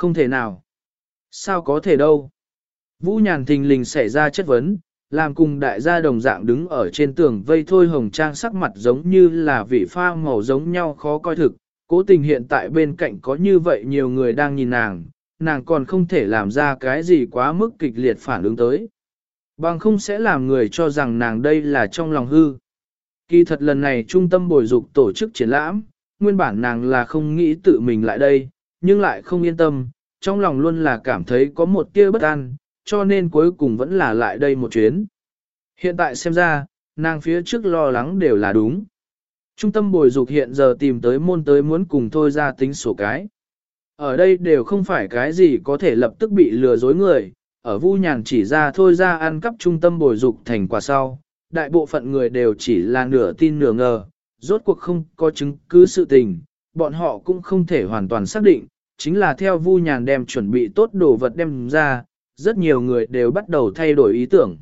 Không thể nào. Sao có thể đâu? Vũ Nhàn thình lình xảy ra chất vấn, làm cùng đại gia đồng dạng đứng ở trên tường vây Thôi Hồng Trang sắc mặt giống như là vị pha màu giống nhau khó coi thực. Cố tình hiện tại bên cạnh có như vậy nhiều người đang nhìn nàng còn không thể làm ra cái gì quá mức kịch liệt phản ứng tới. Bằng không sẽ làm người cho rằng nàng đây là trong lòng hư. Kỳ thật lần này trung tâm bồi dục tổ chức triển lãm, nguyên bản nàng là không nghĩ tự mình lại đây, nhưng lại không yên tâm, trong lòng luôn là cảm thấy có một tia bất an, cho nên cuối cùng vẫn là lại đây một chuyến. Hiện tại xem ra, nàng phía trước lo lắng đều là đúng. Trung tâm bồi dục hiện giờ tìm tới môn tới muốn cùng Thôi ra tính sổ cái. Ở đây đều không phải cái gì có thể lập tức bị lừa dối người, ở Vu Nhàn chỉ ra Thôi ra ăn cắp trung tâm bồi dục thành quả sau, đại bộ phận người đều chỉ là nửa tin nửa ngờ, rốt cuộc không có chứng cứ sự tình, bọn họ cũng không thể hoàn toàn xác định, chính là theo Vu Nhàn đem chuẩn bị tốt đồ vật đem ra, rất nhiều người đều bắt đầu thay đổi ý tưởng.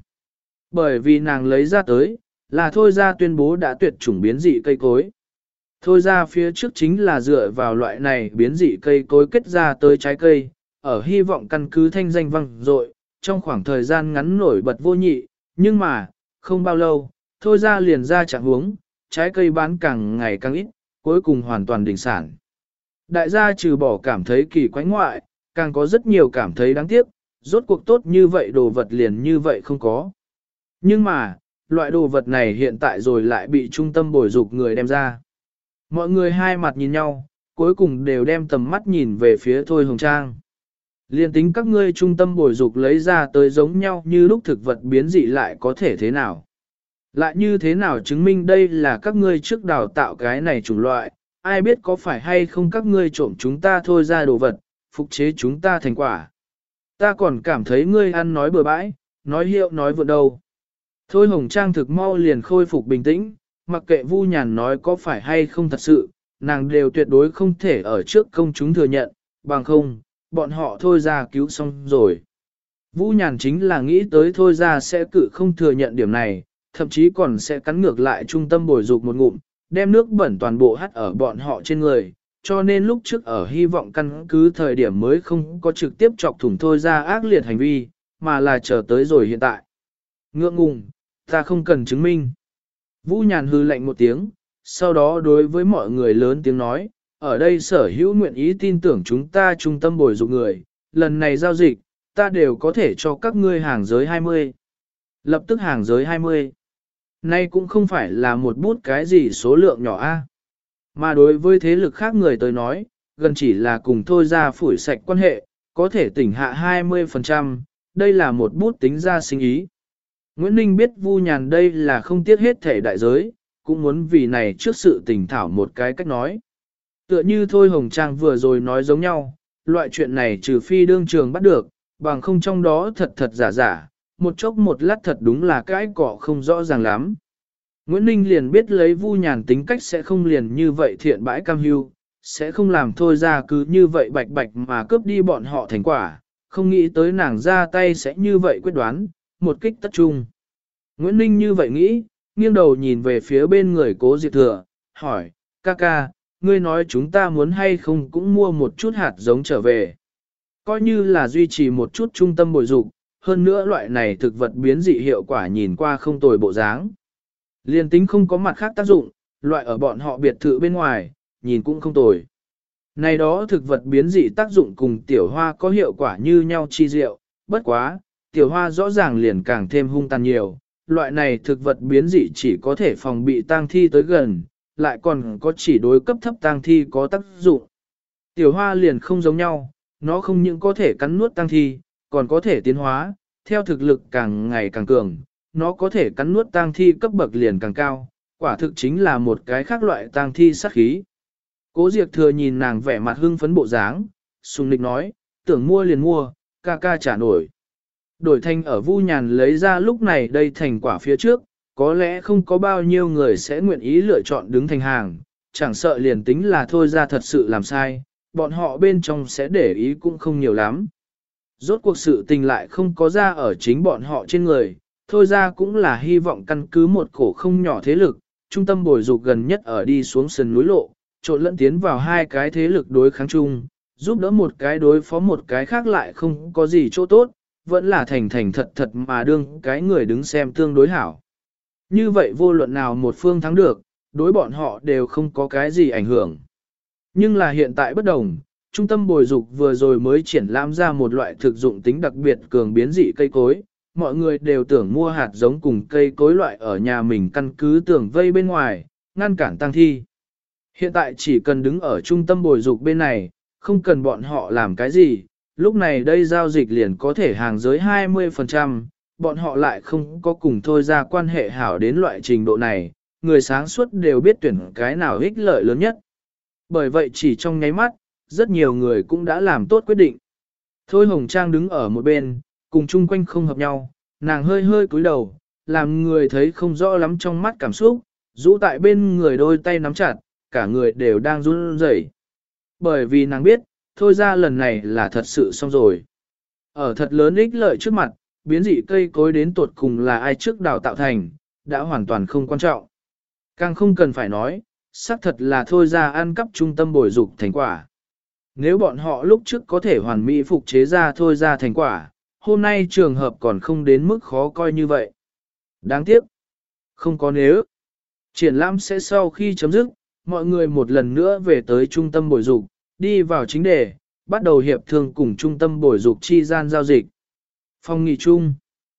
Bởi vì nàng lấy ra tới, là Thôi ra tuyên bố đã tuyệt chủng biến dị cây cối. Thôi ra phía trước chính là dựa vào loại này biến dị cây cối kết ra tới trái cây, ở hy vọng căn cứ thanh danh vang dội, trong khoảng thời gian ngắn nổi bật vô nhị, nhưng mà, không bao lâu, Thôi ra liền ra trạng huống, trái cây bán càng ngày càng ít, cuối cùng hoàn toàn đình sản. Đại gia trừ bỏ cảm thấy kỳ quái ngoại, càng có rất nhiều cảm thấy đáng tiếc, rốt cuộc tốt như vậy đồ vật liền như vậy không có. Nhưng mà, loại đồ vật này hiện tại rồi lại bị trung tâm bồi dục người đem ra. Mọi người hai mặt nhìn nhau, cuối cùng đều đem tầm mắt nhìn về phía Thôi Hồng Trang. Liên tính các ngươi trung tâm bồi dục lấy ra tới giống nhau như lúc thực vật biến dị lại có thể thế nào? Lại như thế nào chứng minh đây là các ngươi trước đào tạo cái này chủng loại, ai biết có phải hay không các ngươi trộm chúng ta Thôi ra đồ vật, phục chế chúng ta thành quả. Ta còn cảm thấy ngươi ăn nói bừa bãi, nói hiệu nói vượt đâu. Thôi Hồng Trang thực mau liền khôi phục bình tĩnh, mặc kệ Vu Nhàn nói có phải hay không thật sự, nàng đều tuyệt đối không thể ở trước công chúng thừa nhận, bằng không, bọn họ Thôi ra cứu xong rồi. Vu Nhàn chính là nghĩ tới Thôi ra sẽ cự không thừa nhận điểm này, thậm chí còn sẽ cắn ngược lại trung tâm bồi dục một ngụm, đem nước bẩn toàn bộ hắt ở bọn họ trên người, cho nên lúc trước ở hy vọng căn cứ thời điểm mới không có trực tiếp chọc thủng Thôi ra ác liệt hành vi, mà là chờ tới rồi hiện tại. Ngượng ngùng, ta không cần chứng minh. Vũ Nhàn hư lạnh một tiếng, sau đó đối với mọi người lớn tiếng nói, ở đây sở hữu nguyện ý tin tưởng chúng ta trung tâm bồi dục người, lần này giao dịch, ta đều có thể cho các ngươi hàng giới 20. Lập tức hàng giới 20. Nay cũng không phải là một bút cái gì số lượng nhỏ a, mà đối với thế lực khác người tới nói, gần chỉ là cùng Thôi ra phủi sạch quan hệ, có thể tỉnh hạ 20%, đây là một bút tính ra sinh ý. Nguyễn Ninh biết Vu Nhàn đây là không tiếc hết thể đại giới, cũng muốn vì này trước sự tỉnh thảo một cái cách nói. Tựa như Thôi Hồng Trang vừa rồi nói giống nhau, loại chuyện này trừ phi đương trường bắt được, bằng không trong đó thật thật giả giả, một chốc một lát thật đúng là cái cọ không rõ ràng lắm. Nguyễn Ninh liền biết lấy Vu Nhàn tính cách sẽ không liền như vậy thiện bãi cam hưu, sẽ không làm Thôi ra cứ như vậy bạch bạch mà cướp đi bọn họ thành quả, không nghĩ tới nàng ra tay sẽ như vậy quyết đoán, một kích tất trung. Nguyễn Ninh như vậy nghĩ, nghiêng đầu nhìn về phía bên người Cố Diệp Thừa, hỏi, ca ca, ngươi nói chúng ta muốn hay không cũng mua một chút hạt giống trở về. Coi như là duy trì một chút trung tâm bồi dục, hơn nữa loại này thực vật biến dị hiệu quả nhìn qua không tồi bộ dáng. Liên tính không có mặt khác tác dụng, loại ở bọn họ biệt thự bên ngoài, nhìn cũng không tồi. Này đó thực vật biến dị tác dụng cùng tiểu hoa có hiệu quả như nhau chi diệu, bất quá, tiểu hoa rõ ràng liền càng thêm hung tàn nhiều. Loại này thực vật biến dị chỉ có thể phòng bị tang thi tới gần, lại còn có chỉ đối cấp thấp tang thi có tác dụng. Tiểu hoa liền không giống nhau, nó không những có thể cắn nuốt tang thi, còn có thể tiến hóa, theo thực lực càng ngày càng cường, nó có thể cắn nuốt tang thi cấp bậc liền càng cao, quả thực chính là một cái khác loại tang thi sát khí. Cố Diệp Thừa nhìn nàng vẻ mặt hưng phấn bộ dáng, sùng nịch nói, tưởng mua liền mua, ca ca trả nổi. Đổi thành ở Vu Nhàn lấy ra lúc này đây thành quả phía trước, có lẽ không có bao nhiêu người sẽ nguyện ý lựa chọn đứng thành hàng, chẳng sợ liền tính là Thôi ra thật sự làm sai, bọn họ bên trong sẽ để ý cũng không nhiều lắm. Rốt cuộc sự tình lại không có ra ở chính bọn họ trên người, Thôi ra cũng là hy vọng căn cứ một cổ không nhỏ thế lực, trung tâm bồi dục gần nhất ở đi xuống sườn núi lộ, trộn lẫn tiến vào hai cái thế lực đối kháng chung, Giúp đỡ một cái đối phó một cái khác lại không có gì chỗ tốt, vẫn là thành thành thật thật mà đương cái người đứng xem tương đối hảo. Như vậy vô luận nào một phương thắng được, đối bọn họ đều không có cái gì ảnh hưởng. Nhưng là hiện tại bất đồng, trung tâm bồi dục vừa rồi mới triển lãm ra một loại thực dụng tính đặc biệt cường biến dị cây cối, mọi người đều tưởng mua hạt giống cùng cây cối loại ở nhà mình căn cứ tưởng vây bên ngoài, ngăn cản tăng thi. Hiện tại chỉ cần đứng ở trung tâm bồi dục bên này, không cần bọn họ làm cái gì, lúc này đây giao dịch liền có thể hàng giới 20%, bọn họ lại không có cùng thôi ra quan hệ hảo đến loại trình độ này, người sáng suốt đều biết tuyển cái nào ích lợi lớn nhất. Bởi vậy chỉ trong nháy mắt, rất nhiều người cũng đã làm tốt quyết định. Thôi Hồng Trang đứng ở một bên, cùng chung quanh không hợp nhau, nàng hơi hơi cúi đầu, làm người thấy không rõ lắm trong mắt cảm xúc, rũ tại bên người đôi tay nắm chặt, cả người đều đang run rẩy. Bởi vì nàng biết, thôi ra lần này là thật sự xong rồi. Ở thật lớn ích lợi trước mặt, biến dị cây cối đến tột cùng là ai trước đào tạo thành, đã hoàn toàn không quan trọng. Càng không cần phải nói, xác thật là thôi ra ăn cắp trung tâm bồi dục thành quả. Nếu bọn họ lúc trước có thể hoàn mỹ phục chế ra thôi ra thành quả, hôm nay trường hợp còn không đến mức khó coi như vậy. Đáng tiếc, không có nếu. Triển lãm sẽ sau khi chấm dứt, mọi người một lần nữa về tới trung tâm bồi dục, đi vào chính đề, bắt đầu hiệp thương cùng trung tâm bồi dục chi gian giao dịch. Phòng nghỉ chung.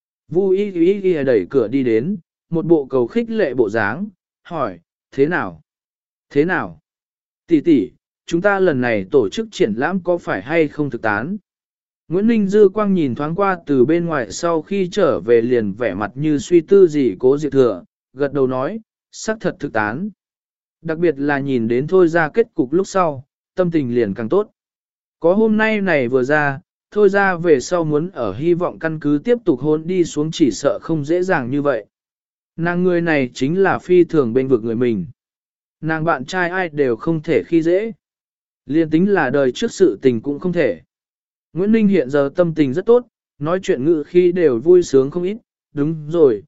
Vu Y đẩy cửa đi đến, một bộ cầu khích lệ bộ dáng, hỏi, thế nào? Thế nào? Tỷ tỷ, chúng ta lần này tổ chức triển lãm có phải hay không thực tán? Nguyễn Ninh Dư Quang nhìn thoáng qua từ bên ngoài sau khi trở về liền vẻ mặt như suy tư gì Cố Diệp Thừa, gật đầu nói, xác thật thực tán. Đặc biệt là nhìn đến thôi ra kết cục lúc sau, tâm tình liền càng tốt. Có hôm nay này vừa ra, thôi ra về sau muốn ở hy vọng căn cứ tiếp tục hôn đi xuống chỉ sợ không dễ dàng như vậy. Nàng người này chính là phi thường bên vực người mình. Nàng bạn trai ai đều không thể khi dễ. Liên tính là đời trước sự tình cũng không thể. Nguyễn Ninh hiện giờ tâm tình rất tốt, nói chuyện ngự khi đều vui sướng không ít. Đúng rồi,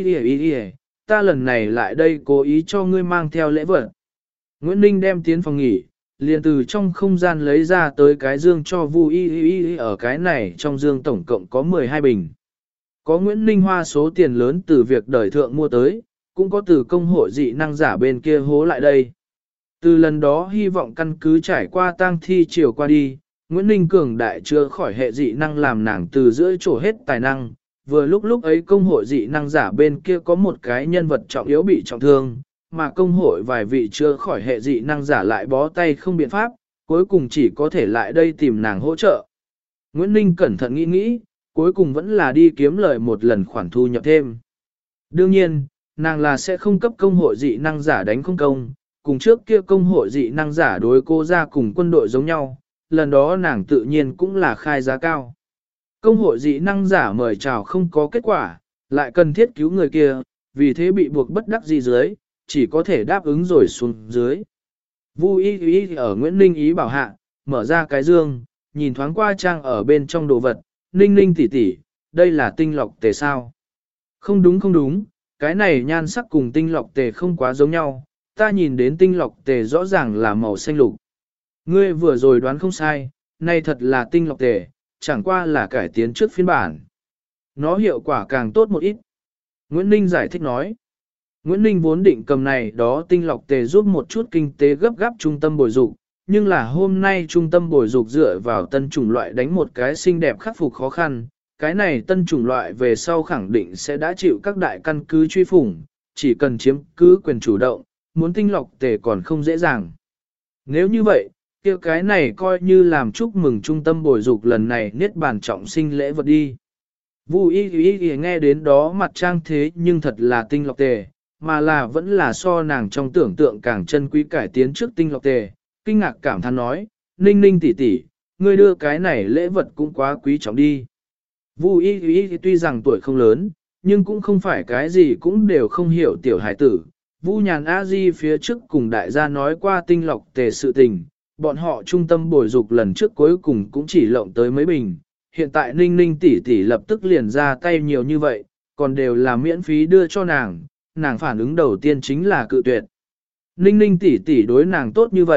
y, ta lần này lại đây cố ý cho ngươi mang theo lễ vật. Nguyễn Ninh đem tiến phòng nghỉ, liền từ trong không gian lấy ra tới cái dương cho Vu Y ở cái này trong dương tổng cộng có 12 bình. Có Nguyễn Ninh hoa số tiền lớn từ việc đời thượng mua tới, cũng có từ công hội dị năng giả bên kia hố lại đây. Từ lần đó hy vọng căn cứ trải qua tang thi chiều qua đi, Nguyễn Ninh cường đại chưa khỏi hệ dị năng làm nàng từ giữa chỗ hết tài năng. Vừa lúc ấy công hội dị năng giả bên kia có một cái nhân vật trọng yếu bị trọng thương, mà công hội vài vị chưa khỏi hệ dị năng giả lại bó tay không biện pháp, cuối cùng chỉ có thể lại đây tìm nàng hỗ trợ. Nguyễn Ninh cẩn thận nghĩ nghĩ, cuối cùng vẫn là đi kiếm lời một lần khoản thu nhập thêm. Đương nhiên, nàng là sẽ không cấp công hội dị năng giả đánh không công, cùng trước kia công hội dị năng giả đối cô ra cùng quân đội giống nhau, lần đó nàng tự nhiên cũng là khai giá cao. Công hội dị năng giả mời chào không có kết quả, lại cần thiết cứu người kia, vì thế bị buộc bất đắc dĩ dưới, chỉ có thể đáp ứng rồi xuống dưới. Vu Y ở Nguyễn Ninh ý bảo hạ, mở ra cái dương, nhìn thoáng qua trang ở bên trong đồ vật, Ninh Ninh tỷ tỷ, đây là tinh lọc tề sao? Không đúng, cái này nhan sắc cùng tinh lọc tề không quá giống nhau, ta nhìn đến tinh lọc tề rõ ràng là màu xanh lục. Ngươi vừa rồi đoán không sai, này thật là tinh lọc tề, chẳng qua là cải tiến trước phiên bản. Nó hiệu quả càng tốt một ít. Nguyễn Ninh giải thích nói. Nguyễn Ninh vốn định cầm này đó tinh lọc tề giúp một chút kinh tế gấp gáp trung tâm bồi dục, nhưng là hôm nay trung tâm bồi dục dựa vào tân chủng loại đánh một cái xinh đẹp khắc phục khó khăn, cái này tân chủng loại về sau khẳng định sẽ đã chịu các đại căn cứ truy phủng, chỉ cần chiếm cứ quyền chủ động, muốn tinh lọc tề còn không dễ dàng. Nếu như vậy, kia cái này coi như làm chúc mừng trung tâm bồi dục lần này niết bàn trọng sinh lễ vật đi. Vu Y nghe đến đó mặt trang thế nhưng thật là tinh lọc tề, mà là vẫn là so nàng trong tưởng tượng càng chân quý cải tiến trước tinh lọc tề, kinh ngạc cảm thán nói, Ninh Ninh tỷ tỷ, ngươi đưa cái này lễ vật cũng quá quý trọng đi. Vu Y tuy rằng tuổi không lớn, nhưng cũng không phải cái gì cũng đều không hiểu tiểu hải tử. Vu Nhàn A Di phía trước cùng đại gia nói qua tinh lọc tề sự tình, bọn họ trung tâm bồi dục lần trước cuối cùng cũng chỉ lộng tới mấy bình. Hiện tại Ninh Ninh tỷ tỷ lập tức liền ra tay nhiều như vậy, còn đều là miễn phí đưa cho nàng, nàng phản ứng đầu tiên chính là cự tuyệt. Ninh Ninh tỷ tỷ đối nàng tốt như vậy,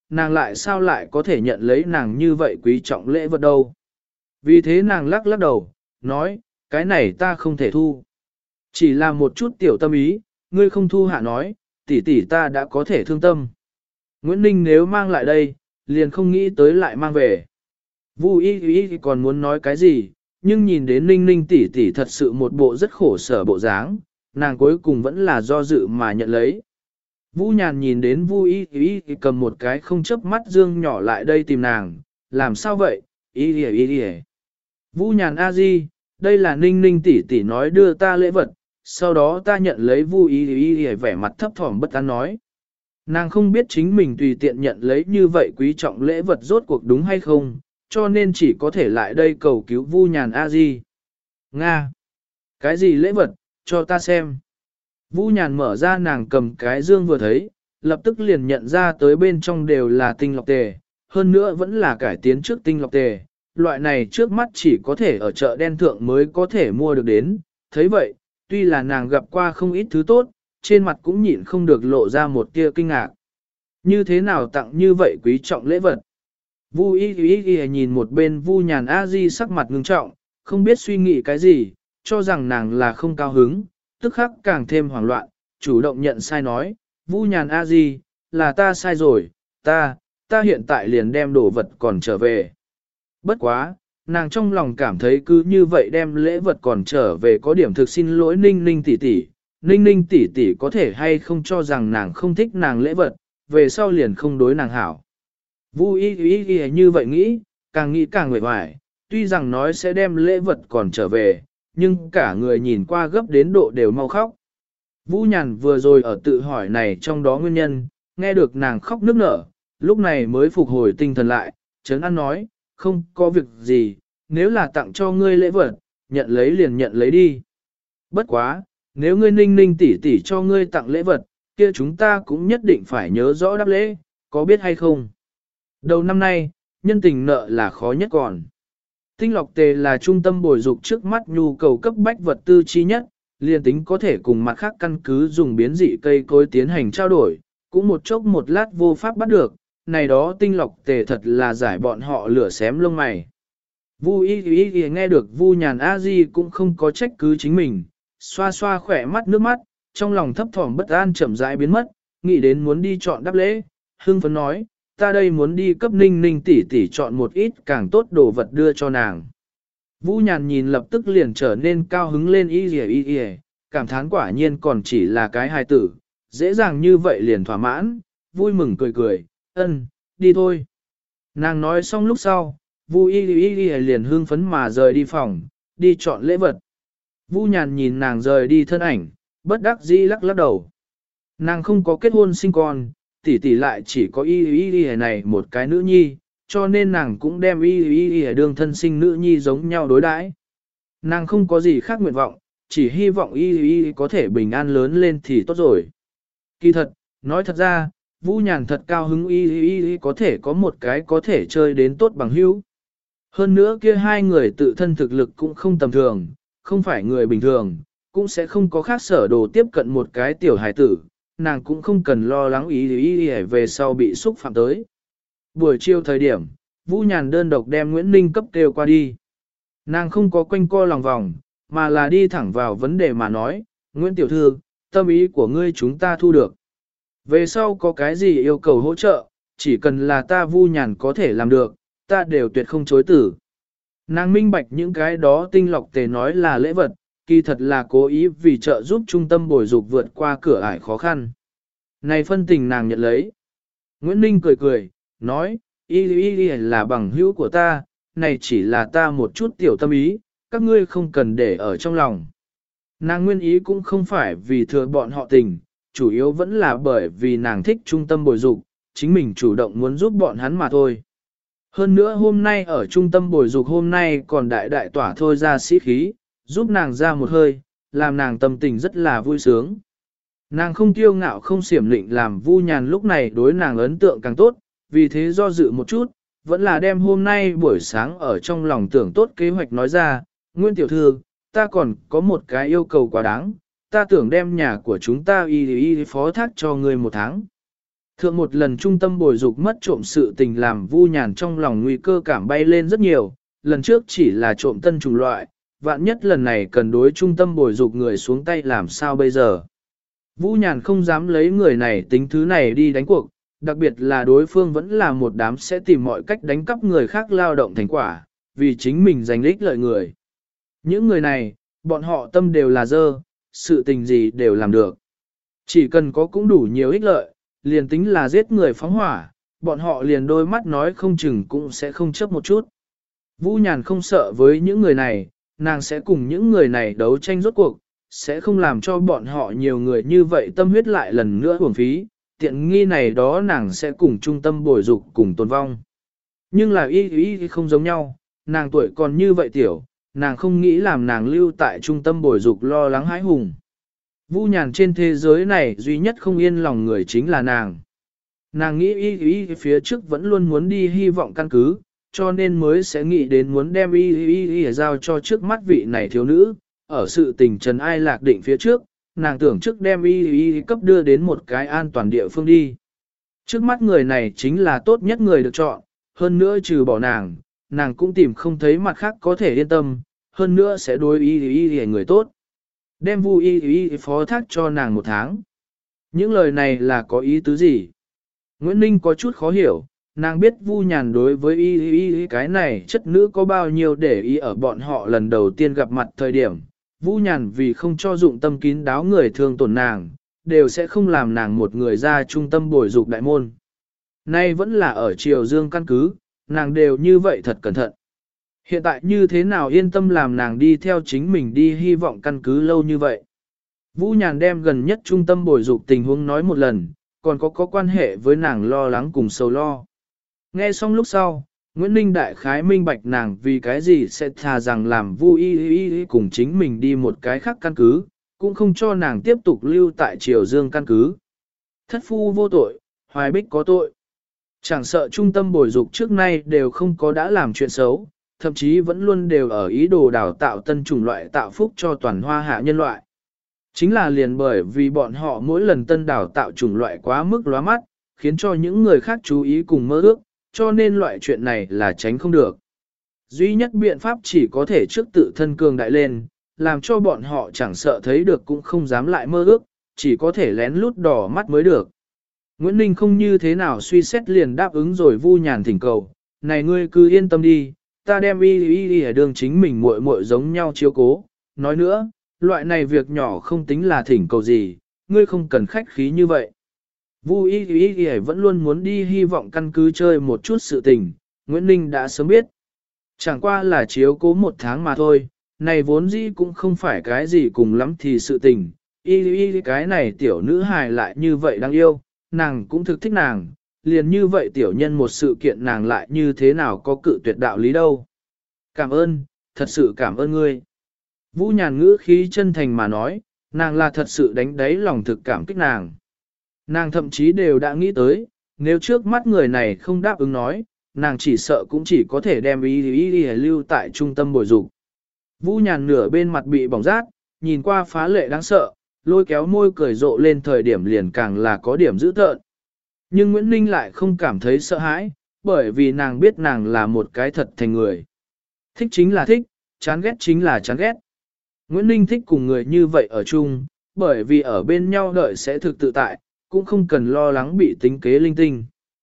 nàng lại sao lại có thể nhận lấy nàng như vậy quý trọng lễ vật đâu. Vì thế nàng lắc lắc đầu, nói, cái này ta không thể thu. Chỉ là một chút tiểu tâm ý, ngươi không thu hạ nói, tỷ tỷ ta đã có thể thương tâm. Nguyễn Ninh nếu mang lại đây, liền không nghĩ tới lại mang về. Vu Y còn muốn nói cái gì, nhưng nhìn đến Ninh Ninh tỷ tỷ thật sự một bộ rất khổ sở bộ dáng, nàng cuối cùng vẫn là do dự mà nhận lấy. Vu Nhàn nhìn đến Vu Y cầm một cái không chớp mắt dương nhỏ lại đây tìm nàng, làm sao vậy, Y. Vu Nhàn a di, đây là Ninh Ninh tỷ tỷ nói đưa ta lễ vật, sau đó ta nhận lấy Vu Y vẻ mặt thấp thỏm bất an nói. Nàng không biết chính mình tùy tiện nhận lấy như vậy quý trọng lễ vật rốt cuộc đúng hay không, cho nên chỉ có thể lại đây cầu cứu Vu Nhàn a di. Nga! Cái gì lễ vật, cho ta xem. Vu Nhàn mở ra nàng cầm cái dương vừa thấy, lập tức liền nhận ra tới bên trong đều là tinh lọc tề, hơn nữa vẫn là cải tiến trước tinh lọc tề. Loại này trước mắt chỉ có thể ở chợ đen thượng mới có thể mua được đến. Thấy vậy, tuy là nàng gặp qua không ít thứ tốt, trên mặt cũng nhịn không được lộ ra một tia kinh ngạc. Như thế nào tặng như vậy quý trọng lễ vật? Vu Y nhìn một bên Vu Nhàn a di sắc mặt ngưng trọng, không biết suy nghĩ cái gì, cho rằng nàng là không cao hứng, tức khắc càng thêm hoảng loạn, chủ động nhận sai nói, Vu Nhàn a di, là ta sai rồi, ta hiện tại liền đem đồ vật còn trở về. Bất quá, nàng trong lòng cảm thấy cứ như vậy đem lễ vật còn trở về có điểm thực xin lỗi Ninh Ninh tỷ tỷ. Ninh Ninh tỷ tỷ có thể hay không cho rằng nàng không thích nàng lễ vật, về sau liền không đối nàng hảo. Vu Y như vậy nghĩ càng nguệ hoài, tuy rằng nói sẽ đem lễ vật còn trở về, nhưng cả người nhìn qua gấp đến độ đều mau khóc. Vũ Nhàn vừa rồi ở tự hỏi này trong đó nguyên nhân, nghe được nàng khóc nức nở, lúc này mới phục hồi tinh thần lại, Trấn An nói, không có việc gì, nếu là tặng cho ngươi lễ vật, nhận lấy liền nhận lấy đi. Bất quá, nếu ngươi Ninh Ninh tỷ tỷ cho ngươi tặng lễ vật, kia chúng ta cũng nhất định phải nhớ rõ đáp lễ, có biết hay không? Đầu năm nay, nhân tình nợ là khó nhất còn. Tinh lọc tề là trung tâm bồi dục trước mắt nhu cầu cấp bách vật tư chi nhất, liền tính có thể cùng mặt khác căn cứ dùng biến dị cây cối tiến hành trao đổi, cũng một chốc một lát vô pháp bắt được, này đó tinh lọc tề thật là giải bọn họ lửa xém lông mày. Vu Y nghe được Vu Nhàn a di cũng không có trách cứ chính mình, xoa xoa khỏe mắt nước mắt, trong lòng thấp thỏm bất an chậm rãi biến mất, nghĩ đến muốn đi chọn đáp lễ, hưng phấn nói, ta đây muốn đi cấp Ninh Ninh tỷ tỷ chọn một ít càng tốt đồ vật đưa cho nàng. Vũ Nhàn nhìn lập tức liền trở nên cao hứng lên y, cảm thán quả nhiên còn chỉ là cái hài tử, dễ dàng như vậy liền thỏa mãn, vui mừng cười, đi thôi. Nàng nói xong lúc sau, Vu Y liền hưng phấn mà rời đi phòng, đi chọn lễ vật. Vu Nhàn nhìn nàng rời đi thân ảnh, bất đắc dĩ lắc lắc đầu. Nàng không có kết hôn sinh con, tỷ tỷ lại chỉ có y này một cái nữ nhi, cho nên nàng cũng đem y đương thân sinh nữ nhi giống nhau đối đãi. Nàng không có gì khác nguyện vọng, chỉ hy vọng y có thể bình an lớn lên thì tốt rồi. Kỳ thật, nói thật ra, Vũ Nhàn thật cao hứng y có thể có một cái có thể chơi đến tốt bằng hữu. Hơn nữa kia hai người tự thân thực lực cũng không tầm thường, không phải người bình thường, cũng sẽ không có khác sở đồ tiếp cận một cái tiểu hài tử, nàng cũng không cần lo lắng ý về sau bị xúc phạm tới. Buổi chiều thời điểm, Vũ Nhàn đơn độc đem Nguyễn Ninh cấp kêu qua đi. Nàng không có quanh co lòng vòng, mà là đi thẳng vào vấn đề mà nói, Nguyễn Tiểu Thư, tâm ý của ngươi chúng ta thu được. Về sau có cái gì yêu cầu hỗ trợ, chỉ cần là ta Vu Nhàn có thể làm được, ta đều tuyệt không chối tử. Nàng minh bạch những cái đó tinh lọc tề nói là lễ vật, kỳ thật là cố ý vì trợ giúp trung tâm bồi dục vượt qua cửa ải khó khăn. Này phân tình nàng nhận lấy. Nguyễn Ninh cười, nói, y là bằng hữu của ta, này chỉ là ta một chút tiểu tâm ý, các ngươi không cần để ở trong lòng. Nàng nguyên ý cũng không phải vì thừa bọn họ tình, chủ yếu vẫn là bởi vì nàng thích trung tâm bồi dục, chính mình chủ động muốn giúp bọn hắn mà thôi. Hơn nữa hôm nay ở trung tâm bồi dục hôm nay còn đại tỏa thôi ra sĩ khí, giúp nàng ra một hơi, làm nàng tâm tình rất là vui sướng. Nàng không kiêu ngạo không xiểm lịnh làm Vu Nhàn lúc này đối nàng ấn tượng càng tốt, vì thế do dự một chút, vẫn là đem hôm nay buổi sáng ở trong lòng tưởng tốt kế hoạch nói ra, Nguyên Tiểu Thư, ta còn có một cái yêu cầu quá đáng, ta tưởng đem nhà của chúng ta y phó thác cho ngươi 1 tháng. Thượng một lần trung tâm bồi dục mất trộm sự tình làm Vu Nhàn trong lòng nguy cơ cảm bay lên rất nhiều, lần trước chỉ là trộm tân chủng loại, vạn nhất lần này cần đối trung tâm bồi dục người xuống tay làm sao bây giờ. Vũ Nhàn không dám lấy người này tính thứ này đi đánh cuộc, đặc biệt là đối phương vẫn là một đám sẽ tìm mọi cách đánh cắp người khác lao động thành quả, vì chính mình giành ích lợi người. Những người này, bọn họ tâm đều là dơ, sự tình gì đều làm được. Chỉ cần có cũng đủ nhiều ích lợi, liền tính là giết người phóng hỏa, bọn họ liền đôi mắt nói không chừng cũng sẽ không chấp một chút. Vũ Nhàn không sợ với những người này, nàng sẽ cùng những người này đấu tranh rốt cuộc, sẽ không làm cho bọn họ nhiều người như vậy tâm huyết lại lần nữa uổng phí, tiện nghi này đó nàng sẽ cùng trung tâm bồi dục cùng tồn vong. Nhưng là y không giống nhau, nàng tuổi còn như vậy tiểu, nàng không nghĩ làm nàng lưu tại trung tâm bồi dục lo lắng hãi hùng. Vũ Nhàn trên thế giới này duy nhất không yên lòng người chính là nàng. Nàng nghĩ y phía trước vẫn luôn muốn đi hy vọng căn cứ, cho nên mới sẽ nghĩ đến muốn đem y giao cho trước mắt vị này thiếu nữ. Ở sự tình trần ai lạc định phía trước, nàng tưởng trước đem y cấp đưa đến một cái an toàn địa phương đi. Trước mắt người này chính là tốt nhất người được chọn, hơn nữa trừ bỏ nàng cũng tìm không thấy mặt khác có thể yên tâm, hơn nữa sẽ đối y người tốt. Đem Vu y phó thác cho nàng 1 tháng. Những lời này là có ý tứ gì? Nguyễn Ninh có chút khó hiểu, nàng biết Vu Nhàn đối với y cái này chất nữ có bao nhiêu để ý ở bọn họ lần đầu tiên gặp mặt thời điểm. Vu Nhàn vì không cho dụng tâm kín đáo người thương tổn nàng, đều sẽ không làm nàng một người ra trung tâm bồi dục đại môn. Nay vẫn là ở Triều Dương căn cứ, nàng đều như vậy thật cẩn thận. Hiện tại như thế nào yên tâm làm nàng đi theo chính mình đi hy vọng căn cứ lâu như vậy. Vũ Nhàn đem gần nhất trung tâm bồi dục tình huống nói một lần, còn có quan hệ với nàng lo lắng cùng sầu lo. Nghe xong lúc sau, Nguyễn Ninh đại khái minh bạch nàng vì cái gì sẽ thà rằng làm Vu y cùng chính mình đi một cái khác căn cứ, cũng không cho nàng tiếp tục lưu tại Triều Dương căn cứ. Thất phu vô tội, hoài bích có tội. Chẳng sợ trung tâm bồi dục trước nay đều không có đã làm chuyện xấu, thậm chí vẫn luôn đều ở ý đồ đào tạo tân chủng loại tạo phúc cho toàn hoa hạ nhân loại. Chính là liền bởi vì bọn họ mỗi lần tân đào tạo chủng loại quá mức lóa mắt, khiến cho những người khác chú ý cùng mơ ước, cho nên loại chuyện này là tránh không được. Duy nhất biện pháp chỉ có thể trước tự thân cường đại lên, làm cho bọn họ chẳng sợ thấy được cũng không dám lại mơ ước, chỉ có thể lén lút đỏ mắt mới được. Nguyễn Ninh không như thế nào suy xét liền đáp ứng rồi Vu Nhàn thỉnh cầu, này ngươi cứ yên tâm đi, ta đem y ở đường chính mình muội muội giống nhau chiếu cố. Nói nữa, loại này việc nhỏ không tính là thỉnh cầu gì, ngươi không cần khách khí như vậy. Vu y vẫn luôn muốn đi hy vọng căn cứ chơi một chút sự tình, Nguyễn Ninh đã sớm biết. Chẳng qua là chiếu cố 1 tháng mà thôi, này vốn dĩ cũng không phải cái gì cùng lắm thì sự tình. Y cái này tiểu nữ hài lại như vậy đáng yêu, nàng cũng thực thích nàng, liền như vậy tiểu nhân một sự kiện nàng lại như thế nào có cự tuyệt đạo lý đâu. Cảm ơn, thật sự cảm ơn ngươi. Vũ Nhàn ngữ khí chân thành mà nói, nàng là thật sự đánh đáy lòng thực cảm kích nàng. Nàng thậm chí đều đã nghĩ tới, nếu trước mắt người này không đáp ứng nói, nàng chỉ sợ cũng chỉ có thể đem y lưu tại trung tâm bồi dục. Vũ Nhàn nửa bên mặt bị bỏng rát, nhìn qua phá lệ đáng sợ, lôi kéo môi cười rộ lên thời điểm liền càng là có điểm dữ tợn. Nhưng Nguyễn Ninh lại không cảm thấy sợ hãi, bởi vì nàng biết nàng là một cái thật thành người. Thích chính là thích, chán ghét chính là chán ghét. Nguyễn Ninh thích cùng người như vậy ở chung, bởi vì ở bên nhau đợi sẽ thực tự tại, cũng không cần lo lắng bị tính kế linh tinh.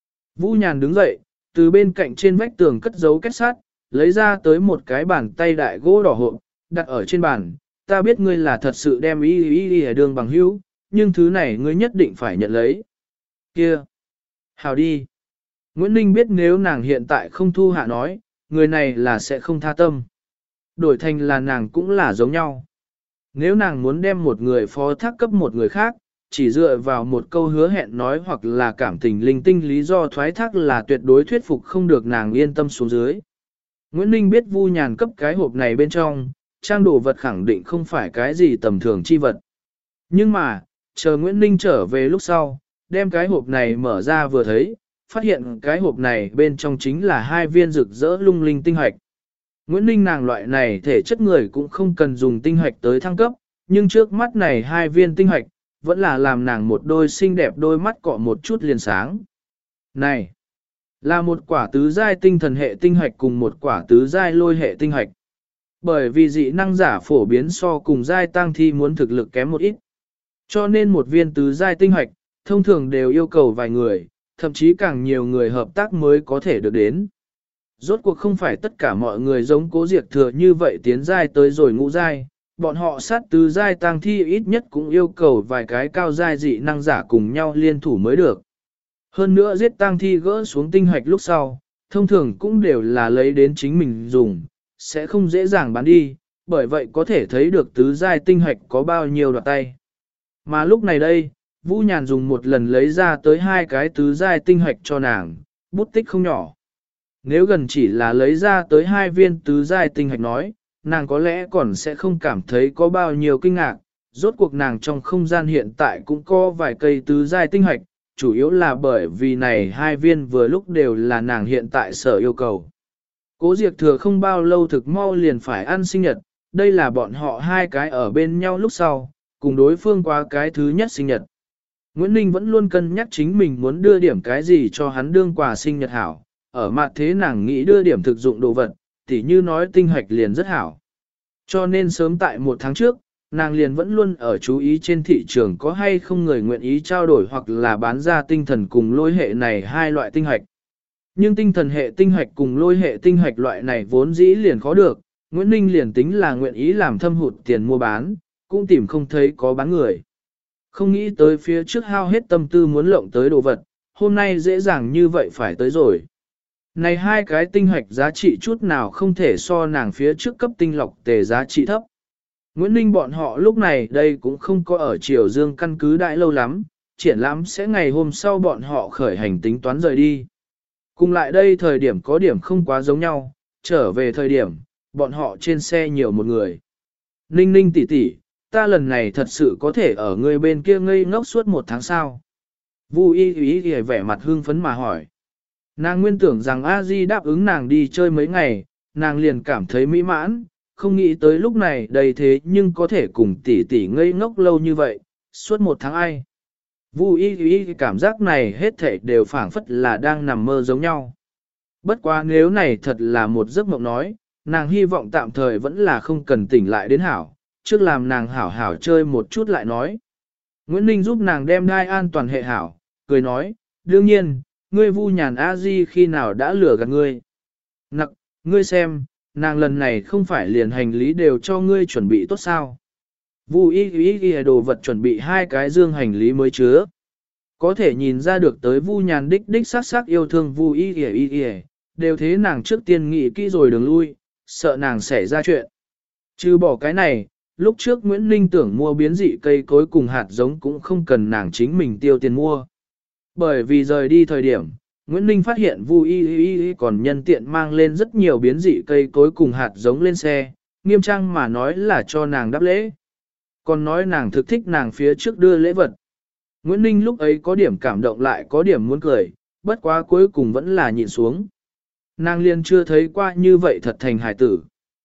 Vũ Nhàn đứng dậy, từ bên cạnh trên vách tường cất giấu kết sắt, lấy ra tới một cái bàn tay đại gỗ đỏ hộp, đặt ở trên bàn. Ta biết ngươi là thật sự đem y đường bằng hữu, nhưng thứ này ngươi nhất định phải nhận lấy. Kia! Hào đi! Nguyễn Ninh biết nếu nàng hiện tại không thu hạ nói, người này là sẽ không tha tâm. Đổi thành là nàng cũng là giống nhau. Nếu nàng muốn đem một người phó thác cấp một người khác, chỉ dựa vào một câu hứa hẹn nói hoặc là cảm tình linh tinh lý do thoái thác là tuyệt đối thuyết phục không được nàng yên tâm xuống dưới. Nguyễn Ninh biết Vu Nhàn cấp cái hộp này bên trong, trang đồ vật khẳng định không phải cái gì tầm thường chi vật. Nhưng mà, chờ Nguyễn Ninh trở về lúc sau, đem cái hộp này mở ra vừa thấy, phát hiện cái hộp này bên trong chính là 2 viên rực rỡ lung linh tinh hoạch. Nguyễn Ninh nàng loại này thể chất người cũng không cần dùng tinh hoạch tới thăng cấp, nhưng trước mắt này 2 viên tinh hoạch, vẫn là làm nàng một đôi xinh đẹp đôi mắt cọ một chút liền sáng. Này, là một quả tứ giai tinh thần hệ tinh hạch cùng một quả tứ giai lôi hệ tinh hạch. Bởi vì dị năng giả phổ biến so cùng giai tăng thi muốn thực lực kém một ít. Cho nên một viên tứ giai tinh hạch, thông thường đều yêu cầu vài người, thậm chí càng nhiều người hợp tác mới có thể được đến. Rốt cuộc không phải tất cả mọi người giống Cố Diệt Thừa như vậy tiến giai tới rồi ngũ giai, bọn họ sát tứ giai tăng thi ít nhất cũng yêu cầu vài cái cao giai dị năng giả cùng nhau liên thủ mới được. Hơn nữa giết tăng thi gỡ xuống tinh hạch lúc sau, thông thường cũng đều là lấy đến chính mình dùng, sẽ không dễ dàng bán đi, bởi vậy có thể thấy được tứ giai tinh hạch có bao nhiêu đoạt tay. Mà lúc này đây, Vũ Nhàn dùng một lần lấy ra tới 2 cái tứ giai tinh hạch cho nàng, bút tích không nhỏ. Nếu gần chỉ là lấy ra tới 2 viên tứ giai tinh hạch nói, nàng có lẽ còn sẽ không cảm thấy có bao nhiêu kinh ngạc, rốt cuộc nàng trong không gian hiện tại cũng có vài cây tứ giai tinh hạch, chủ yếu là bởi vì này 2 viên vừa lúc đều là nàng hiện tại sở yêu cầu. Cố Diệt Thừa không bao lâu thực mau liền phải ăn sinh nhật, đây là bọn họ 2 cái ở bên nhau lúc sau, cùng đối phương qua cái thứ nhất sinh nhật. Nguyễn Ninh vẫn luôn cân nhắc chính mình muốn đưa điểm cái gì cho hắn đương quà sinh nhật hảo, ở mặt thế nàng nghĩ đưa điểm thực dụng đồ vật, tỉ như nói tinh hạch liền rất hảo. Cho nên sớm tại 1 tháng trước, nàng liền vẫn luôn ở chú ý trên thị trường có hay không người nguyện ý trao đổi hoặc là bán ra tinh thần cùng lôi hệ này 2 loại tinh hạch. Nhưng tinh thần hệ tinh hạch cùng lôi hệ tinh hạch loại này vốn dĩ liền khó được, Nguyễn Ninh liền tính là nguyện ý làm thâm hụt tiền mua bán, cũng tìm không thấy có bán người. Không nghĩ tới phía trước hao hết tâm tư muốn lộng tới đồ vật, hôm nay dễ dàng như vậy phải tới rồi. Này 2 cái tinh hạch giá trị chút nào không thể so nàng phía trước cấp tinh lọc tề giá trị thấp. Nguyễn Ninh bọn họ lúc này đây cũng không có ở Triều Dương căn cứ đại lâu lắm, triển lãm sẽ ngày hôm sau bọn họ khởi hành tính toán rời đi. Cùng lại đây thời điểm có điểm không quá giống nhau, trở về thời điểm, bọn họ trên xe nhiều một người. Ninh Ninh tỷ tỷ, ta lần này thật sự có thể ở người bên kia ngây ngốc suốt 1 tháng sau. Vu Y Y vẻ mặt hưng phấn mà hỏi. Nàng nguyên tưởng rằng A Di đáp ứng nàng đi chơi mấy ngày, nàng liền cảm thấy mỹ mãn, không nghĩ tới lúc này đầy thế nhưng có thể cùng tỷ tỷ ngây ngốc lâu như vậy, suốt 1 tháng ai. Vu Y Y cảm giác này hết thảy đều phảng phất là đang nằm mơ giống nhau. Bất quá nếu này thật là một giấc mộng nói, nàng hy vọng tạm thời vẫn là không cần tỉnh lại đến hảo, trước làm nàng hảo hảo chơi một chút lại nói. Nguyễn Ninh giúp nàng đem đai an toàn hệ hảo, cười nói, đương nhiên, ngươi Vu Nhàn A Di khi nào đã lừa gạt ngươi. Nặc, ngươi xem, nàng lần này không phải liền hành lý đều cho ngươi chuẩn bị tốt sao. Vu Y Y đồ vật chuẩn bị 2 cái dương hành lý mới chứa. Có thể nhìn ra được tới Vu Nhàn đích sắc yêu thương Vu Y Y, đều thế nàng trước tiên nghĩ kỹ rồi đường lui, sợ nàng xảy ra chuyện. Trừ bỏ cái này, lúc trước Nguyễn Ninh tưởng mua biến dị cây cối cùng hạt giống cũng không cần nàng chính mình tiêu tiền mua. Bởi vì rời đi thời điểm, Nguyễn Ninh phát hiện Vu Y Y còn nhân tiện mang lên rất nhiều biến dị cây cối cùng hạt giống lên xe, nghiêm trang mà nói là cho nàng đáp lễ. Còn nói nàng thực thích nàng phía trước đưa lễ vật. Nguyễn Ninh lúc ấy có điểm cảm động lại có điểm muốn cười, bất quá cuối cùng vẫn là nhịn xuống. Nàng liền chưa thấy qua như vậy thật thành hải tử.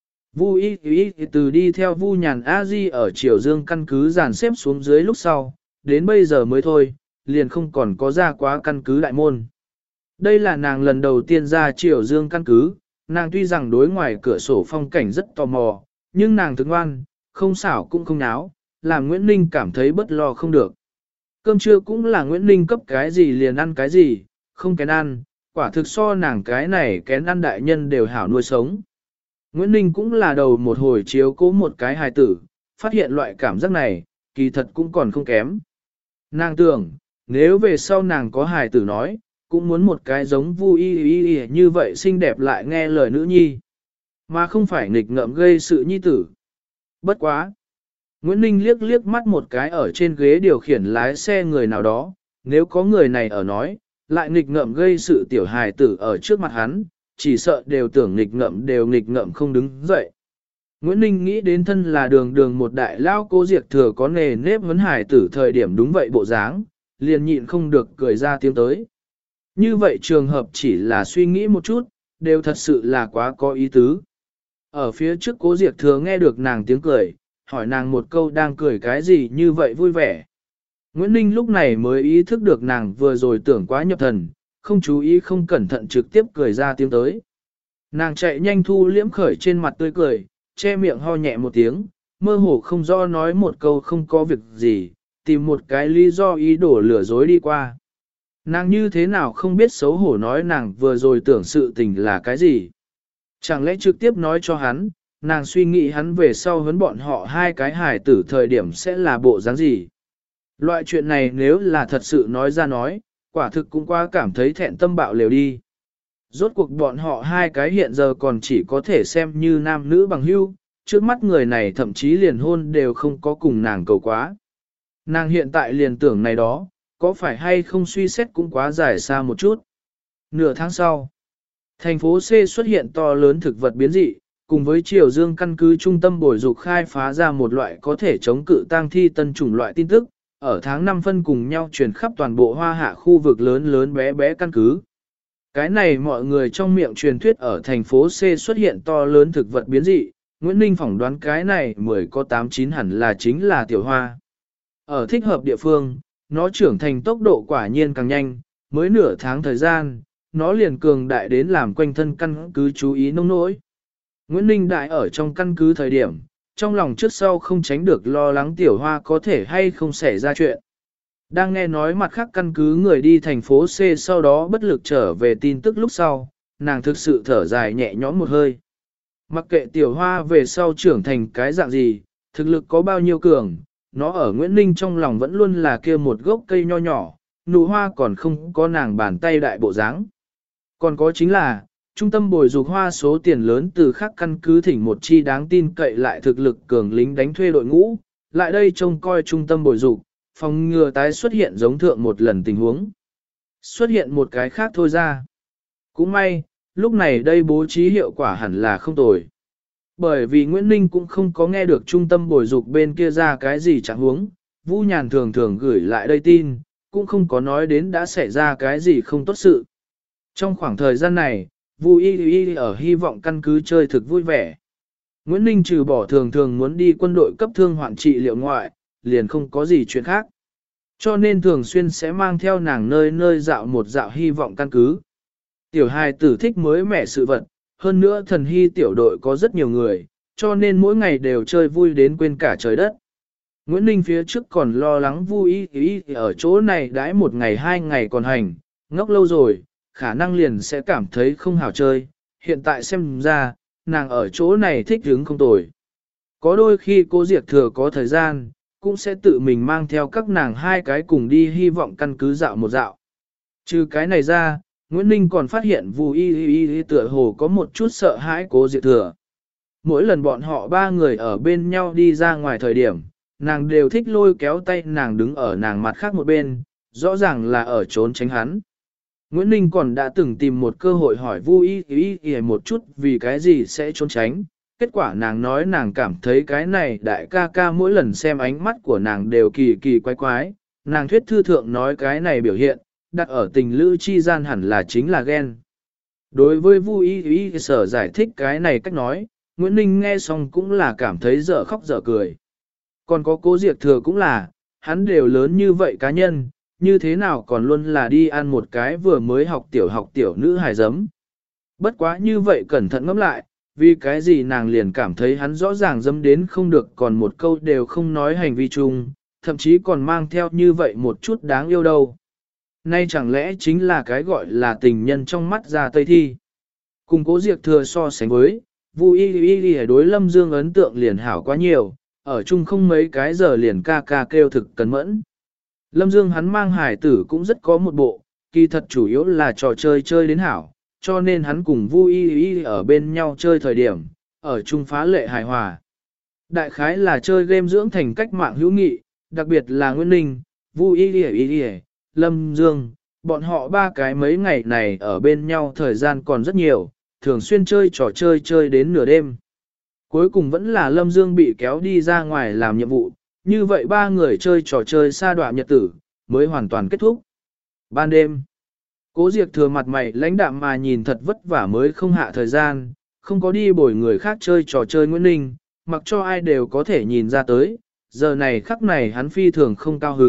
Vu Y Y từ đi theo Vu Nhàn A Di ở Triều Dương căn cứ dàn xếp xuống dưới lúc sau, đến bây giờ mới thôi, liền không còn có ra quá căn cứ đại môn. Đây là nàng lần đầu tiên ra Triều Dương căn cứ, nàng tuy rằng đối ngoài cửa sổ phong cảnh rất tò mò, nhưng nàng thức ngoan, không xảo cũng không náo, làm Nguyễn Ninh cảm thấy bất lo không được. Cơm trưa cũng là Nguyễn Ninh cấp cái gì liền ăn cái gì, không kén ăn, quả thực so nàng cái này kén ăn đại nhân đều hảo nuôi sống. Nguyễn Ninh cũng là đầu một hồi chiếu cố một cái hài tử, phát hiện loại cảm giác này, kỳ thật cũng còn không kém. Nàng tưởng, nếu về sau nàng có hài tử nói, cũng muốn một cái giống Vu Y Y như vậy xinh đẹp lại nghe lời nữ nhi, mà không phải nghịch ngợm gây sự nhi tử. Bất quá. Nguyễn Ninh liếc liếc mắt một cái ở trên ghế điều khiển lái xe người nào đó, nếu có người này ở nói, lại nghịch ngợm gây sự tiểu hài tử ở trước mặt hắn, chỉ sợ đều tưởng nghịch ngợm không đứng dậy. Nguyễn Ninh nghĩ đến thân là đường một đại lao Cố Diệt Thừa có nề nếp vấn hài tử thời điểm đúng vậy bộ dáng, liền nhịn không được cười ra tiếng tới. Như vậy trường hợp chỉ là suy nghĩ một chút, đều thật sự là quá có ý tứ. Ở phía trước Cố Diệt Thừa nghe được nàng tiếng cười, hỏi nàng một câu đang cười cái gì như vậy vui vẻ. Nguyễn Ninh lúc này mới ý thức được nàng vừa rồi tưởng quá nhập thần, không chú ý không cẩn thận trực tiếp cười ra tiếng tới. Nàng chạy nhanh thu liễm khởi trên mặt tươi cười, che miệng ho nhẹ một tiếng, mơ hồ không rõ nói một câu không có việc gì, tìm một cái lý do ý đổ lửa dối đi qua. Nàng như thế nào không biết xấu hổ nói nàng vừa rồi tưởng sự tình là cái gì. Chẳng lẽ trực tiếp nói cho hắn, nàng suy nghĩ hắn về sau huấn bọn họ hai cái hài tử thời điểm sẽ là bộ dáng gì. Loại chuyện này nếu là thật sự nói ra nói, quả thực cũng quá cảm thấy thẹn tâm bạo liều đi. Rốt cuộc bọn họ hai cái hiện giờ còn chỉ có thể xem như nam nữ bằng hữu, trước mắt người này thậm chí liền hôn đều không có cùng nàng cầu quá. Nàng hiện tại liền tưởng này đó, có phải hay không suy xét cũng quá dài xa một chút. Nửa tháng sau, thành phố C xuất hiện to lớn thực vật biến dị, cùng với Triều Dương căn cứ trung tâm bồi dục khai phá ra một loại có thể chống cự tang thi tân chủng loại tin tức, ở tháng 5 phân cùng nhau truyền khắp toàn bộ hoa hạ khu vực lớn lớn bé bé căn cứ. Cái này mọi người trong miệng truyền thuyết ở thành phố C xuất hiện to lớn thực vật biến dị, Nguyễn Ninh phỏng đoán cái này 10 có 8-9 hẳn là chính là tiểu hoa. Ở thích hợp địa phương, nó trưởng thành tốc độ quả nhiên càng nhanh, mới nửa tháng thời gian, nó liền cường đại đến làm quanh thân căn cứ chú ý nông nỗi. Nguyễn Ninh đại ở trong căn cứ thời điểm, trong lòng trước sau không tránh được lo lắng tiểu hoa có thể hay không xảy ra chuyện. Đang nghe nói mặt khác căn cứ người đi thành phố C sau đó bất lực trở về tin tức lúc sau, nàng thực sự thở dài nhẹ nhõm một hơi. Mặc kệ tiểu hoa về sau trưởng thành cái dạng gì, thực lực có bao nhiêu cường, nó ở Nguyễn Ninh trong lòng vẫn luôn là kia một gốc cây nho nhỏ, nụ hoa còn không có nàng bàn tay đại bộ dáng. Còn có chính là, trung tâm bồi dục hoa số tiền lớn từ khác căn cứ thỉnh một chi đáng tin cậy lại thực lực cường lính đánh thuê đội ngũ, lại đây trông coi trung tâm bồi dục, phòng ngừa tái xuất hiện giống thượng một lần tình huống. Xuất hiện một cái khác thôi ra. Cũng may, lúc này đây bố trí hiệu quả hẳn là không tồi. Bởi vì Nguyễn Ninh cũng không có nghe được trung tâm bồi dục bên kia ra cái gì chẳng huống, Vũ Nhàn thường thường gửi lại đây tin, cũng không có nói đến đã xảy ra cái gì không tốt sự. Trong khoảng thời gian này, Vu Y ở hy vọng căn cứ chơi thực vui vẻ. Nguyễn Ninh trừ bỏ thường thường muốn đi quân đội cấp thương hoạn trị liệu ngoại, liền không có gì chuyện khác. Cho nên thường xuyên sẽ mang theo nàng nơi nơi dạo một dạo hy vọng căn cứ. Tiểu hài tử thích mới mẻ sự vật, hơn nữa thần hy tiểu đội có rất nhiều người, cho nên mỗi ngày đều chơi vui đến quên cả trời đất. Nguyễn Ninh phía trước còn lo lắng vui ý ở chỗ này đãi một ngày 2 ngày còn hành, ngốc lâu rồi, khả năng liền sẽ cảm thấy không hảo chơi. Hiện tại xem ra, nàng ở chỗ này thích hứng không tồi. Có đôi khi cô Diệp thừa có thời gian, cũng sẽ tự mình mang theo các nàng hai cái cùng đi hy vọng căn cứ dạo một dạo. Trừ cái này ra, Nguyễn Ninh còn phát hiện Vu Y tựa hồ có một chút sợ hãi Cố Diệp Thừa. Mỗi lần bọn họ ba người ở bên nhau đi ra ngoài thời điểm, nàng đều thích lôi kéo tay nàng đứng ở nàng mặt khác một bên, rõ ràng là ở trốn tránh hắn. Nguyễn Ninh còn đã từng tìm một cơ hội hỏi Vu Y một chút vì cái gì sẽ trốn tránh. Kết quả nàng nói nàng cảm thấy cái này đại ca ca mỗi lần xem ánh mắt của nàng đều kỳ kỳ quái quái, nàng thuyết thư thượng nói cái này biểu hiện, đặt ở tình lữ chi gian hẳn là chính là ghen. Đối với Vu Y sở giải thích cái này cách nói, Nguyễn Ninh nghe xong cũng là cảm thấy dở khóc dở cười. Còn có Cố Diệp Thừa cũng là, hắn đều lớn như vậy cá nhân, như thế nào còn luôn là đi ăn một cái vừa mới học tiểu nữ hài giấm. Bất quá như vậy cẩn thận ngẫm lại, vì cái gì nàng liền cảm thấy hắn rõ ràng dâm đến không được còn một câu đều không nói hành vi chung, thậm chí còn mang theo như vậy một chút đáng yêu đâu. Nay chẳng lẽ chính là cái gọi là tình nhân trong mắt ra Tây Thi. Cùng Cố Diệp Thừa so sánh với, Vu Y đối Lâm Dương ấn tượng liền hảo quá nhiều, ở chung không mấy cái giờ liền ca ca kêu thực cẩn mẫn. Lâm Dương hắn mang hải tử cũng rất có một bộ, kỳ thật chủ yếu là trò chơi chơi đến hảo, cho nên hắn cùng Vu Y ở bên nhau chơi thời điểm, ở chung phá lệ hài hòa. Đại khái là chơi game dưỡng thành cách mạng hữu nghị, đặc biệt là Nguyễn Ninh, Vu Y, Lâm Dương, bọn họ ba cái mấy ngày này ở bên nhau thời gian còn rất nhiều, thường xuyên chơi trò chơi chơi đến nửa đêm. Cuối cùng vẫn là Lâm Dương bị kéo đi ra ngoài làm nhiệm vụ, như vậy ba người chơi trò chơi sa đọa nhật tử, mới hoàn toàn kết thúc. Ban đêm, Cố Diệp Thừa mặt mày lãnh đạm mà nhìn thật vất vả mới không hạ thời gian, không có đi bồi người khác chơi trò chơi Nguyễn Ninh, mặc cho ai đều có thể nhìn ra tới, giờ này khắc này hắn phi thường không cao hứng,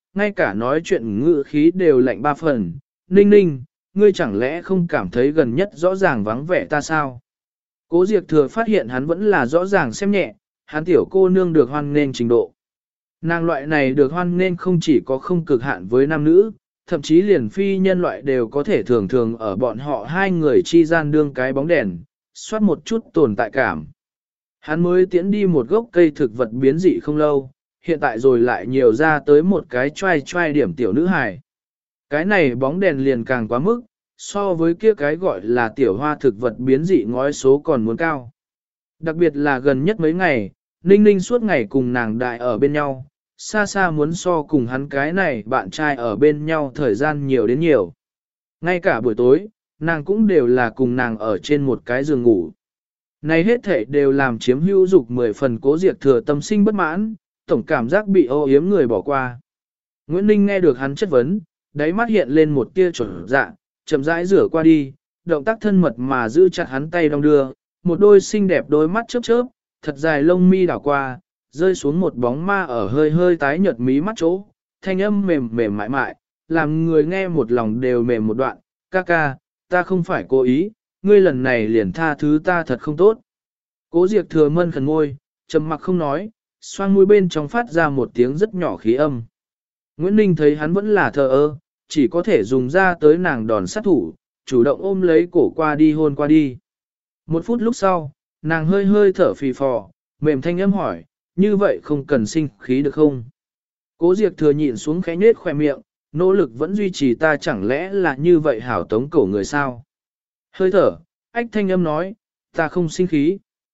ngay cả nói chuyện ngữ khí đều lạnh ba phần. Ninh ninh, ngươi chẳng lẽ không cảm thấy gần nhất rõ ràng vắng vẻ ta sao? Cố Diệp Thừa phát hiện hắn vẫn là rõ ràng xem nhẹ, hắn tiểu cô nương được hoan nghênh trình độ. Nàng loại này được hoan nghênh không chỉ có không cực hạn với nam nữ, thậm chí liền phi nhân loại đều có thể thường thường ở bọn họ hai người chi gian đương cái bóng đèn, soát một chút tồn tại cảm. Hắn mới tiễn đi một gốc cây thực vật biến dị không lâu, hiện tại rồi lại nhiều ra tới một cái trai trai điểm tiểu nữ hài. Cái này bóng đèn liền càng quá mức, so với kia cái gọi là tiểu hoa thực vật biến dị ngói số còn muốn cao. Đặc biệt là gần nhất mấy ngày, Ninh Ninh suốt ngày cùng nàng đại ở bên nhau, xa xa muốn so cùng hắn cái này bạn trai ở bên nhau thời gian nhiều đến nhiều. Ngay cả buổi tối, nàng cũng đều là cùng nàng ở trên một cái giường ngủ. Này hết thể đều làm chiếm hữu dục 10 phần Cố Diệp Thừa tâm sinh bất mãn, tổng cảm giác bị ô yếm người bỏ qua. Nguyễn Ninh nghe được hắn chất vấn, đáy mắt hiện lên một tia trở dạ, chậm rãi rửa qua đi, động tác thân mật mà giữ chặt hắn tay đong đưa, một đôi xinh đẹp đôi mắt chớp chớp, thật dài lông mi đảo qua, rơi xuống một bóng ma ở hơi hơi tái nhợt mí mắt chỗ, thanh âm mềm mềm mại mại, làm người nghe một lòng đều mềm một đoạn, ca ca, ta không phải cố ý, ngươi lần này liền tha thứ ta thật không tốt. Cố Diệp Thừa mân khẩn ngôi, trầm mặc không nói, xoang mũi bên trong phát ra một tiếng rất nhỏ khí âm. Nguyễn Ninh thấy hắn vẫn là thờ ơ, chỉ có thể dùng ra tới nàng đòn sát thủ, chủ động ôm lấy cổ qua đi hôn qua đi. Một phút lúc sau, nàng hơi hơi thở phì phò, mềm thanh âm hỏi, như vậy không cần sinh khí được không? Cố Diệp Thừa nhịn xuống khẽ nết khoe miệng, nỗ lực vẫn duy trì ta chẳng lẽ là như vậy hảo tống cổ người sao? Hơi thở, ách thanh âm nói, ta không sinh khí.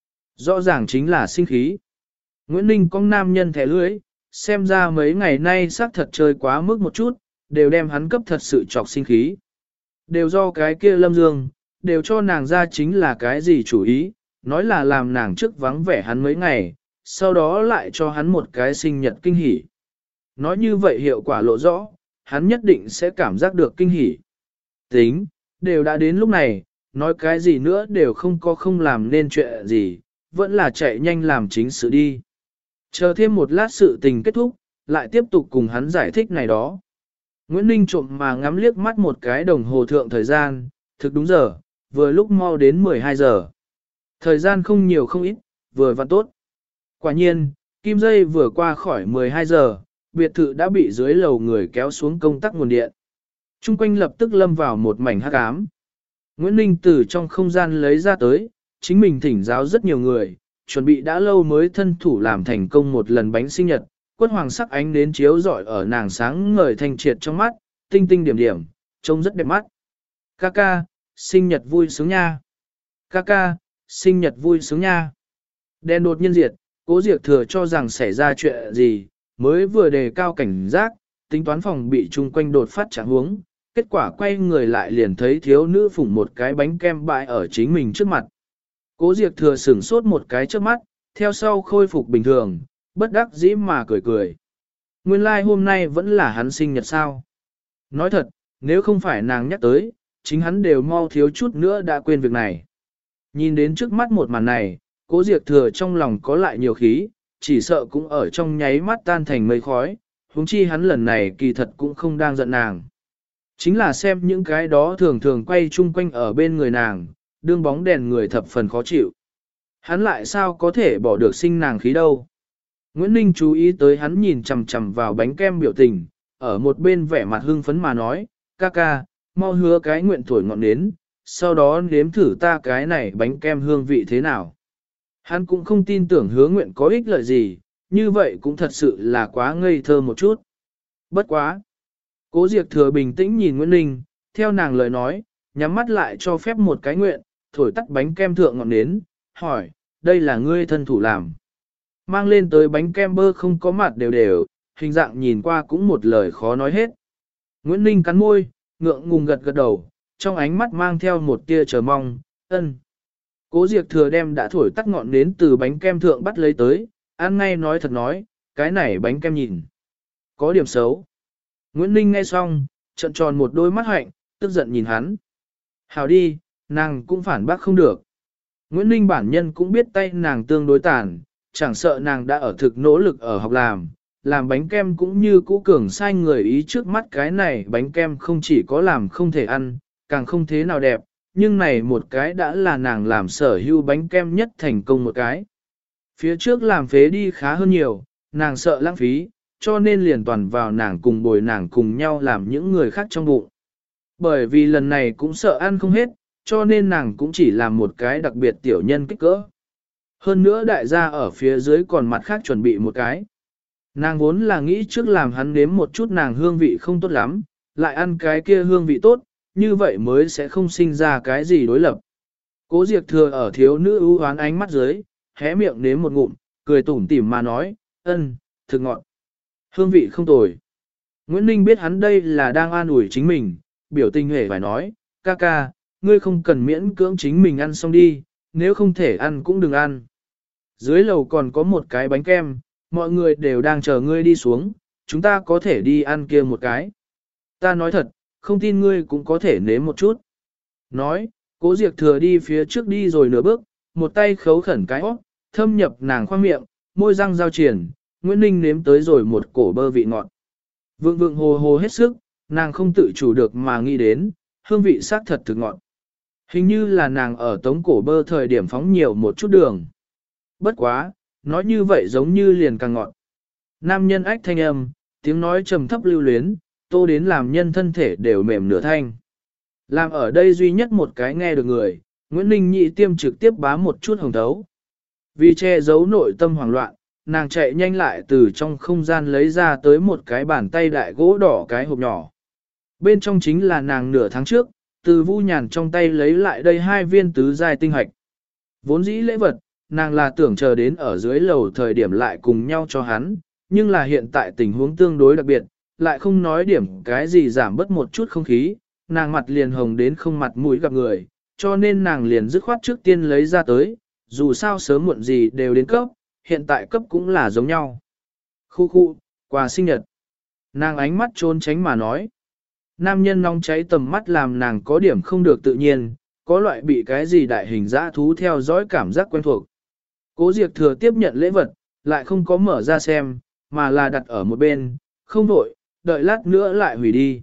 Rõ ràng chính là sinh khí. Nguyễn Ninh con nam nhân thẻ lưới, xem ra mấy ngày nay xác thật chơi quá mức một chút, đều đem hắn cấp thật sự chọc sinh khí. Đều do cái kia Lâm Dương, đều cho nàng ra chính là cái gì chủ ý, nói là làm nàng trước vắng vẻ hắn mấy ngày, sau đó lại cho hắn một cái sinh nhật kinh hỉ. Nói như vậy hiệu quả lộ rõ, hắn nhất định sẽ cảm giác được kinh hỉ. Tính, đều đã đến lúc này, nói cái gì nữa đều không làm nên chuyện gì, vẫn là chạy nhanh làm chính sự đi. Chờ thêm một lát sự tình kết thúc, lại tiếp tục cùng hắn giải thích này đó. Nguyễn Ninh trộm mà ngắm liếc mắt một cái đồng hồ thượng thời gian, thực đúng giờ, vừa lúc mau đến 12 giờ. Thời gian không nhiều không ít, vừa vặn tốt. Quả nhiên, kim dây vừa qua khỏi 12 giờ, biệt thự đã bị dưới lầu người kéo xuống công tắc nguồn điện. Trung quanh lập tức lâm vào một mảnh hắc ám. Nguyễn Ninh từ trong không gian lấy ra tới, chính mình thỉnh giáo rất nhiều người, chuẩn bị đã lâu mới thân thủ làm thành công một lần bánh sinh nhật, quất hoàng sắc ánh đến chiếu rọi ở nàng sáng ngời thanh triệt trong mắt, tinh tinh điểm điểm, trông rất đẹp mắt. Kaka, sinh nhật vui sướng nha. Kaka, sinh nhật vui sướng nha. Đèn đột nhiên diệt, Cố Diệp Thừa cho rằng xảy ra chuyện gì, mới vừa đề cao cảnh giác, tính toán phòng bị chung quanh đột phát trạng huống, kết quả quay người lại liền thấy thiếu nữ phủng một cái bánh kem bại ở chính mình trước mặt. Cố Diệp Thừa sửng sốt một cái trước mắt, theo sau khôi phục bình thường, bất đắc dĩ mà cười cười. Nguyên lai like hôm nay vẫn là hắn sinh nhật sao. Nói thật, nếu không phải nàng nhắc tới, chính hắn đều mau thiếu chút nữa đã quên việc này. Nhìn đến trước mắt một màn này, Cố Diệp Thừa trong lòng có lại nhiều khí, chỉ sợ cũng ở trong nháy mắt tan thành mây khói, huống chi hắn lần này kỳ thật cũng không đang giận nàng. Chính là xem những cái đó thường thường quay chung quanh ở bên người nàng, đương bóng đèn người thập phần khó chịu. Hắn lại sao có thể bỏ được sinh nàng khí đâu. Nguyễn Ninh chú ý tới hắn nhìn chằm chằm vào bánh kem biểu tình, ở một bên vẻ mặt hưng phấn mà nói, Kaka, mau hứa cái nguyện thổi ngọn nến, sau đó nếm thử ta cái này bánh kem hương vị thế nào. Hắn cũng không tin tưởng hứa nguyện có ích lợi gì, như vậy cũng thật sự là quá ngây thơ một chút. Bất quá. Cố Diệp Thừa bình tĩnh nhìn Nguyễn Ninh, theo nàng lời nói, nhắm mắt lại cho phép một cái nguyện, thổi tắt bánh kem thượng ngọn nến, hỏi, đây là ngươi thân thủ làm. Mang lên tới bánh kem bơ không có mặt đều đều, hình dạng nhìn qua cũng một lời khó nói hết. Nguyễn Ninh cắn môi, ngượng ngùng gật gật đầu, trong ánh mắt mang theo một tia chờ mong, ân. Cố Diệp Thừa đem đã thổi tắt ngọn nến từ bánh kem thượng bắt lấy tới, ăn ngay nói thật nói, cái này bánh kem nhìn. Có điểm xấu. Nguyễn Ninh nghe xong, trợn tròn một đôi mắt hạnh, tức giận nhìn hắn. Hào đi, nàng cũng phản bác không được. Nguyễn Ninh bản nhân cũng biết tay nàng tương đối tàn, chẳng sợ nàng đã ở thực nỗ lực ở học làm, làm bánh kem cũng như cũ cường sai người ý trước mắt cái này bánh kem không chỉ có làm không thể ăn, càng không thế nào đẹp, nhưng này một cái đã là nàng làm sở hữu bánh kem nhất thành công một cái. Phía trước làm phế đi khá hơn nhiều, nàng sợ lãng phí, cho nên liền toàn vào nàng cùng bồi nàng cùng nhau làm những người khác trong bụng. Bởi vì lần này cũng sợ ăn không hết, cho nên nàng cũng chỉ làm một cái đặc biệt tiểu nhân kích cỡ. Hơn nữa đại gia ở phía dưới còn mặt khác chuẩn bị một cái. Nàng vốn là nghĩ trước làm hắn nếm một chút nàng hương vị không tốt lắm, lại ăn cái kia hương vị tốt, như vậy mới sẽ không sinh ra cái gì đối lập. Cố Diệp Thừa ở thiếu nữ ưu hoán ánh mắt dưới, hé miệng nếm một ngụm, cười tủm tỉm mà nói, thực ngọt. Hương vị không tồi. Nguyễn Ninh biết hắn đây là đang an ủi chính mình, biểu tình hề phải nói, ca ca, ngươi không cần miễn cưỡng chính mình ăn xong đi, nếu không thể ăn cũng đừng ăn. Dưới lầu còn có một cái bánh kem, mọi người đều đang chờ ngươi đi xuống, chúng ta có thể đi ăn kia một cái. Ta nói thật, không tin ngươi cũng có thể nếm một chút. Nói, Cố Diệp Thừa đi phía trước đi rồi nửa bước, một tay khấu khẩn cái hót, thâm nhập nàng khoang miệng, môi răng giao triển, Nguyễn Ninh nếm tới rồi một cổ bơ vị ngọt. Vượng vượng hồ hồ hết sức, nàng không tự chủ được mà nghĩ đến, hương vị xác thật thực ngọt. Hình như là nàng ở tống cổ bơ thời điểm phóng nhiều một chút đường. Bất quá, nói như vậy giống như liền càng ngọt. Nam nhân ách thanh âm, tiếng nói trầm thấp lưu luyến, tô đến làm nhân thân thể đều mềm nửa thanh. Làm ở đây duy nhất một cái nghe được người, Nguyễn Ninh nhị tiêm trực tiếp bám một chút hồng thấu. Vì che giấu nội tâm hoảng loạn, nàng chạy nhanh lại từ trong không gian lấy ra tới một cái bàn tay đại gỗ đỏ cái hộp nhỏ. Bên trong chính là nàng nửa tháng trước, từ Vu Nhàn trong tay lấy lại đây 2 viên tứ giai tinh hạch. Vốn dĩ lễ vật, nàng là tưởng chờ đến ở dưới lầu thời điểm lại cùng nhau cho hắn, nhưng là hiện tại tình huống tương đối đặc biệt, lại không nói điểm cái gì giảm bớt một chút không khí, nàng mặt liền hồng đến không mặt mũi gặp người, cho nên nàng liền dứt khoát trước tiên lấy ra tới, dù sao sớm muộn gì đều đến cấp, hiện tại cấp cũng là giống nhau. Khu khu, quà sinh nhật. Nàng ánh mắt trốn tránh mà nói. Nam nhân nóng cháy tầm mắt làm nàng có điểm không được tự nhiên, có loại bị cái gì đại hình dã thú theo dõi cảm giác quen thuộc. Cố Diệp Thừa tiếp nhận lễ vật, lại không có mở ra xem, mà là đặt ở một bên, không đổi, đợi lát nữa lại hủy đi.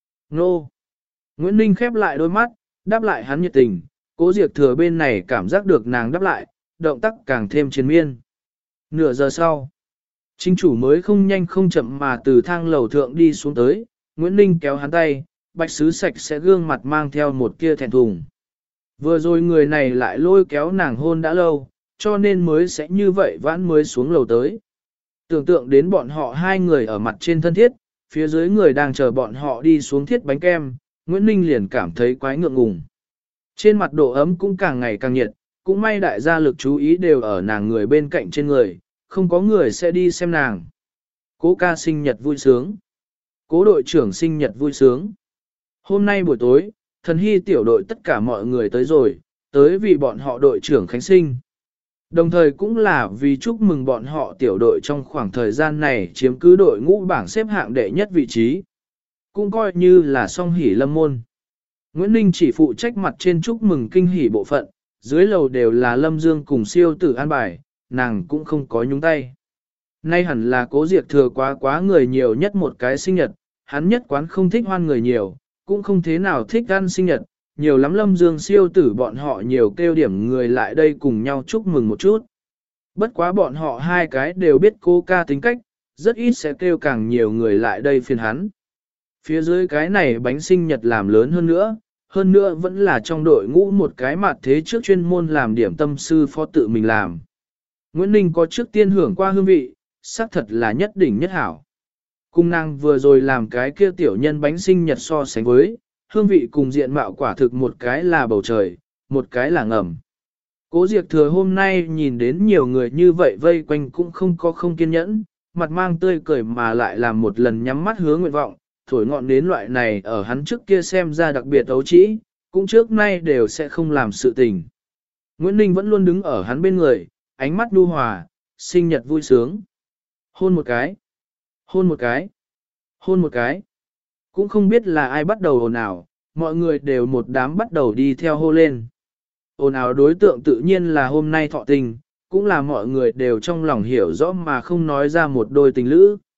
Nô! Nguyễn Ninh khép lại đôi mắt, đáp lại hắn nhiệt tình, Cố Diệp Thừa bên này cảm giác được nàng đáp lại, động tác càng thêm chiến miên. Nửa giờ sau, chính chủ mới không nhanh không chậm mà từ thang lầu thượng đi xuống tới, Nguyễn Ninh kéo hắn tay, bạch sứ sạch sẽ gương mặt mang theo một kia thẹn thùng. Vừa rồi người này lại lôi kéo nàng hôn đã lâu, cho nên mới sẽ như vậy vãn mới xuống lầu tới. Tưởng tượng đến bọn họ 2 người ở mặt trên thân thiết, phía dưới người đang chờ bọn họ đi xuống thiết bánh kem, Nguyễn Ninh liền cảm thấy quái ngượng ngùng. Trên mặt độ ấm cũng càng ngày càng nhiệt, cũng may đại gia lực chú ý đều ở nàng người bên cạnh trên người, không có người sẽ đi xem nàng. Cố ca sinh nhật vui sướng. Cố đội trưởng sinh nhật vui sướng. Hôm nay buổi tối, thần hy tiểu đội tất cả mọi người tới rồi, tới vì bọn họ đội trưởng khánh sinh. Đồng thời cũng là vì chúc mừng bọn họ tiểu đội trong khoảng thời gian này chiếm cứ đội ngũ bảng xếp hạng đệ nhất vị trí. Cũng coi như là song hỷ lâm môn. Nguyễn Ninh chỉ phụ trách mặt trên chúc mừng kinh hỷ bộ phận, dưới lầu đều là Lâm Dương cùng siêu tử an bài, nàng cũng không có nhúng tay. Nay hẳn là Cố Diệp Thừa quá người nhiều nhất một cái sinh nhật, hắn nhất quán không thích hoan người nhiều, cũng không thế nào thích ăn sinh nhật, nhiều lắm Lâm Dương siêu tử bọn họ nhiều kêu điểm người lại đây cùng nhau chúc mừng một chút. Bất quá bọn họ 2 cái đều biết cô ca tính cách, rất ít sẽ kêu càng nhiều người lại đây phiền hắn. Phía dưới cái này bánh sinh nhật làm lớn hơn nữa vẫn là trong đội ngũ một cái mặt thế trước chuyên môn làm điểm tâm sư phó tự mình làm. Nguyễn Ninh có trước tiên hưởng qua hương vị, xác thật là nhất đỉnh nhất hảo. Cung nàng vừa rồi làm cái kia tiểu nhân bánh sinh nhật so sánh với, hương vị cùng diện mạo quả thực một cái là bầu trời, một cái là ngầm. Cố Diệp Thừa hôm nay nhìn đến nhiều người như vậy vây quanh cũng không kiên nhẫn, mặt mang tươi cười mà lại làm một lần nhắm mắt hứa nguyện vọng, thổi ngọn đến loại này ở hắn trước kia xem ra đặc biệt ấu trĩ, cũng trước nay đều sẽ không làm sự tình. Nguyễn Ninh vẫn luôn đứng ở hắn bên người, ánh mắt nhu hòa, sinh nhật vui sướng. Hôn một cái, hôn một cái, hôn một cái. Cũng không biết là ai bắt đầu ồn ào, mọi người đều một đám bắt đầu đi theo hô lên. Ồn ào đối tượng tự nhiên là hôm nay thọ tình, cũng là mọi người đều trong lòng hiểu rõ mà không nói ra một đôi tình lữ.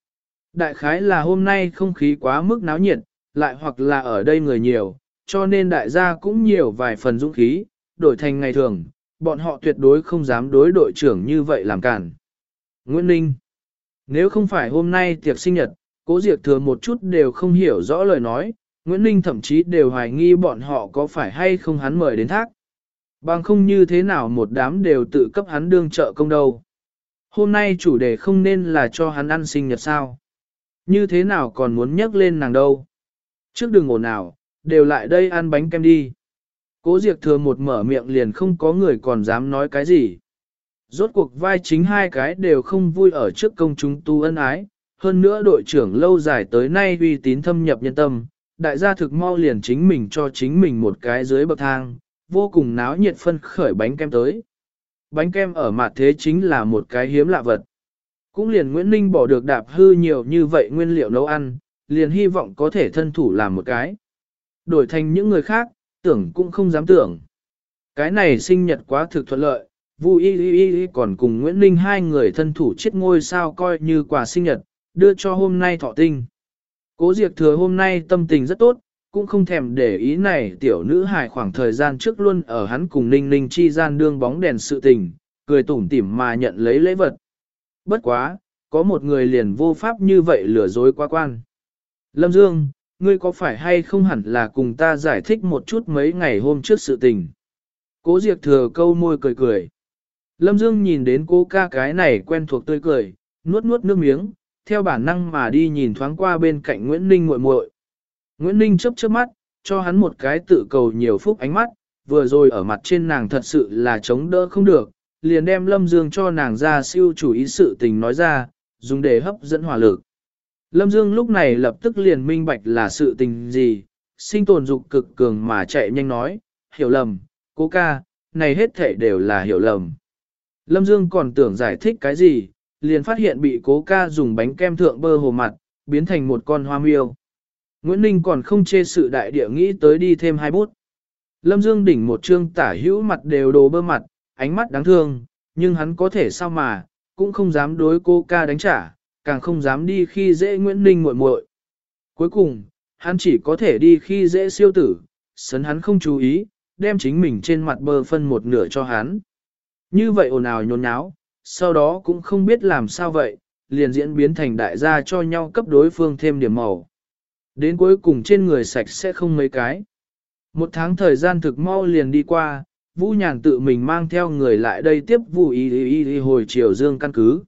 Đại khái là hôm nay không khí quá mức náo nhiệt, lại hoặc là ở đây người nhiều, cho nên đại gia cũng nhiều vài phần dũng khí, đổi thành ngày thường, bọn họ tuyệt đối không dám đối đội trưởng như vậy làm cản. Nguyễn Ninh, nếu không phải hôm nay tiệc sinh nhật, Cố Diệp Thừa một chút đều không hiểu rõ lời nói, Nguyễn Ninh thậm chí đều hoài nghi bọn họ có phải hay không hắn mời đến thác. Bằng không như thế nào một đám đều tự cấp hắn đương trợ công đâu. Hôm nay chủ đề không nên là cho hắn ăn sinh nhật sao. Như thế nào còn muốn nhắc lên nàng đâu. Trước đừng ồn ào, đều lại đây ăn bánh kem đi. Cố Diệp Thừa một mở miệng liền không có người còn dám nói cái gì. Rốt cuộc vai chính hai cái đều không vui ở trước công chúng tu ân ái, hơn nữa đội trưởng lâu dài tới nay uy tín thâm nhập nhân tâm, đại gia thực mau liền chính mình cho chính mình một cái dưới bậc thang, vô cùng náo nhiệt phân khởi bánh kem tới. Bánh kem ở mặt thế chính là một cái hiếm lạ vật. Cũng liền Nguyễn Ninh bỏ được đạp hư nhiều như vậy nguyên liệu nấu ăn, liền hy vọng có thể thân thủ làm một cái. Đổi thành những người khác, tưởng cũng không dám tưởng. Cái này sinh nhật quá thực thuận lợi, Vu Y còn cùng Nguyễn Ninh hai người thân thủ chiết ngôi sao coi như quà sinh nhật, đưa cho hôm nay thọ tinh. Cố Diệp Thừa hôm nay tâm tình rất tốt, cũng không thèm để ý này tiểu nữ hài khoảng thời gian trước luôn ở hắn cùng Ninh Ninh chi gian đương bóng đèn sự tình, cười tủm tỉm mà nhận lấy lễ vật. Bất quá, có một người liền vô pháp như vậy lừa dối quá quan. Lâm Dương, ngươi có phải hay không hẳn là cùng ta giải thích một chút mấy ngày hôm trước sự tình. Cố Diệp Thừa câu môi cười cười. Lâm Dương nhìn đến cô ca cái này quen thuộc tươi cười, nuốt nuốt nước miếng, theo bản năng mà đi nhìn thoáng qua bên cạnh Nguyễn Ninh muội muội. Nguyễn Ninh chớp chớp mắt, cho hắn một cái tự cầu nhiều phúc ánh mắt, vừa rồi ở mặt trên nàng thật sự là chống đỡ không được, liền đem Lâm Dương cho nàng ra siêu chủ ý sự tình nói ra, dùng để hấp dẫn hỏa lực. Lâm Dương lúc này lập tức liền minh bạch là sự tình gì, sinh tồn dục cực cường mà chạy nhanh nói, hiểu lầm, cố ca, này hết thể đều là hiểu lầm. Lâm Dương còn tưởng giải thích cái gì, liền phát hiện bị cố ca dùng bánh kem thượng bơ hồ mặt, biến thành một con hoa miêu. Nguyễn Ninh còn không chê sự đại địa nghĩ tới đi thêm 2 bút. Lâm Dương đỉnh một trương tả hữu mặt đều đồ bơ mặt, ánh mắt đáng thương, nhưng hắn có thể sao mà, cũng không dám đối cô ca đánh trả, càng không dám đi khi dễ Nguyễn Ninh muội muội. Cuối cùng, hắn chỉ có thể đi khi dễ siêu tử, sấn hắn không chú ý, đem chính mình trên mặt bơ phân một nửa cho hắn. Như vậy ồn ào nhốn nháo, sau đó cũng không biết làm sao vậy, liền diễn biến thành đại gia cho nhau cấp đối phương thêm điểm màu. Đến cuối cùng trên người sạch sẽ không mấy cái. Một tháng thời gian thực mau liền đi qua, Vũ Nhàn tự mình mang theo người lại đây tiếp Vu Y hồi chiều dương căn cứ.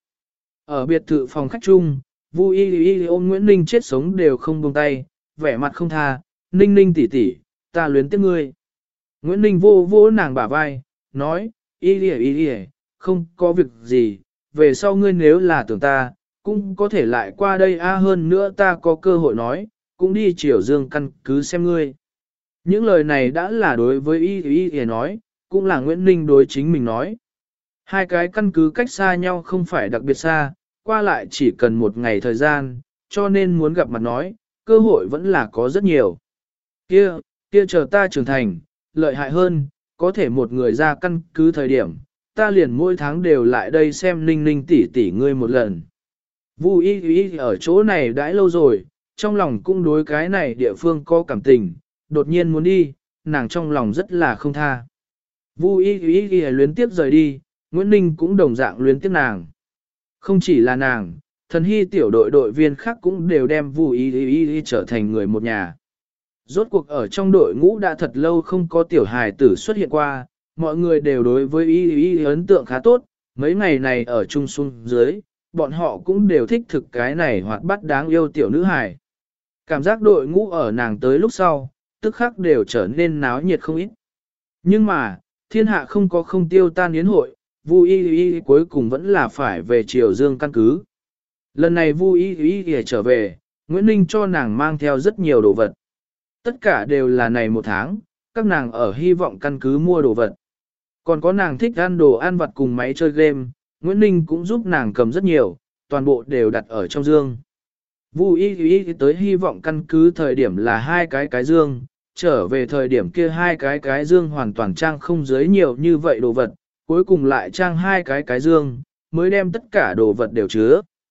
Ở biệt thự phòng khách chung, Vu Y ôm Nguyễn Ninh chết sống đều không buông tay, vẻ mặt không tha, Ninh Ninh tỷ tỷ, ta luyến tiếc ngươi. Nguyễn Ninh vô vô nàng bả vai, nói, Y, không có việc gì, về sau ngươi nếu là tưởng ta, cũng có thể lại qua đây hơn nữa ta có cơ hội nói, cũng đi chiều dương căn cứ xem ngươi. Những lời này đã là đối với Y nói, cũng là Nguyễn Ninh đối chính mình nói. Hai cái căn cứ cách xa nhau không phải đặc biệt xa, qua lại chỉ cần một ngày thời gian, cho nên muốn gặp mặt nói, cơ hội vẫn là có rất nhiều. Kia chờ ta trưởng thành, lợi hại hơn, có thể một người ra căn cứ thời điểm, ta liền mỗi tháng đều lại đây xem Ninh Ninh tỷ tỷ ngươi một lần. Vu Y ở chỗ này đãi lâu rồi, trong lòng cũng đối cái này địa phương có cảm tình, đột nhiên muốn đi, nàng trong lòng rất là không tha. Vu Y luyến tiếp rời đi, Nguyễn Ninh cũng đồng dạng luyến tiếp nàng. Không chỉ là nàng, thần hy tiểu đội viên khác cũng đều đem Vu Y trở thành người một nhà. Rốt cuộc ở trong đội ngũ đã thật lâu không có tiểu hài tử xuất hiện qua, mọi người đều đối với Y ấn tượng khá tốt, mấy ngày này ở chung xuống dưới, bọn họ cũng đều thích thực cái này hoạt bát đáng yêu tiểu nữ hài. Cảm giác đội ngũ ở nàng tới lúc sau, tức khắc đều trở nên náo nhiệt không ít. Nhưng mà, thiên hạ không có không tiêu tan yến hội, Vu Y cuối cùng vẫn là phải về Triều Dương căn cứ. Lần này Vu Y trở về, Nguyễn Ninh cho nàng mang theo rất nhiều đồ vật. Tất cả đều là này một tháng, các nàng ở hy vọng căn cứ mua đồ vật. Còn có nàng thích ăn đồ ăn vặt cùng máy chơi game, Nguyễn Ninh cũng giúp nàng cầm rất nhiều, toàn bộ đều đặt ở trong dương. Vu Y tới hy vọng căn cứ thời điểm là 2 cái dương, trở về thời điểm kia 2 cái dương hoàn toàn trang không dưới nhiều như vậy đồ vật, cuối cùng lại trang 2 cái dương, mới đem tất cả đồ vật đều chứa.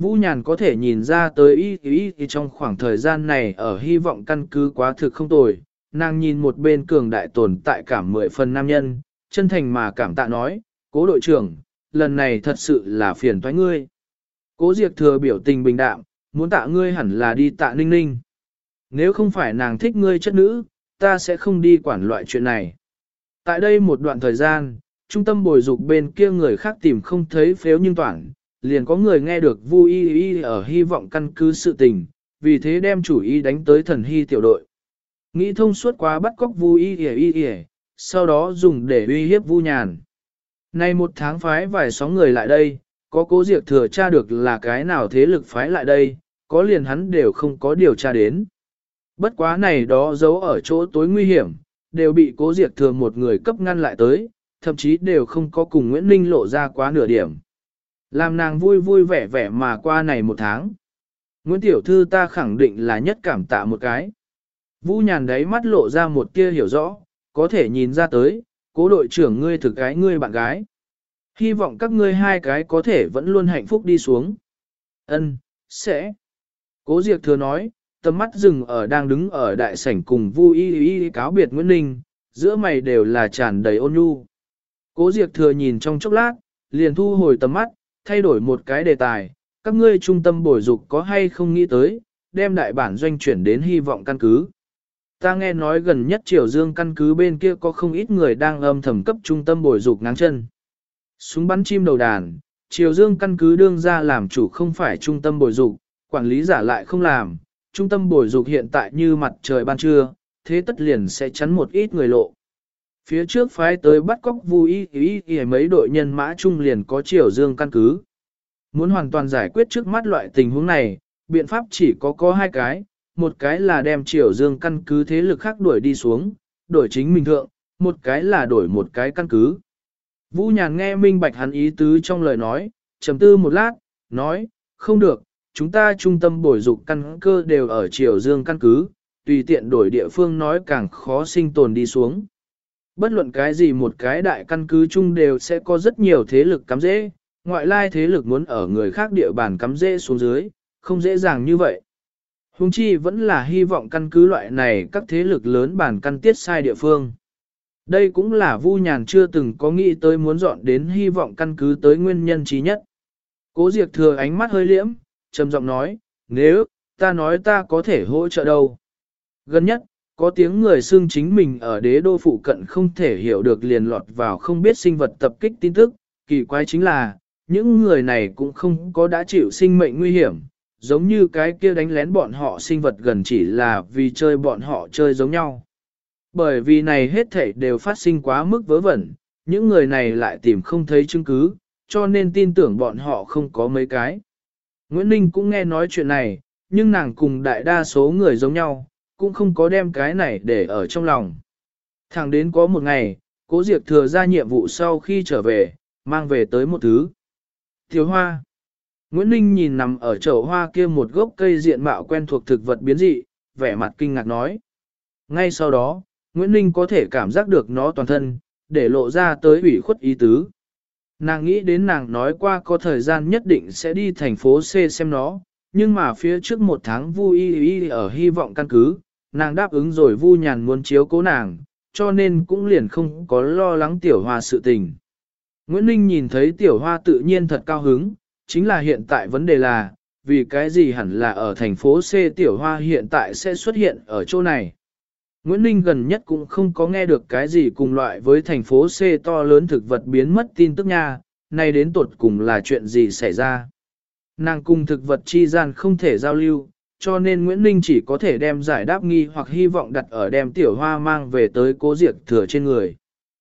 Vũ Nhàn có thể nhìn ra tới y trong khoảng thời gian này ở hy vọng căn cứ quá thực không tồi, nàng nhìn một bên cường đại tồn tại cảm 10 phần nam nhân, chân thành mà cảm tạ nói, cố đội trưởng, lần này thật sự là phiền toái ngươi. Cố Diệp Thừa biểu tình bình đạm, muốn tạ ngươi hẳn là đi tạ Ninh Ninh. Nếu không phải nàng thích ngươi chất nữ, ta sẽ không đi quản loại chuyện này. Tại đây một đoạn thời gian, trung tâm bồi dục bên kia người khác tìm không thấy phếu nhưng toản, liền có người nghe được Vu Y ở hy vọng căn cứ sự tình, vì thế đem chủ ý đánh tới thần hy tiểu đội. Nghĩ thông suốt quá bắt cóc Vu Y, sau đó dùng để uy hiếp Vu Nhàn. Nay một tháng phái vài sóng người lại đây, có Cố Diệp Thừa tra được là cái nào thế lực phái lại đây, có liền hắn đều không có điều tra đến. Bất quá này đó giấu ở chỗ tối nguy hiểm, đều bị Cố Diệp Thừa một người cấp ngăn lại tới, thậm chí đều không có cùng Nguyễn Ninh lộ ra quá nửa điểm. Làm nàng vui vui vẻ vẻ mà qua này một tháng. Nguyễn Tiểu Thư ta khẳng định là nhất cảm tạ một cái. Vũ Nhàn đáy mắt lộ ra một tia hiểu rõ, có thể nhìn ra tới, Cố đội trưởng ngươi thực cái ngươi bạn gái. Hy vọng các ngươi hai cái có thể vẫn luôn hạnh phúc đi xuống. Ân, sẽ. Cố Diệp Thừa nói, tầm mắt dừng ở đang đứng ở đại sảnh cùng Vu Y cáo biệt Nguyễn Ninh, giữa mày đều là tràn đầy ôn nhu. Cố Diệp Thừa nhìn trong chốc lát, liền thu hồi tầm mắt, thay đổi một cái đề tài, các ngươi trung tâm bồi dục có hay không nghĩ tới, đem đại bản doanh chuyển đến hy vọng căn cứ. Ta nghe nói gần nhất Triều Dương căn cứ bên kia có không ít người đang âm thầm cấp trung tâm bồi dục ngáng chân. Súng bắn chim đầu đàn, Triều Dương căn cứ đương ra làm chủ không phải trung tâm bồi dục, quản lý giả lại không làm, trung tâm bồi dục hiện tại như mặt trời ban trưa, thế tất liền sẽ chắn một ít người lộ. Phía trước phái tới bắt cóc Vu Y mấy đội nhân mã chung liền có Triều Dương căn cứ. Muốn hoàn toàn giải quyết trước mắt loại tình huống này, biện pháp chỉ có hai cái, một cái là đem Triều Dương căn cứ thế lực khác đuổi đi xuống, đổi chính mình thượng, một cái là đổi một cái căn cứ. Vũ Nhàn nghe minh bạch hắn ý tứ trong lời nói, trầm tư một lát, nói, không được, chúng ta trung tâm bồi dục căn cơ đều ở Triều Dương căn cứ, tùy tiện đổi địa phương nói càng khó sinh tồn đi xuống. Bất luận cái gì một cái đại căn cứ chung đều sẽ có rất nhiều thế lực cắm dễ, ngoại lai thế lực muốn ở người khác địa bàn cắm dễ xuống dưới, không dễ dàng như vậy. Huống chi vẫn là hy vọng căn cứ loại này các thế lực lớn bản căn tiết sai địa phương. Đây cũng là Vu Nhàn chưa từng có nghĩ tới muốn dọn đến hy vọng căn cứ tới nguyên nhân trí nhất. Cố Diệp Thừa ánh mắt hơi liễm, trầm giọng nói, nếu, ta nói ta có thể hỗ trợ đâu. Gần nhất, có tiếng người xưng chính mình ở đế đô phụ cận không thể hiểu được liền lọt vào không biết sinh vật tập kích tin tức, kỳ quái chính là, những người này cũng không có đã chịu sinh mệnh nguy hiểm, giống như cái kia đánh lén bọn họ sinh vật gần chỉ là vì chơi bọn họ chơi giống nhau. Bởi vì này hết thảy đều phát sinh quá mức vớ vẩn, những người này lại tìm không thấy chứng cứ, cho nên tin tưởng bọn họ không có mấy cái. Nguyễn Ninh cũng nghe nói chuyện này, nhưng nàng cùng đại đa số người giống nhau, cũng không có đem cái này để ở trong lòng. Thẳng đến có một ngày, Cố Diệp Thừa ra nhiệm vụ sau khi trở về, mang về tới một thứ. Thiếu hoa. Nguyễn Ninh nhìn nằm ở chậu hoa kia một gốc cây diện mạo quen thuộc thực vật biến dị, vẻ mặt kinh ngạc nói. Ngay sau đó, Nguyễn Ninh có thể cảm giác được nó toàn thân, để lộ ra tới ủy khuất ý tứ. Nàng nghĩ đến nàng nói qua có thời gian nhất định sẽ đi thành phố C xem nó, nhưng mà phía trước một tháng Vu Y ở hy vọng căn cứ, nàng đáp ứng rồi Vu Nhàn muốn chiếu cố nàng, cho nên cũng liền không có lo lắng tiểu hoa sự tình. Nguyễn Ninh nhìn thấy tiểu hoa tự nhiên thật cao hứng, chính là hiện tại vấn đề là, vì cái gì hẳn là ở thành phố C tiểu hoa hiện tại sẽ xuất hiện ở chỗ này. Nguyễn Ninh gần nhất cũng không có nghe được cái gì cùng loại với thành phố C to lớn thực vật biến mất tin tức nha, nay đến tột cùng là chuyện gì xảy ra. Nàng cùng thực vật chi gian không thể giao lưu, cho nên Nguyễn Ninh chỉ có thể đem giải đáp nghi hoặc hy vọng đặt ở đem tiểu hoa mang về tới Cố Diệp Thừa trên người.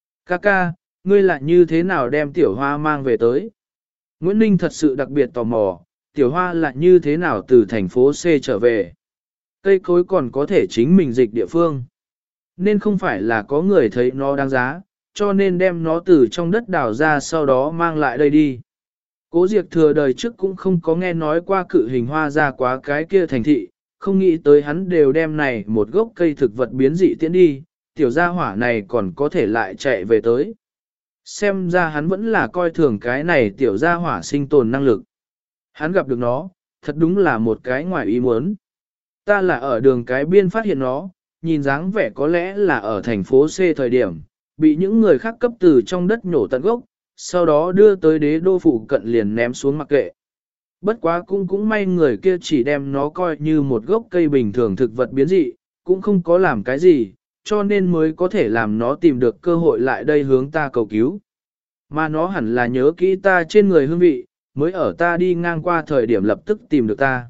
Kaka, ngươi lại như thế nào đem tiểu hoa mang về tới? Nguyễn Ninh thật sự đặc biệt tò mò, tiểu hoa lại như thế nào từ thành phố C trở về? Cây cối còn có thể chính mình dịch địa phương. Nên không phải là có người thấy nó đáng giá, cho nên đem nó từ trong đất đào ra sau đó mang lại đây đi. Cố Diệp Thừa đời trước cũng không có nghe nói qua cự hình hoa ra quá cái kia thành thị, không nghĩ tới hắn đều đem này một gốc cây thực vật biến dị tiễn đi, tiểu gia hỏa này còn có thể lại chạy về tới. Xem ra hắn vẫn là coi thường cái này tiểu gia hỏa sinh tồn năng lực. Hắn gặp được nó, thật đúng là một cái ngoài ý muốn. Ta là ở đường cái biên phát hiện nó, nhìn dáng vẻ có lẽ là ở thành phố C thời điểm, bị những người khác cấp từ trong đất nhổ tận gốc, sau đó đưa tới đế đô phụ cận liền ném xuống mặc kệ. Bất quá cũng may người kia chỉ đem nó coi như một gốc cây bình thường thực vật biến dị, cũng không có làm cái gì, cho nên mới có thể làm nó tìm được cơ hội lại đây hướng ta cầu cứu. Mà nó hẳn là nhớ kỹ ta trên người hương vị, mới ở ta đi ngang qua thời điểm lập tức tìm được ta.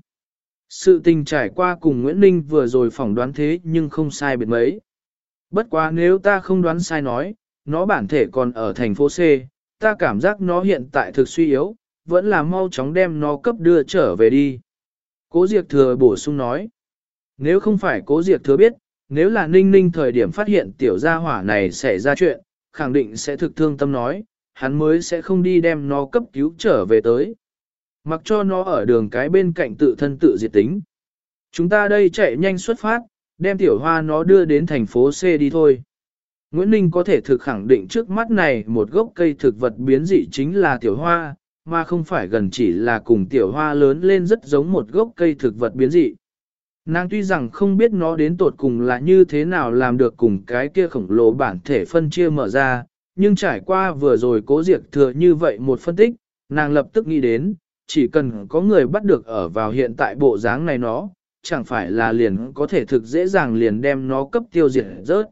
Sự tình trải qua cùng Nguyễn Ninh vừa rồi phỏng đoán thế nhưng không sai biệt mấy. Bất quá nếu ta không đoán sai nói, nó bản thể còn ở thành phố C, ta cảm giác nó hiện tại thực suy yếu, vẫn là mau chóng đem nó cấp đưa trở về đi. Cố Diệp Thừa bổ sung nói, nếu không phải Cố Diệp Thừa biết, nếu là Ninh Ninh thời điểm phát hiện tiểu gia hỏa này xảy ra chuyện, khẳng định sẽ thực thương tâm nói, hắn mới sẽ không đi đem nó cấp cứu trở về tới. Mặc cho nó ở đường cái bên cạnh tự thân tự diệt tính. Chúng ta đây chạy nhanh xuất phát, đem tiểu hoa nó đưa đến thành phố C đi thôi. Nguyễn Ninh có thể thực khẳng định trước mắt này một gốc cây thực vật biến dị chính là tiểu hoa, mà không phải gần chỉ là cùng tiểu hoa lớn lên rất giống một gốc cây thực vật biến dị. Nàng tuy rằng không biết nó đến tột cùng là như thế nào làm được cùng cái kia khổng lồ bản thể phân chia mở ra, nhưng trải qua vừa rồi Cố Diệp Thừa như vậy một phân tích, nàng lập tức nghĩ đến, chỉ cần có người bắt được ở vào hiện tại bộ dáng này nó, chẳng phải là liền có thể thực dễ dàng liền đem nó cấp tiêu diệt rớt.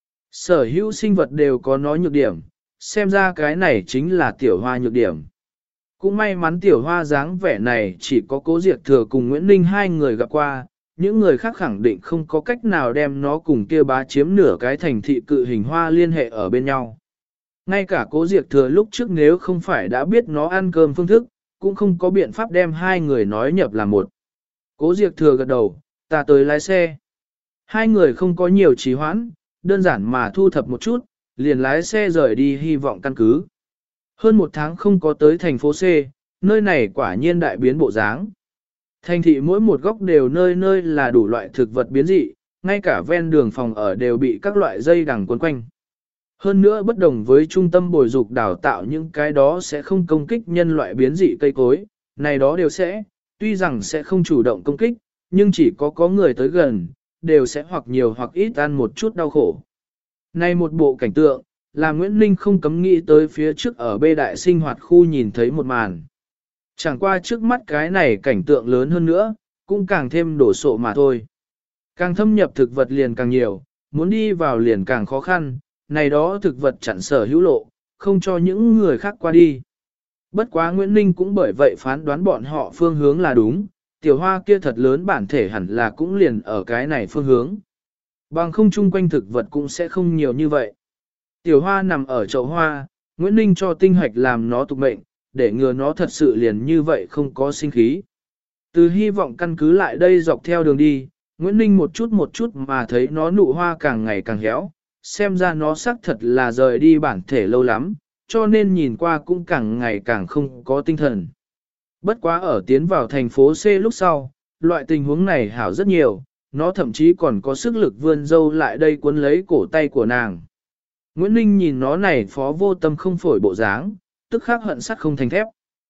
Sở hữu sinh vật đều có nó nhược điểm, xem ra cái này chính là tiểu hoa nhược điểm. Cũng may mắn tiểu hoa dáng vẻ này chỉ có Cố Diệp Thừa cùng Nguyễn Ninh hai người gặp qua, những người khác khẳng định không có cách nào đem nó cùng kia bá chiếm nửa cái thành thị cự hình hoa liên hệ ở bên nhau. Ngay cả Cố Diệp Thừa lúc trước nếu không phải đã biết nó ăn cơm phương thức, cũng không có biện pháp đem hai người nói nhập là một. Cố Diệp Thừa gật đầu, ta tới lái xe. Hai người không có nhiều trì hoãn, đơn giản mà thu thập một chút, liền lái xe rời đi hy vọng căn cứ. Hơn một tháng không có tới thành phố C, nơi này quả nhiên đại biến bộ dáng. Thành thị mỗi một góc đều nơi nơi là đủ loại thực vật biến dị, ngay cả ven đường phòng ở đều bị các loại dây đằng quấn quanh. Hơn nữa bất đồng với trung tâm bồi dục đào tạo những cái đó sẽ không công kích nhân loại biến dị cây cối, này đó đều sẽ, tuy rằng sẽ không chủ động công kích, nhưng chỉ có người tới gần, đều sẽ hoặc nhiều hoặc ít ăn một chút đau khổ. Này một bộ cảnh tượng, là Nguyễn Ninh không cấm nghĩ tới phía trước ở bê đại sinh hoạt khu nhìn thấy một màn. Chẳng qua trước mắt cái này cảnh tượng lớn hơn nữa, cũng càng thêm đổ sộ mà thôi. Càng thâm nhập thực vật liền càng nhiều, muốn đi vào liền càng khó khăn, này đó thực vật chặn sở hữu lộ, không cho những người khác qua đi. Bất quá Nguyễn Ninh cũng bởi vậy phán đoán bọn họ phương hướng là đúng, tiểu hoa kia thật lớn bản thể hẳn là cũng liền ở cái này phương hướng. Bằng không chung quanh thực vật cũng sẽ không nhiều như vậy. Tiểu hoa nằm ở chậu hoa, Nguyễn Ninh cho tinh hoạch làm nó tục mệnh, để ngừa nó thật sự liền như vậy không có sinh khí. Từ hy vọng căn cứ lại đây dọc theo đường đi, Nguyễn Ninh một chút mà thấy nó nụ hoa càng ngày càng héo, xem ra nó xác thật là rời đi bản thể lâu lắm, cho nên nhìn qua cũng càng ngày càng không có tinh thần. Bất quá ở tiến vào thành phố C lúc sau, loại tình huống này hảo rất nhiều, nó thậm chí còn có sức lực vươn dâu lại đây cuốn lấy cổ tay của nàng. Nguyễn Ninh nhìn nó này phó vô tâm không phổi bộ dáng, tức khắc hận sắt không thành thép.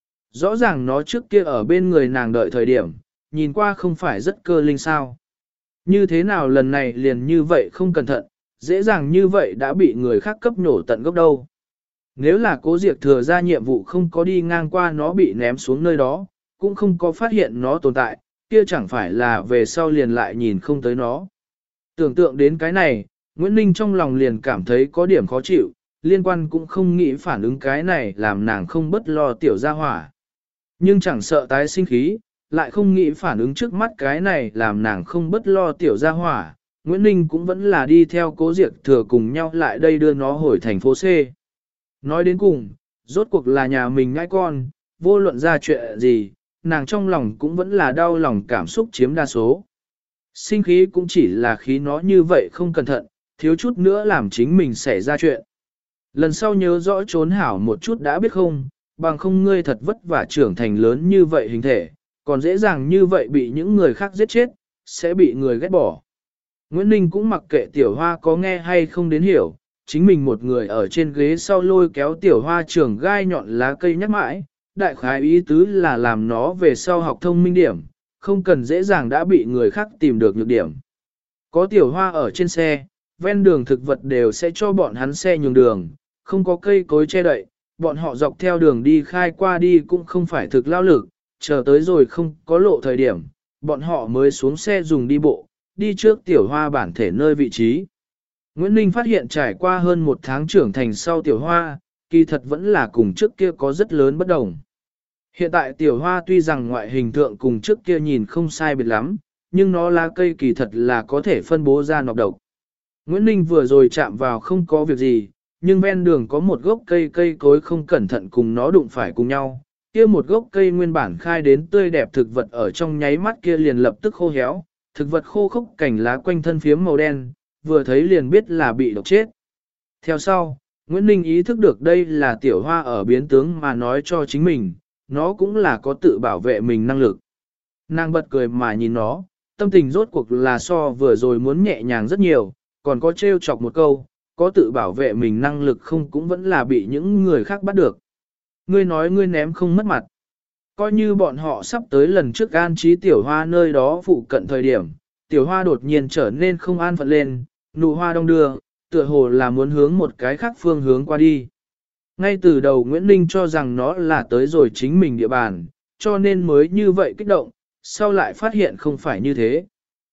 Rõ ràng nó trước kia ở bên người nàng đợi thời điểm, nhìn qua không phải rất cơ linh sao. Như thế nào lần này liền như vậy không cẩn thận, dễ dàng như vậy đã bị người khác cấp nổ tận gốc đâu. Nếu là Cố Diệp Thừa ra nhiệm vụ không có đi ngang qua nó bị ném xuống nơi đó, cũng không có phát hiện nó tồn tại, kia chẳng phải là về sau liền lại nhìn không tới nó. Tưởng tượng đến cái này, Nguyễn Ninh trong lòng liền cảm thấy có điểm khó chịu, liên quan cũng không nghĩ phản ứng cái này làm nàng không bất lo tiểu gia hỏa. Nhưng chẳng sợ tái sinh khí, lại không nghĩ phản ứng trước mắt cái này làm nàng không bất lo tiểu gia hỏa. Nguyễn Ninh cũng vẫn là đi theo Cố Diệp Thừa cùng nhau lại đây đưa nó hồi thành phố C. Nói đến cùng, rốt cuộc là nhà mình ngãi con, vô luận ra chuyện gì, nàng trong lòng cũng vẫn là đau lòng cảm xúc chiếm đa số. Sinh khí cũng chỉ là khí nó như vậy không cẩn thận, thiếu chút nữa làm chính mình xảy ra chuyện. Lần sau nhớ rõ trốn hảo một chút đã biết không, bằng không ngươi thật vất vả trưởng thành lớn như vậy hình thể, còn dễ dàng như vậy bị những người khác giết chết, sẽ bị người ghét bỏ. Nguyễn Ninh cũng mặc kệ tiểu hoa có nghe hay không đến hiểu, chính mình một người ở trên ghế sau lôi kéo tiểu hoa trưởng gai nhọn lá cây nhắc mãi, đại khái ý tứ là làm nó về sau học thông minh điểm, không cần dễ dàng đã bị người khác tìm được nhược điểm. Có tiểu hoa ở trên xe, ven đường thực vật đều sẽ cho bọn hắn xe nhường đường, không có cây cối che đậy, bọn họ dọc theo đường đi khai qua đi cũng không phải thực lao lực, chờ tới rồi không có lộ thời điểm, bọn họ mới xuống xe dùng đi bộ, đi trước tiểu hoa bản thể nơi vị trí. Nguyễn Ninh phát hiện trải qua hơn một tháng trưởng thành sau tiểu hoa, kỳ thật vẫn là cùng trước kia có rất lớn bất đồng. Hiện tại tiểu hoa tuy rằng ngoại hình thượng cùng trước kia nhìn không sai biệt lắm, nhưng nó lá cây kỳ thật là có thể phân bố ra nọc độc. Nguyễn Ninh vừa rồi chạm vào không có việc gì, nhưng ven đường có một gốc cây cối không cẩn thận cùng nó đụng phải cùng nhau. Kia một gốc cây nguyên bản khai đến tươi đẹp thực vật ở trong nháy mắt kia liền lập tức khô héo, thực vật khô khốc cành lá quanh thân phiếm màu đen, vừa thấy liền biết là bị độc chết. Theo sau, Nguyễn Ninh ý thức được đây là tiểu hoa ở biến tướng mà nói cho chính mình, nó cũng là có tự bảo vệ mình năng lực. Nàng bật cười mà nhìn nó, tâm tình rốt cuộc là so vừa rồi muốn nhẹ nhàng rất nhiều, còn có trêu chọc một câu, có tự bảo vệ mình năng lực không cũng vẫn là bị những người khác bắt được. Ngươi nói ngươi ném không mất mặt. Coi như bọn họ sắp tới lần trước an trí tiểu hoa nơi đó phụ cận thời điểm, tiểu hoa đột nhiên trở nên không an phận lên, nụ hoa đông đưa, tựa hồ là muốn hướng một cái khác phương hướng qua đi. Ngay từ đầu Nguyễn Ninh cho rằng nó là tới rồi chính mình địa bàn, cho nên mới như vậy kích động, sau lại phát hiện không phải như thế.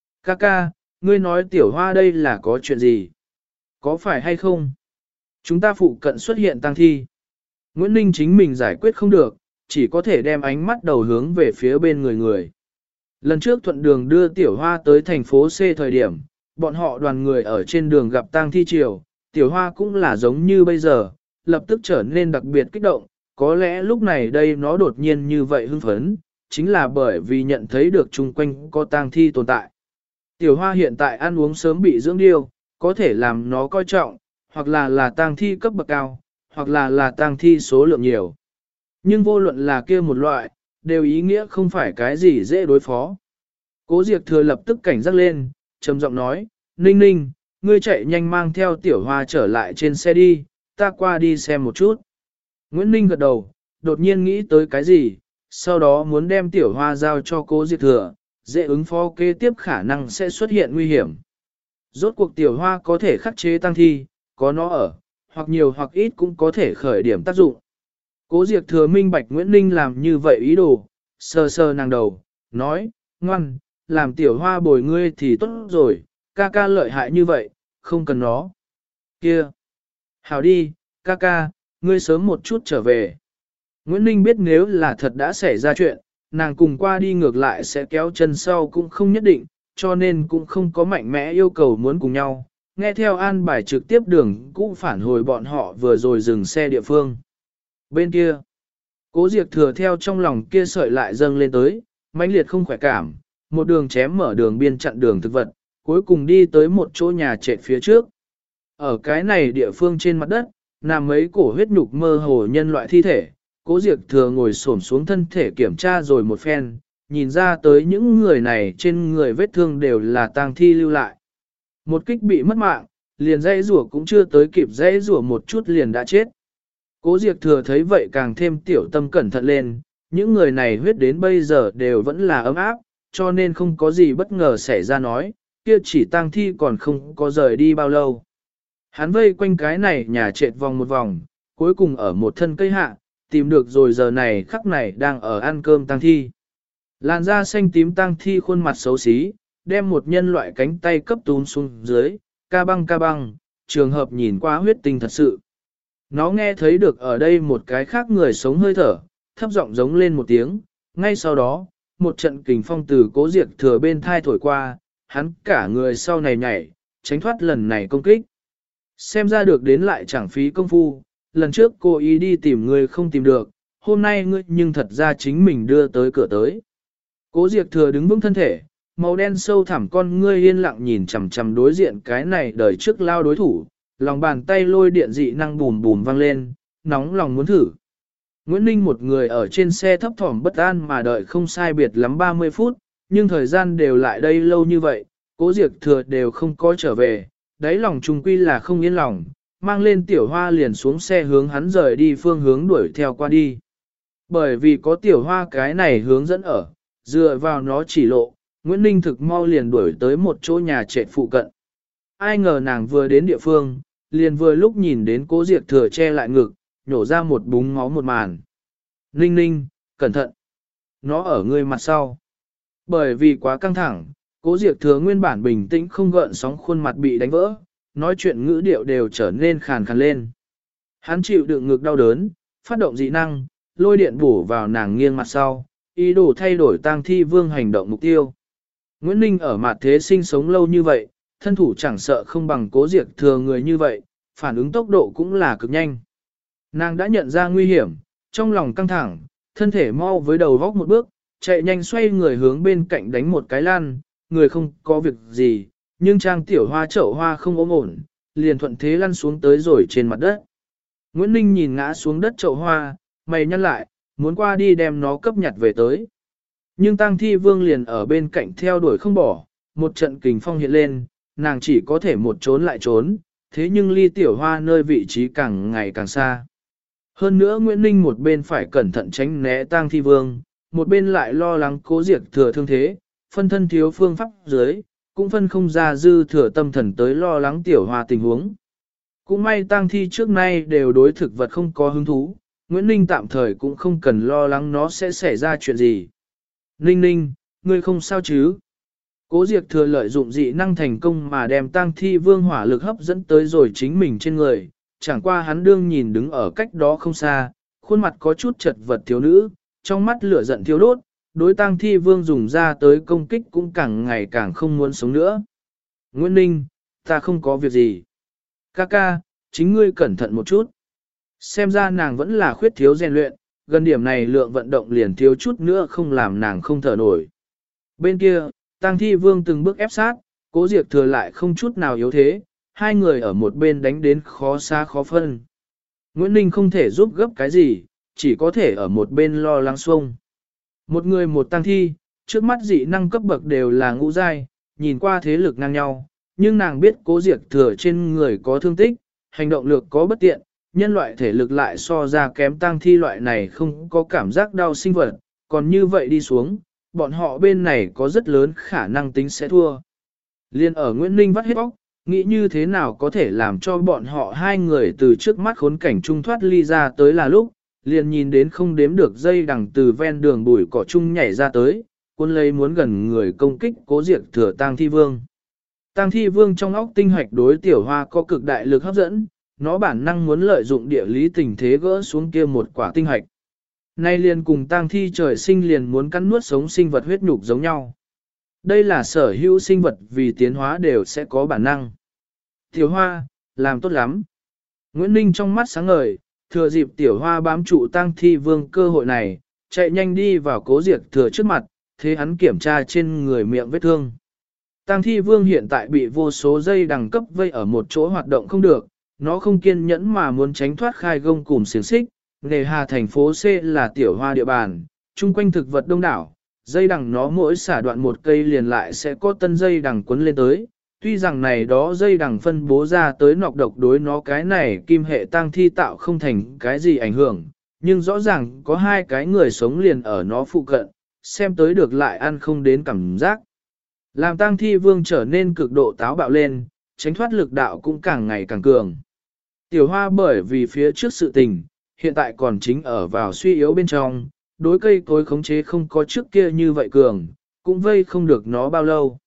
Kaka, ngươi nói tiểu hoa đây là có chuyện gì? Có phải hay không? Chúng ta phụ cận xuất hiện tang thi. Nguyễn Ninh chính mình giải quyết không được, chỉ có thể đem ánh mắt đầu hướng về phía bên người. Lần trước thuận đường đưa tiểu hoa tới thành phố C thời điểm, bọn họ đoàn người ở trên đường gặp tang thi triều, tiểu hoa cũng là giống như bây giờ, lập tức trở nên đặc biệt kích động, có lẽ lúc này đây nó đột nhiên như vậy hưng phấn, chính là bởi vì nhận thấy được chung quanh có tang thi tồn tại. Tiểu hoa hiện tại ăn uống sớm bị dưỡng điêu, có thể làm nó coi trọng, hoặc là tang thi cấp bậc cao, hoặc là tang thi số lượng nhiều. Nhưng vô luận là kia một loại, đều ý nghĩa không phải cái gì dễ đối phó. Cố Diệp Thừa lập tức cảnh giác lên, trầm giọng nói, Ninh Ninh, ngươi chạy nhanh mang theo tiểu hoa trở lại trên xe đi, ta qua đi xem một chút. Nguyễn Ninh gật đầu, đột nhiên nghĩ tới cái gì, sau đó muốn đem tiểu hoa giao cho Cố Diệp Thừa, dễ ứng phó kế tiếp khả năng sẽ xuất hiện nguy hiểm. Rốt cuộc tiểu hoa có thể khắc chế tăng thi, có nó ở, hoặc nhiều hoặc ít cũng có thể khởi điểm tác dụng. Cố Diệp Thừa minh bạch Nguyễn Ninh làm như vậy ý đồ, sờ sờ nàng đầu, nói, ngoan, làm tiểu hoa bồi ngươi thì tốt rồi, ca ca lợi hại như vậy, không cần nó. Kia! Hảo đi, ca ca, ngươi sớm một chút trở về. Nguyễn Ninh biết nếu là thật đã xảy ra chuyện, nàng cùng qua đi ngược lại sẽ kéo chân sau cũng không nhất định, cho nên cũng không có mạnh mẽ yêu cầu muốn cùng nhau. Nghe theo an bài trực tiếp đường cũng phản hồi bọn họ vừa rồi dừng xe địa phương. Bên kia, Cố Diệp Thừa theo trong lòng kia sợi lại dâng lên tới, mãnh liệt không khỏe cảm, một đường chém mở đường biên chặn đường thực vật, cuối cùng đi tới một chỗ nhà trệt phía trước. Ở cái này địa phương trên mặt đất, nằm mấy cổ huyết nhục mơ hồ nhân loại thi thể, Cố Diệp Thừa ngồi xổm xuống thân thể kiểm tra rồi một phen, nhìn ra tới những người này trên người vết thương đều là tang thi lưu lại. Một kích bị mất mạng, liền dãy rủa cũng chưa tới kịp dãy rủa một chút liền đã chết. Cố Diệp Thừa thấy vậy càng thêm tiểu tâm cẩn thận lên, những người này huyết đến bây giờ đều vẫn là ấm áp, cho nên không có gì bất ngờ xảy ra nói, kia chỉ tang thi còn không có rời đi bao lâu. Hắn vây quanh cái này nhà trệt vòng một vòng, cuối cùng ở một thân cây hạ, tìm được rồi giờ này khắc này đang ở ăn cơm tang thi. Làn da xanh tím tang thi khuôn mặt xấu xí, đem một nhân loại cánh tay cấp túm xuống dưới, ca băng, trường hợp nhìn qua huyết tinh thật sự. Nó nghe thấy được ở đây một cái khác người sống hơi thở, thấp giọng giống lên một tiếng, ngay sau đó, một trận kình phong từ Cố Diệp Thừa bên thai thổi qua, hắn cả người sau này nhảy, tránh thoát lần này công kích. Xem ra được đến lại chẳng phí công phu, lần trước cô ý đi tìm người không tìm được, hôm nay ngươi nhưng thật ra chính mình đưa tới cửa tới. Cố Diệp Thừa đứng vững thân thể, màu đen sâu thẳm con ngươi yên lặng nhìn chằm chằm đối diện cái này đời trước lao đối thủ, lòng bàn tay lôi điện dị năng bùm bùm vang lên, nóng lòng muốn thử. Nguyễn Ninh một người ở trên xe thấp thỏm bất an mà đợi không sai biệt lắm 30 phút, nhưng thời gian đều lại đây lâu như vậy, Cố Diệp Thừa đều không có trở về, đáy lòng trung quy là không yên lòng, mang lên tiểu hoa liền xuống xe hướng hắn rời đi phương hướng đuổi theo qua đi. Bởi vì có tiểu hoa cái này hướng dẫn ở, dựa vào nó chỉ lộ, Nguyễn Ninh thực mau liền đuổi tới một chỗ nhà trệt phụ cận. Ai ngờ nàng vừa đến địa phương, liền vừa lúc nhìn đến Cố Diệp Thừa che lại ngực, nhổ ra một búng máu một màn. Ninh ninh, cẩn thận. Nó ở người mặt sau. Bởi vì quá căng thẳng, Cố Diệp Thừa nguyên bản bình tĩnh không gợn sóng khuôn mặt bị đánh vỡ, nói chuyện ngữ điệu đều trở nên khàn khàn lên. Hắn chịu đựng ngực đau đớn, phát động dị năng, lôi điện bổ vào nàng nghiêng mặt sau, ý đồ thay đổi Tang Thi Vương hành động mục tiêu. Nguyễn Ninh ở mặt thế sinh sống lâu như vậy, thân thủ chẳng sợ không bằng Cố Diệp Thừa người như vậy, phản ứng tốc độ cũng là cực nhanh. Nàng đã nhận ra nguy hiểm, trong lòng căng thẳng, thân thể mau với đầu vóc một bước, chạy nhanh xoay người hướng bên cạnh đánh một cái lan, người không có việc gì, nhưng trang tiểu hoa chậu hoa không ổn ổn, liền thuận thế lăn xuống tới rồi trên mặt đất. Nguyễn Ninh nhìn ngã xuống đất chậu hoa, mày nhăn lại, muốn qua đi đem nó cấp nhặt về tới. Nhưng Tang Thi Vương liền ở bên cạnh theo đuổi không bỏ, một trận kình phong hiện lên, nàng chỉ có thể một trốn lại trốn, thế nhưng ly tiểu hoa nơi vị trí càng ngày càng xa. Hơn nữa Nguyễn Ninh một bên phải cẩn thận tránh né Tang Thi Vương, một bên lại lo lắng Cố Diệp Thừa thương thế, phân thân thiếu phương pháp dưới, cũng phân không ra dư thừa tâm thần tới lo lắng tiểu hoa tình huống. Cũng may Tang Thi trước nay đều đối thực vật không có hứng thú, Nguyễn Ninh tạm thời cũng không cần lo lắng nó sẽ xảy ra chuyện gì. Ninh ninh, ngươi không sao chứ? Cố Diệp Thừa lợi dụng dị năng thành công mà đem Tang Thi Vương hỏa lực hấp dẫn tới rồi chính mình trên người, chẳng qua hắn đương nhìn đứng ở cách đó không xa, khuôn mặt có chút chật vật thiếu nữ, trong mắt lửa giận thiêu đốt, đối Tang Thi Vương dùng ra tới công kích cũng càng ngày càng không muốn sống nữa. Nguyễn Ninh, ta không có việc gì. Ca, chính ngươi cẩn thận một chút. Xem ra nàng vẫn là khuyết thiếu rèn luyện, gần điểm này lượng vận động liền thiếu chút nữa không làm nàng không thở nổi. Bên kia, Tang Thi Vương từng bước ép sát, Cố Diệp Thừa lại không chút nào yếu thế, hai người ở một bên đánh đến khó xa khó phân. Nguyễn Ninh không thể giúp gấp cái gì, chỉ có thể ở một bên lo lắng xuông. Một người một Tang Thi, trước mắt dị năng cấp bậc đều là ngũ giai, nhìn qua thế lực ngang nhau, nhưng nàng biết Cố Diệp Thừa trên người có thương tích, hành động lược có bất tiện, nhân loại thể lực lại so ra kém Tang Thi loại này không có cảm giác đau sinh vật, còn như vậy đi xuống, bọn họ bên này có rất lớn khả năng tính sẽ thua. Liên ở Nguyễn Ninh vắt hết bóc, nghĩ như thế nào có thể làm cho bọn họ hai người từ trước mắt khốn cảnh trung thoát ly ra tới là lúc, liền nhìn đến không đếm được dây đằng từ ven đường bụi cỏ chung nhảy ra tới, quân lấy muốn gần người công kích Cố Diệp Thừa Tang Thi Vương. Tang Thi Vương trong óc tinh hoạch đối tiểu hoa có cực đại lực hấp dẫn, nó bản năng muốn lợi dụng địa lý tình thế gỡ xuống kia một quả tinh hoạch. Nay liền cùng Tang Thi trời sinh liền muốn cắn nuốt sống sinh vật huyết nhục giống nhau. Đây là sở hữu sinh vật vì tiến hóa đều sẽ có bản năng. Tiểu hoa, làm tốt lắm. Nguyễn Ninh trong mắt sáng ngời, thừa dịp tiểu hoa bám trụ Tang Thi Vương cơ hội này, chạy nhanh đi vào Cố Diệp Thừa trước mặt, thế hắn kiểm tra trên người miệng vết thương. Tang Thi Vương hiện tại bị vô số dây đằng cấp vây ở một chỗ hoạt động không được, nó không kiên nhẫn mà muốn tránh thoát khai gông cùm xiềng xích. Nề Hà thành phố C là tiểu hoa địa bàn, chung quanh thực vật đông đảo, dây đằng nó mỗi xả đoạn một cây liền lại sẽ có tân dây đằng quấn lên tới. Tuy rằng này đó dây đằng phân bố ra tới nọc độc đối nó cái này kim hệ Tang Thi tạo không thành cái gì ảnh hưởng, nhưng rõ ràng có hai cái người sống liền ở nó phụ cận, xem tới được lại ăn không đến cảm giác. Làm Tang Thi Vương trở nên cực độ táo bạo lên, tránh thoát lực đạo cũng càng ngày càng cường. Tiểu hoa bởi vì phía trước sự tình, hiện tại còn chính ở vào suy yếu bên trong, đối cây cối khống chế không có trước kia như vậy cường, cũng vây không được nó bao lâu.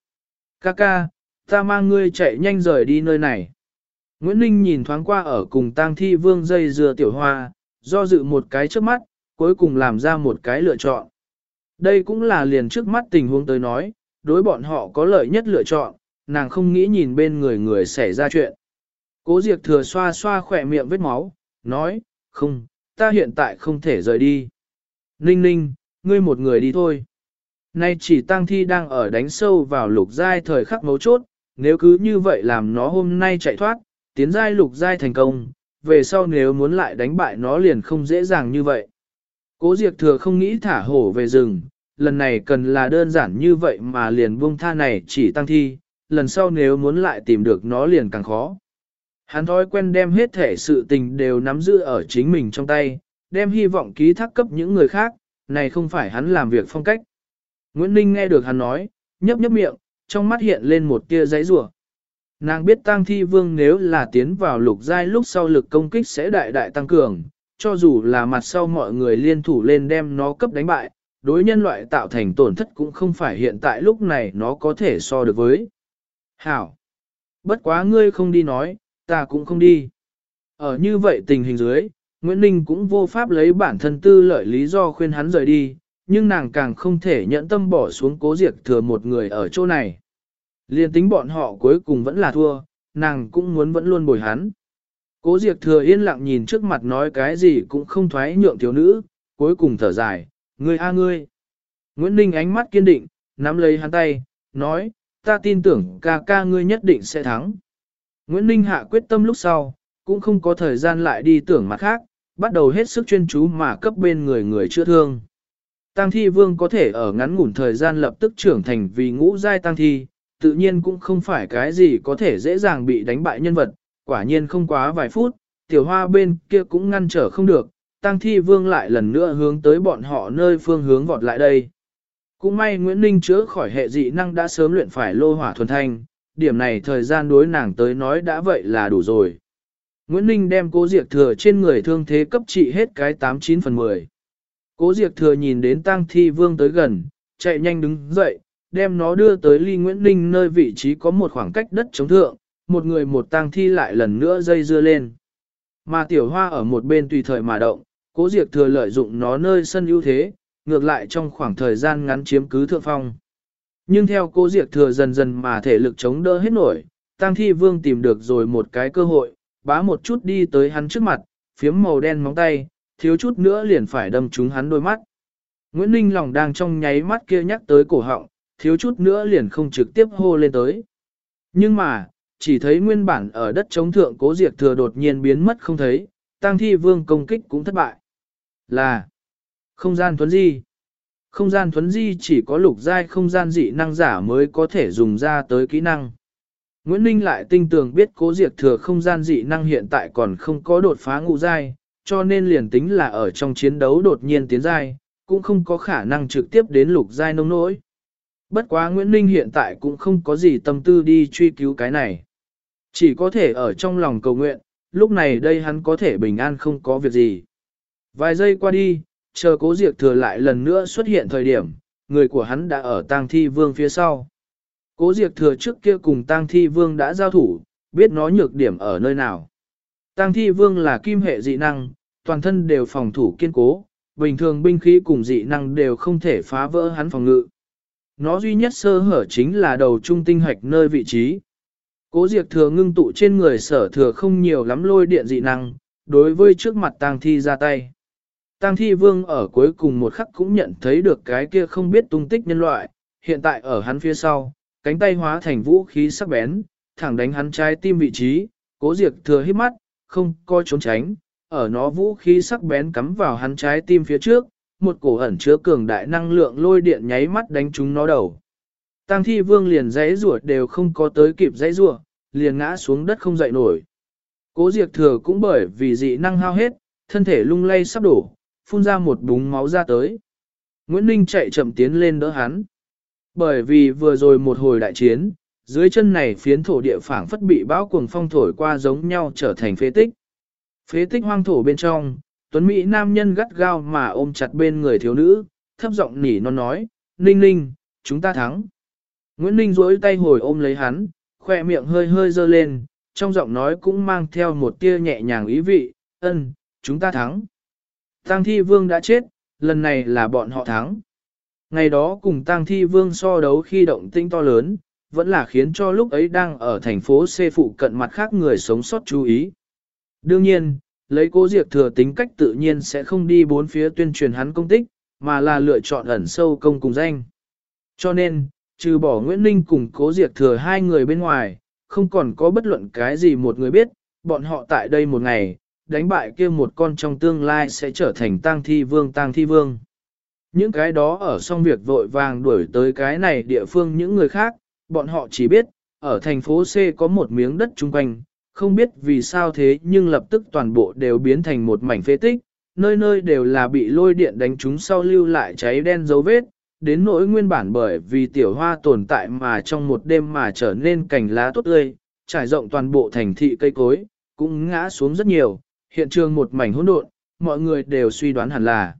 Ca, ta mang ngươi chạy nhanh rời đi nơi này. Nguyễn Ninh nhìn thoáng qua ở cùng Tang Thi Vương dây dưa tiểu hoa, do dự một cái trước mắt, cuối cùng làm ra một cái lựa chọn. Đây cũng là liền trước mắt tình huống tới nói, đối bọn họ có lợi nhất lựa chọn, nàng không nghĩ nhìn bên người xảy ra chuyện. Cố Diệp Thừa xoa xoa khỏe miệng vết máu, nói, không, ta hiện tại không thể rời đi. Ninh ninh, ngươi một người đi thôi. Nay chỉ Tang Thi đang ở đánh sâu vào lục giai thời khắc mấu chốt, nếu cứ như vậy làm nó hôm nay chạy thoát, tiến giai lục giai thành công, về sau nếu muốn lại đánh bại nó liền không dễ dàng như vậy. Cố Diệp Thừa không nghĩ thả hổ về rừng, lần này cần là đơn giản như vậy mà liền buông tha này chỉ Tang Thi, lần sau nếu muốn lại tìm được nó liền càng khó. Hắn thói quen đem hết thể sự tình đều nắm giữ ở chính mình trong tay, đem hy vọng ký thác cấp những người khác, này không phải hắn làm việc phong cách. Nguyễn Ninh nghe được hắn nói, nhấp nhấp miệng, trong mắt hiện lên một tia giãy giụa. Nàng biết Tang Thi Vương nếu là tiến vào lục giai lúc sau lực công kích sẽ đại đại tăng cường, cho dù là mặt sau mọi người liên thủ lên đem nó cấp đánh bại, đối nhân loại tạo thành tổn thất cũng không phải hiện tại lúc này nó có thể so được với. Hảo! Bất quá ngươi không đi nói, ta cũng không đi. Ở như vậy tình hình dưới, Nguyễn Ninh cũng vô pháp lấy bản thân tư lợi lý do khuyên hắn rời đi, nhưng nàng càng không thể nhẫn tâm bỏ xuống Cố Diệp Thừa một người ở chỗ này. Liên tính bọn họ cuối cùng vẫn là thua, nàng cũng muốn vẫn luôn bồi hắn. Cố Diệp Thừa yên lặng nhìn trước mặt nói cái gì cũng không thoái nhượng thiếu nữ, cuối cùng thở dài, ngươi a ngươi. Nguyễn Ninh ánh mắt kiên định, nắm lấy hắn tay, nói, ta tin tưởng ca ca ngươi nhất định sẽ thắng. Nguyễn Ninh hạ quyết tâm lúc sau, cũng không có thời gian lại đi tưởng mặt khác, bắt đầu hết sức chuyên chú mà cấp bên người chữa thương. Tang Thi Vương có thể ở ngắn ngủn thời gian lập tức trưởng thành vì ngũ giai Tang Thi, tự nhiên cũng không phải cái gì có thể dễ dàng bị đánh bại nhân vật, quả nhiên không quá vài phút, tiểu hoa bên kia cũng ngăn trở không được, Tang Thi Vương lại lần nữa hướng tới bọn họ nơi phương hướng vọt lại đây. Cũng may Nguyễn Ninh chữa khỏi hệ dị năng đã sớm luyện phải lô hỏa thuần thanh, điểm này thời gian đối nàng tới nói đã vậy là đủ rồi. Nguyễn Ninh đem Cố Diệp Thừa trên người thương thế cấp trị hết cái 89 phần 10. Cố Diệp Thừa nhìn đến Tang Thi Vương tới gần, chạy nhanh đứng dậy, đem nó đưa tới ly Nguyễn Ninh nơi vị trí có một khoảng cách đất chống thượng, một người một Tang Thi lại lần nữa dây dưa lên. Mà tiểu hoa ở một bên tùy thời mà động, Cố Diệp Thừa lợi dụng nó nơi sân ưu thế, ngược lại trong khoảng thời gian ngắn chiếm cứ thượng phong. Nhưng theo Cố Diệp Thừa dần dần mà thể lực chống đỡ hết nổi, Tang Thi Vương tìm được rồi một cái cơ hội, bá một chút đi tới hắn trước mặt, phiếm màu đen móng tay, thiếu chút nữa liền phải đâm trúng hắn đôi mắt. Nguyễn Ninh lòng đang trong nháy mắt kia nhắc tới cổ họng, thiếu chút nữa liền không trực tiếp hô lên tới. Nhưng mà, chỉ thấy nguyên bản ở đất chống thượng Cố Diệp Thừa đột nhiên biến mất không thấy, Tang Thi Vương công kích cũng thất bại. Là không gian thuấn di. Không gian thuấn di chỉ có lục giai không gian dị năng giả mới có thể dùng ra tới kỹ năng. Nguyễn Ninh lại tinh tường biết Cố Diệp Thừa không gian dị năng hiện tại còn không có đột phá ngũ giai, cho nên liền tính là ở trong chiến đấu đột nhiên tiến giai, cũng không có khả năng trực tiếp đến lục giai nông nỗi. Bất quá Nguyễn Ninh hiện tại cũng không có gì tâm tư đi truy cứu cái này. Chỉ có thể ở trong lòng cầu nguyện, lúc này đây hắn có thể bình an không có việc gì. Vài giây qua đi, chờ Cố Diệp Thừa lại lần nữa xuất hiện thời điểm, người của hắn đã ở Tang Thi Vương phía sau. Cố Diệp Thừa trước kia cùng Tang Thi Vương đã giao thủ, biết nó nhược điểm ở nơi nào. Tang Thi Vương là kim hệ dị năng, toàn thân đều phòng thủ kiên cố, bình thường binh khí cùng dị năng đều không thể phá vỡ hắn phòng ngự. Nó duy nhất sơ hở chính là đầu trung tinh hạch nơi vị trí. Cố Diệp Thừa ngưng tụ trên người Sở Thừa không nhiều lắm lôi điện dị năng, đối với trước mặt Tang Thi ra tay. Tang Thi Vương ở cuối cùng một khắc cũng nhận thấy được cái kia không biết tung tích nhân loại, hiện tại ở hắn phía sau, cánh tay hóa thành vũ khí sắc bén, thẳng đánh hắn trái tim vị trí, Cố Diệp Thừa hít mắt, không coi trốn tránh, ở nó vũ khí sắc bén cắm vào hắn trái tim phía trước, một cổ ẩn chứa cường đại năng lượng lôi điện nháy mắt đánh trúng nó đầu. Tang Thi Vương liền giãy giụa đều không có tới kịp giãy giụa, liền ngã xuống đất không dậy nổi. Cố Diệp Thừa cũng bởi vì dị năng hao hết, thân thể lung lay sắp đổ, phun ra một búng máu ra tới. Nguyễn Ninh chạy chậm tiến lên đỡ hắn. Bởi vì vừa rồi một hồi đại chiến, dưới chân này phiến thổ địa phảng phất bị bão cuồng phong thổi qua giống nhau trở thành phế tích. Phế tích hoang thổ bên trong, tuấn Mỹ nam nhân gắt gao mà ôm chặt bên người thiếu nữ, thấp giọng nỉ non nói, Ninh Ninh, chúng ta thắng. Nguyễn Ninh duỗi tay hồi ôm lấy hắn, khoe miệng hơi hơi dơ lên, trong giọng nói cũng mang theo một tia nhẹ nhàng ý vị, ân, chúng ta thắng. Tang Thi Vương đã chết, lần này là bọn họ thắng. Ngày đó cùng Tang Thi Vương so đấu khi động tĩnh to lớn, vẫn là khiến cho lúc ấy đang ở thành phố C phụ cận mặt khác người sống sót chú ý. Đương nhiên, lấy Cố Diệp Thừa tính cách tự nhiên sẽ không đi bốn phía tuyên truyền hắn công tích, mà là lựa chọn ẩn sâu công cùng danh. Cho nên, trừ bỏ Nguyễn Ninh cùng Cố Diệp Thừa hai người bên ngoài, không còn có bất luận cái gì một người biết, bọn họ tại đây một ngày, đánh bại kia một con trong tương lai sẽ trở thành Tang Thi Vương Tang Thi Vương. Những cái đó ở xong việc vội vàng đuổi tới cái này địa phương những người khác, bọn họ chỉ biết, ở thành phố C có một miếng đất chung quanh, không biết vì sao thế nhưng lập tức toàn bộ đều biến thành một mảnh phế tích, nơi nơi đều là bị lôi điện đánh trúng sau lưu lại cháy đen dấu vết, đến nỗi nguyên bản bởi vì tiểu hoa tồn tại mà trong một đêm mà trở nên cành lá tốt tươi, trải rộng toàn bộ thành thị cây cối, cũng ngã xuống rất nhiều, hiện trường một mảnh hỗn độn, mọi người đều suy đoán hẳn là.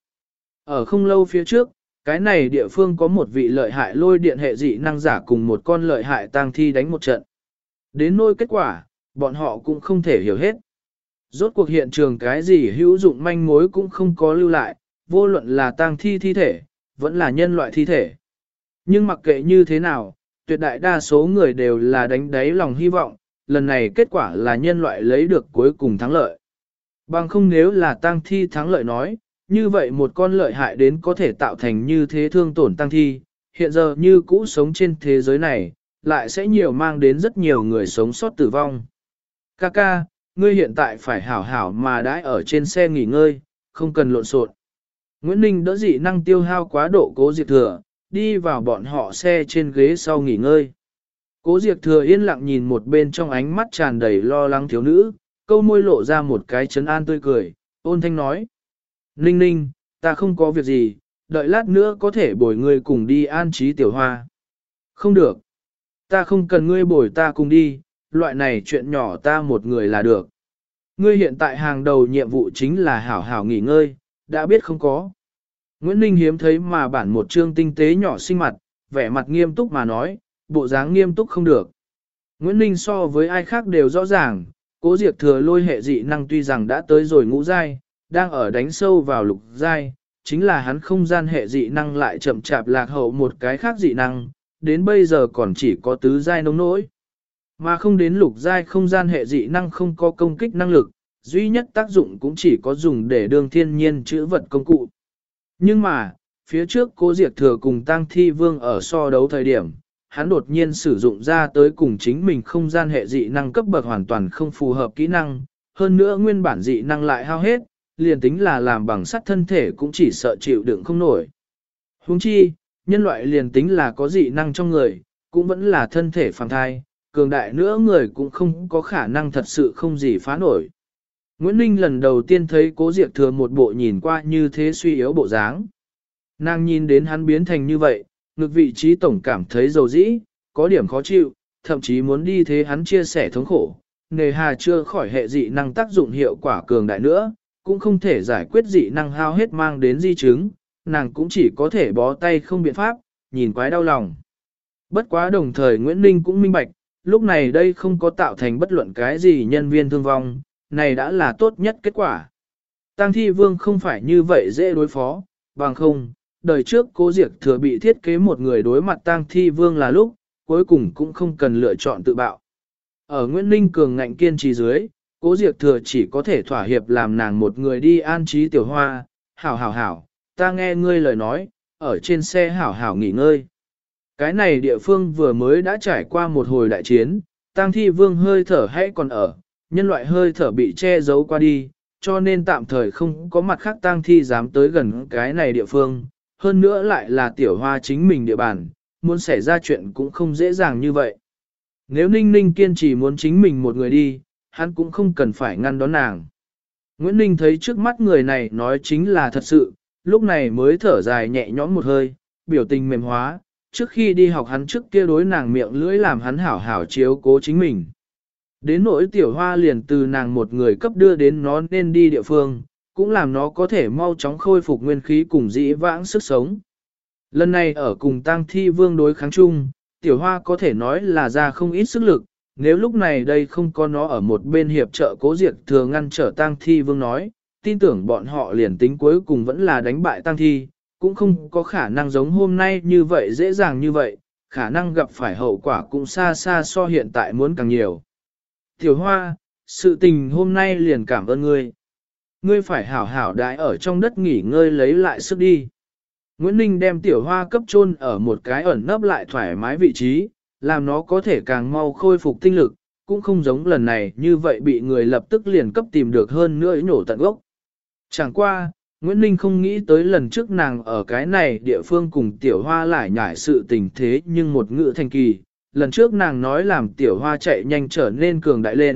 Ở không lâu phía trước, cái này địa phương có một vị lợi hại lôi điện hệ dị năng giả cùng một con lợi hại tang thi đánh một trận. Đến nỗi kết quả, bọn họ cũng không thể hiểu hết. Rốt cuộc hiện trường cái gì hữu dụng manh mối cũng không có lưu lại, vô luận là tang thi thi thể, vẫn là nhân loại thi thể. Nhưng mặc kệ như thế nào, tuyệt đại đa số người đều là đánh đáy lòng hy vọng, lần này kết quả là nhân loại lấy được cuối cùng thắng lợi. Bằng không nếu là tang thi thắng lợi nói, như vậy một con lợi hại đến có thể tạo thành như thế thương tổn tang thi, hiện giờ như cũ sống trên thế giới này, lại sẽ nhiều mang đến rất nhiều người sống sót tử vong. Kaka, ngươi hiện tại phải hảo hảo mà đãi ở trên xe nghỉ ngơi, không cần lộn xộn. Nguyễn Ninh đỡ dị năng tiêu hao quá độ Cố Diệp Thừa, đi vào bọn họ xe trên ghế sau nghỉ ngơi. Cố Diệp Thừa yên lặng nhìn một bên trong ánh mắt tràn đầy lo lắng thiếu nữ, câu môi lộ ra một cái trấn an tươi cười, ôn thanh nói. Ninh Ninh, ta không có việc gì, đợi lát nữa có thể bồi ngươi cùng đi an trí tiểu hoa. Không được. Ta không cần ngươi bồi ta cùng đi, loại này chuyện nhỏ ta một người là được. Ngươi hiện tại hàng đầu nhiệm vụ chính là hảo hảo nghỉ ngơi, đã biết không có. Nguyễn Ninh hiếm thấy mà bản một trương tinh tế nhỏ xinh mặt, vẻ mặt nghiêm túc mà nói, bộ dáng nghiêm túc không được. Nguyễn Ninh so với ai khác đều rõ ràng, Cố Diệp Thừa lôi hệ dị năng tuy rằng đã tới rồi ngũ giai, đang ở đánh sâu vào lục giai, chính là hắn không gian hệ dị năng lại chậm chạp lạc hậu một cái khác dị năng, đến bây giờ còn chỉ có tứ giai nông nỗi. Mà không đến lục giai không gian hệ dị năng không có công kích năng lực, duy nhất tác dụng cũng chỉ có dùng để đương thiên nhiên chữa vật công cụ. Nhưng mà, phía trước Cố Diệp Thừa cùng Tang Thi Vương ở so đấu thời điểm, hắn đột nhiên sử dụng ra tới cùng chính mình không gian hệ dị năng cấp bậc hoàn toàn không phù hợp kỹ năng, hơn nữa nguyên bản dị năng lại hao hết, liền tính là làm bằng sắt thân thể cũng chỉ sợ chịu đựng không nổi. Huống chi, nhân loại liền tính là có dị năng trong người, cũng vẫn là thân thể phàm thai, cường đại nữa người cũng không có khả năng thật sự không gì phá nổi. Nguyễn Ninh lần đầu tiên thấy Cố Diệp Thừa một bộ nhìn qua như thế suy yếu bộ dáng. Nàng nhìn đến hắn biến thành như vậy, ngực vị trí tổng cảm thấy dầu dĩ, có điểm khó chịu, thậm chí muốn đi thế hắn chia sẻ thống khổ. Nề hà chưa khỏi hệ dị năng tác dụng hiệu quả cường đại nữa, cũng không thể giải quyết dị năng hao hết mang đến di chứng, nàng cũng chỉ có thể bó tay không biện pháp, nhìn quái đau lòng. Bất quá đồng thời Nguyễn Ninh cũng minh bạch, lúc này đây không có tạo thành bất luận cái gì nhân viên thương vong, này đã là tốt nhất kết quả. Tang Thi Vương không phải như vậy dễ đối phó, bằng không, đời trước Cố Diệp Thừa bị thiết kế một người đối mặt Tang Thi Vương là lúc, cuối cùng cũng không cần lựa chọn tự bạo. Ở Nguyễn Ninh cường ngạnh kiên trì dưới, Cố Diệp Thừa chỉ có thể thỏa hiệp làm nàng một người đi an trí tiểu hoa, hảo hảo hảo, ta nghe ngươi lời nói, ở trên xe hảo hảo nghỉ ngơi. Cái này địa phương vừa mới đã trải qua một hồi đại chiến, Tang Thi Vương hơi thở hãy còn ở, nhân loại hơi thở bị che giấu qua đi, cho nên tạm thời không có mặt khác Tang Thi dám tới gần cái này địa phương, hơn nữa lại là tiểu hoa chính mình địa bàn, muốn xảy ra chuyện cũng không dễ dàng như vậy. Nếu Ninh Ninh kiên trì muốn chính mình một người đi, hắn cũng không cần phải ngăn đón nàng. Nguyễn Ninh thấy trước mắt người này nói chính là thật sự, lúc này mới thở dài nhẹ nhõm một hơi, biểu tình mềm hóa, trước khi đi học hắn trước kia đối nàng miệng lưỡi làm hắn hảo hảo chiếu cố chính mình. Đến nỗi tiểu hoa liền từ nàng một người cấp đưa đến nó nên đi địa phương, cũng làm nó có thể mau chóng khôi phục nguyên khí cùng dĩ vãng sức sống. Lần này ở cùng Tang Thi Vương đối kháng chung, tiểu hoa có thể nói là ra không ít sức lực, nếu lúc này đây không có nó ở một bên hiệp trợ Cố Diệp Thừa ngăn trở Tang Thi Vương nói, tin tưởng bọn họ liền tính cuối cùng vẫn là đánh bại Tang Thi, cũng không có khả năng giống hôm nay như vậy dễ dàng như vậy, khả năng gặp phải hậu quả cũng xa xa so hiện tại muốn càng nhiều. Tiểu Hoa, sự tình hôm nay liền cảm ơn ngươi. Ngươi phải hảo hảo đãi ở trong đất nghỉ ngơi lấy lại sức đi. Nguyễn Ninh đem Tiểu Hoa cấp chôn ở một cái ẩn nấp lại thoải mái vị trí, làm nó có thể càng mau khôi phục tinh lực, cũng không giống lần này như vậy bị người lập tức liền cấp tìm được hơn nữa nổ tận gốc. Chẳng qua, Nguyễn Ninh không nghĩ tới lần trước nàng ở cái này địa phương cùng Tiểu Hoa lại nhải sự tình thế nhưng một ngữ thành kỳ. Lần trước nàng nói làm Tiểu Hoa chạy nhanh trở nên cường đại lên,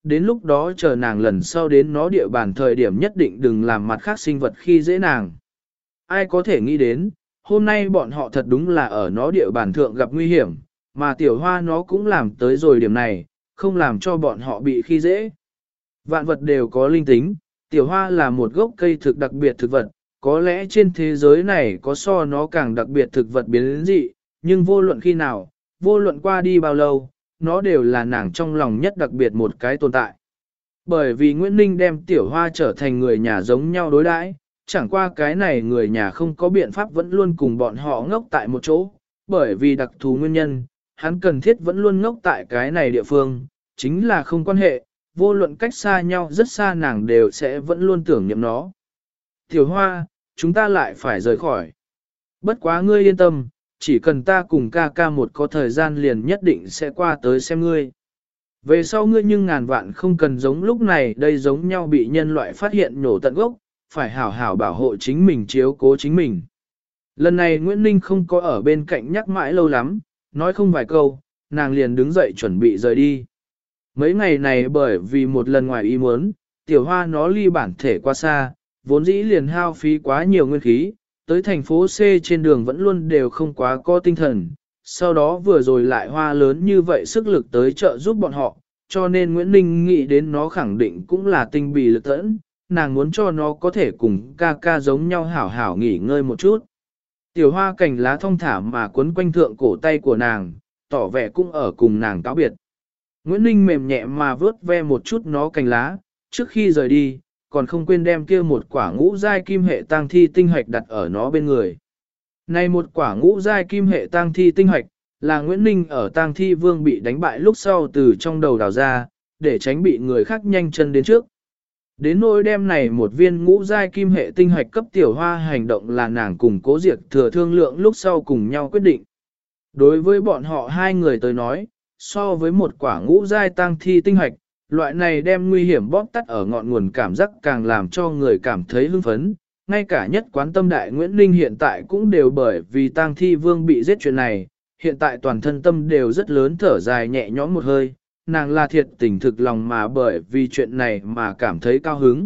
đến lúc đó chờ nàng lần sau đến nó địa bàn thời điểm nhất định đừng làm mặt khác sinh vật khi dễ nàng. Ai có thể nghĩ đến, hôm nay bọn họ thật đúng là ở nó địa bàn thượng gặp nguy hiểm, mà tiểu hoa nó cũng làm tới rồi điểm này, không làm cho bọn họ bị khi dễ. Vạn vật đều có linh tính, tiểu hoa là một gốc cây thực đặc biệt thực vật, có lẽ trên thế giới này có so nó càng đặc biệt thực vật biến dị, nhưng vô luận khi nào, vô luận qua đi bao lâu, nó đều là nàng trong lòng nhất đặc biệt một cái tồn tại. Bởi vì Nguyễn Ninh đem tiểu hoa trở thành người nhà giống nhau đối đãi, chẳng qua cái này người nhà không có biện pháp vẫn luôn cùng bọn họ ngốc tại một chỗ, bởi vì đặc thù nguyên nhân, hắn cần thiết vẫn luôn ngốc tại cái này địa phương, chính là không quan hệ, vô luận cách xa nhau rất xa nàng đều sẽ vẫn luôn tưởng niệm nó. Tiểu hoa, chúng ta lại phải rời khỏi. Bất quá ngươi yên tâm, chỉ cần ta cùng ca ca một có thời gian liền nhất định sẽ qua tới xem ngươi. Về sau ngươi nhưng ngàn vạn không cần giống lúc này đây giống nhau bị nhân loại phát hiện nổ tận gốc, phải hảo hảo bảo hộ chính mình chiếu cố chính mình. Lần này Nguyễn Ninh không có ở bên cạnh nhắc mãi lâu lắm, nói không vài câu, nàng liền đứng dậy chuẩn bị rời đi. Mấy ngày này bởi vì một lần ngoài ý muốn, tiểu hoa nó ly bản thể quá xa, vốn dĩ liền hao phí quá nhiều nguyên khí, tới thành phố C trên đường vẫn luôn đều không quá có tinh thần, sau đó vừa rồi lại hoa lớn như vậy sức lực tới trợ giúp bọn họ, cho nên Nguyễn Ninh nghĩ đến nó khẳng định cũng là tinh bì lực tẫn, nàng muốn cho nó có thể cùng ca ca giống nhau hảo hảo nghỉ ngơi một chút. Tiểu hoa cành lá thong thả mà quấn quanh thượng cổ tay của nàng, tỏ vẻ cũng ở cùng nàng cáo biệt. Nguyễn Ninh mềm nhẹ mà vớt ve một chút nó cành lá, trước khi rời đi, còn không quên đem kia một quả ngũ giai kim hệ tang thi tinh hạch đặt ở nó bên người. Này một quả ngũ giai kim hệ tang thi tinh hạch, là Nguyễn Ninh ở tang thi vương bị đánh bại lúc sau từ trong đầu đào ra, để tránh bị người khác nhanh chân đến trước. Đến nỗi đem này một viên ngũ giai kim hệ tinh hạch cấp tiểu hoa hành động là nàng cùng Cố Diệt Thừa thương lượng lúc sau cùng nhau quyết định. Đối với bọn họ hai người tới nói, so với một quả ngũ giai tang thi tinh hạch, loại này đem nguy hiểm bóp tắt ở ngọn nguồn cảm giác càng làm cho người cảm thấy hưng phấn. Ngay cả nhất quán tâm đại Nguyễn Linh hiện tại cũng đều bởi vì tang thi vương bị giết chuyện này, hiện tại toàn thân tâm đều rất lớn thở dài nhẹ nhõm một hơi, nàng là thiệt tình thực lòng mà bởi vì chuyện này mà cảm thấy cao hứng.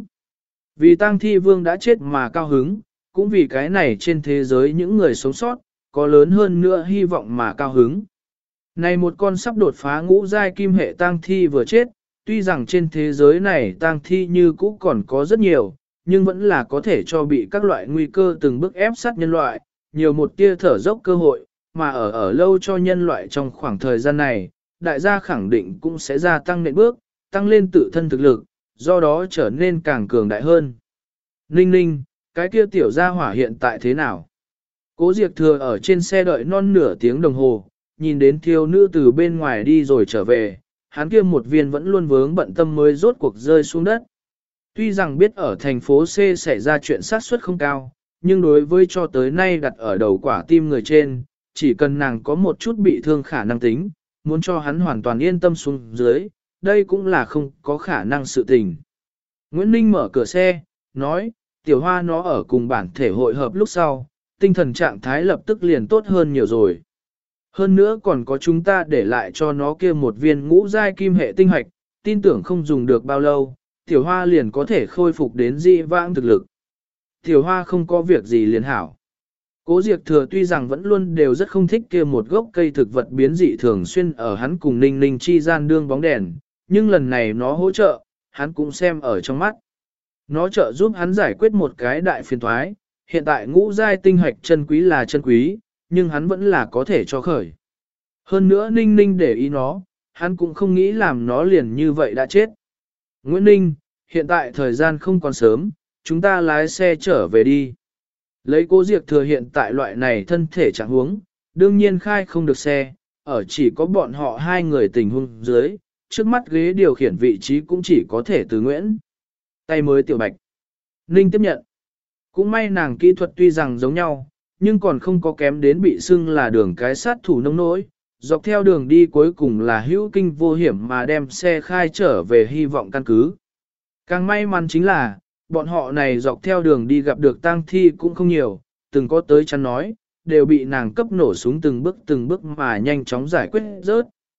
Vì tang thi vương đã chết mà cao hứng, cũng vì cái này trên thế giới những người sống sót, có lớn hơn nữa hy vọng mà cao hứng. Này một con sắp đột phá ngũ giai kim hệ tang thi vừa chết, tuy rằng trên thế giới này tang thi như cũ còn có rất nhiều, nhưng vẫn là có thể cho bị các loại nguy cơ từng bước ép sát nhân loại, nhiều một tia thở dốc cơ hội, mà ở lâu cho nhân loại trong khoảng thời gian này, đại gia khẳng định cũng sẽ gia tăng nền bước, tăng lên tự thân thực lực, do đó trở nên càng cường đại hơn. Ninh ninh, cái kia tiểu gia hỏa hiện tại thế nào? Cố Diệt Thừa ở trên xe đợi non nửa tiếng đồng hồ, nhìn đến thiếu nữ từ bên ngoài đi rồi trở về, hắn kia một viên vẫn luôn vướng bận tâm mới rốt cuộc rơi xuống đất. Tuy rằng biết ở thành phố C xảy ra chuyện sát suất không cao, nhưng đối với cho tới nay đặt ở đầu quả tim người trên, chỉ cần nàng có một chút bị thương khả năng tính, muốn cho hắn hoàn toàn yên tâm xuống dưới, đây cũng là không có khả năng sự tình. Nguyễn Ninh mở cửa xe, nói, tiểu hoa nó ở cùng bản thể hội hợp lúc sau, tinh thần trạng thái lập tức liền tốt hơn nhiều rồi. Hơn nữa còn có chúng ta để lại cho nó kia một viên ngũ giai kim hệ tinh hạch, tin tưởng không dùng được bao lâu, tiểu hoa liền có thể khôi phục đến dị vãng thực lực. Tiểu hoa không có việc gì liền hảo. Cố Diệt Thừa tuy rằng vẫn luôn đều rất không thích kia một gốc cây thực vật biến dị thường xuyên ở hắn cùng Ninh Ninh chi gian đương bóng đèn, nhưng lần này nó hỗ trợ, hắn cũng xem ở trong mắt. Nó trợ giúp hắn giải quyết một cái đại phiền toái, hiện tại ngũ giai tinh hạch chân quý là chân quý, nhưng hắn vẫn là có thể cho khởi. Hơn nữa Ninh Ninh để ý nó, hắn cũng không nghĩ làm nó liền như vậy đã chết. Nguyễn Ninh, hiện tại thời gian không còn sớm, chúng ta lái xe trở về đi. Lấy Cố Diệt Thừa hiện tại loại này thân thể trạng huống, đương nhiên khai không được xe, ở chỉ có bọn họ hai người tình huống dưới, trước mắt ghế điều khiển vị trí cũng chỉ có thể từ Nguyễn. Tay mới Tiểu Bạch. Ninh tiếp nhận. Cũng may nàng kỹ thuật tuy rằng giống nhau, nhưng còn không có kém đến bị xưng là đường cái sát thủ nông nỗi. Dọc theo đường đi cuối cùng là hữu kinh vô hiểm mà đem xe khai trở về hy vọng căn cứ. Càng may mắn chính là, bọn họ này dọc theo đường đi gặp được tang thi cũng không nhiều, từng có tới chắn nói, đều bị nàng cấp nổ súng từng bước mà nhanh chóng giải quyết rớt.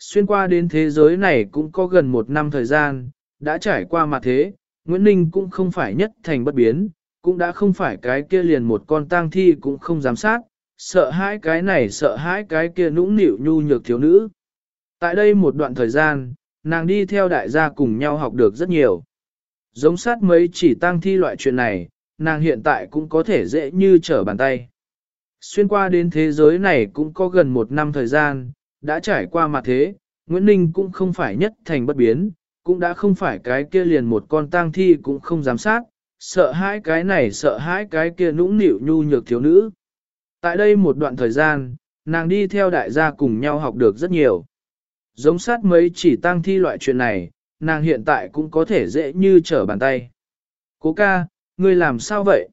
Xuyên qua đến thế giới này cũng có gần 1 năm thời gian, đã trải qua mà thế, Nguyễn Ninh cũng không phải nhất thành bất biến, cũng đã không phải cái kia liền một con tang thi cũng không giám sát, sợ hãi cái này sợ hãi cái kia nũng nịu nhu nhược thiếu nữ. Tại đây một đoạn thời gian, nàng đi theo đại gia cùng nhau học được rất nhiều. Giống sát mấy chỉ tang thi loại chuyện này, nàng hiện tại cũng có thể dễ như trở bàn tay. Xuyên qua đến thế giới này cũng có gần 1 năm thời gian, đã trải qua mà thế, Nguyễn Ninh cũng không phải nhất thành bất biến, cũng đã không phải cái kia liền một con tang thi cũng không giám sát, sợ hãi cái này sợ hãi cái kia nũng nịu nhu nhược thiếu nữ. Tại đây một đoạn thời gian, nàng đi theo đại gia cùng nhau học được rất nhiều. Giống sát mấy chỉ tang thi loại chuyện này, nàng hiện tại cũng có thể dễ như trở bàn tay. Cố ca, ngươi làm sao vậy?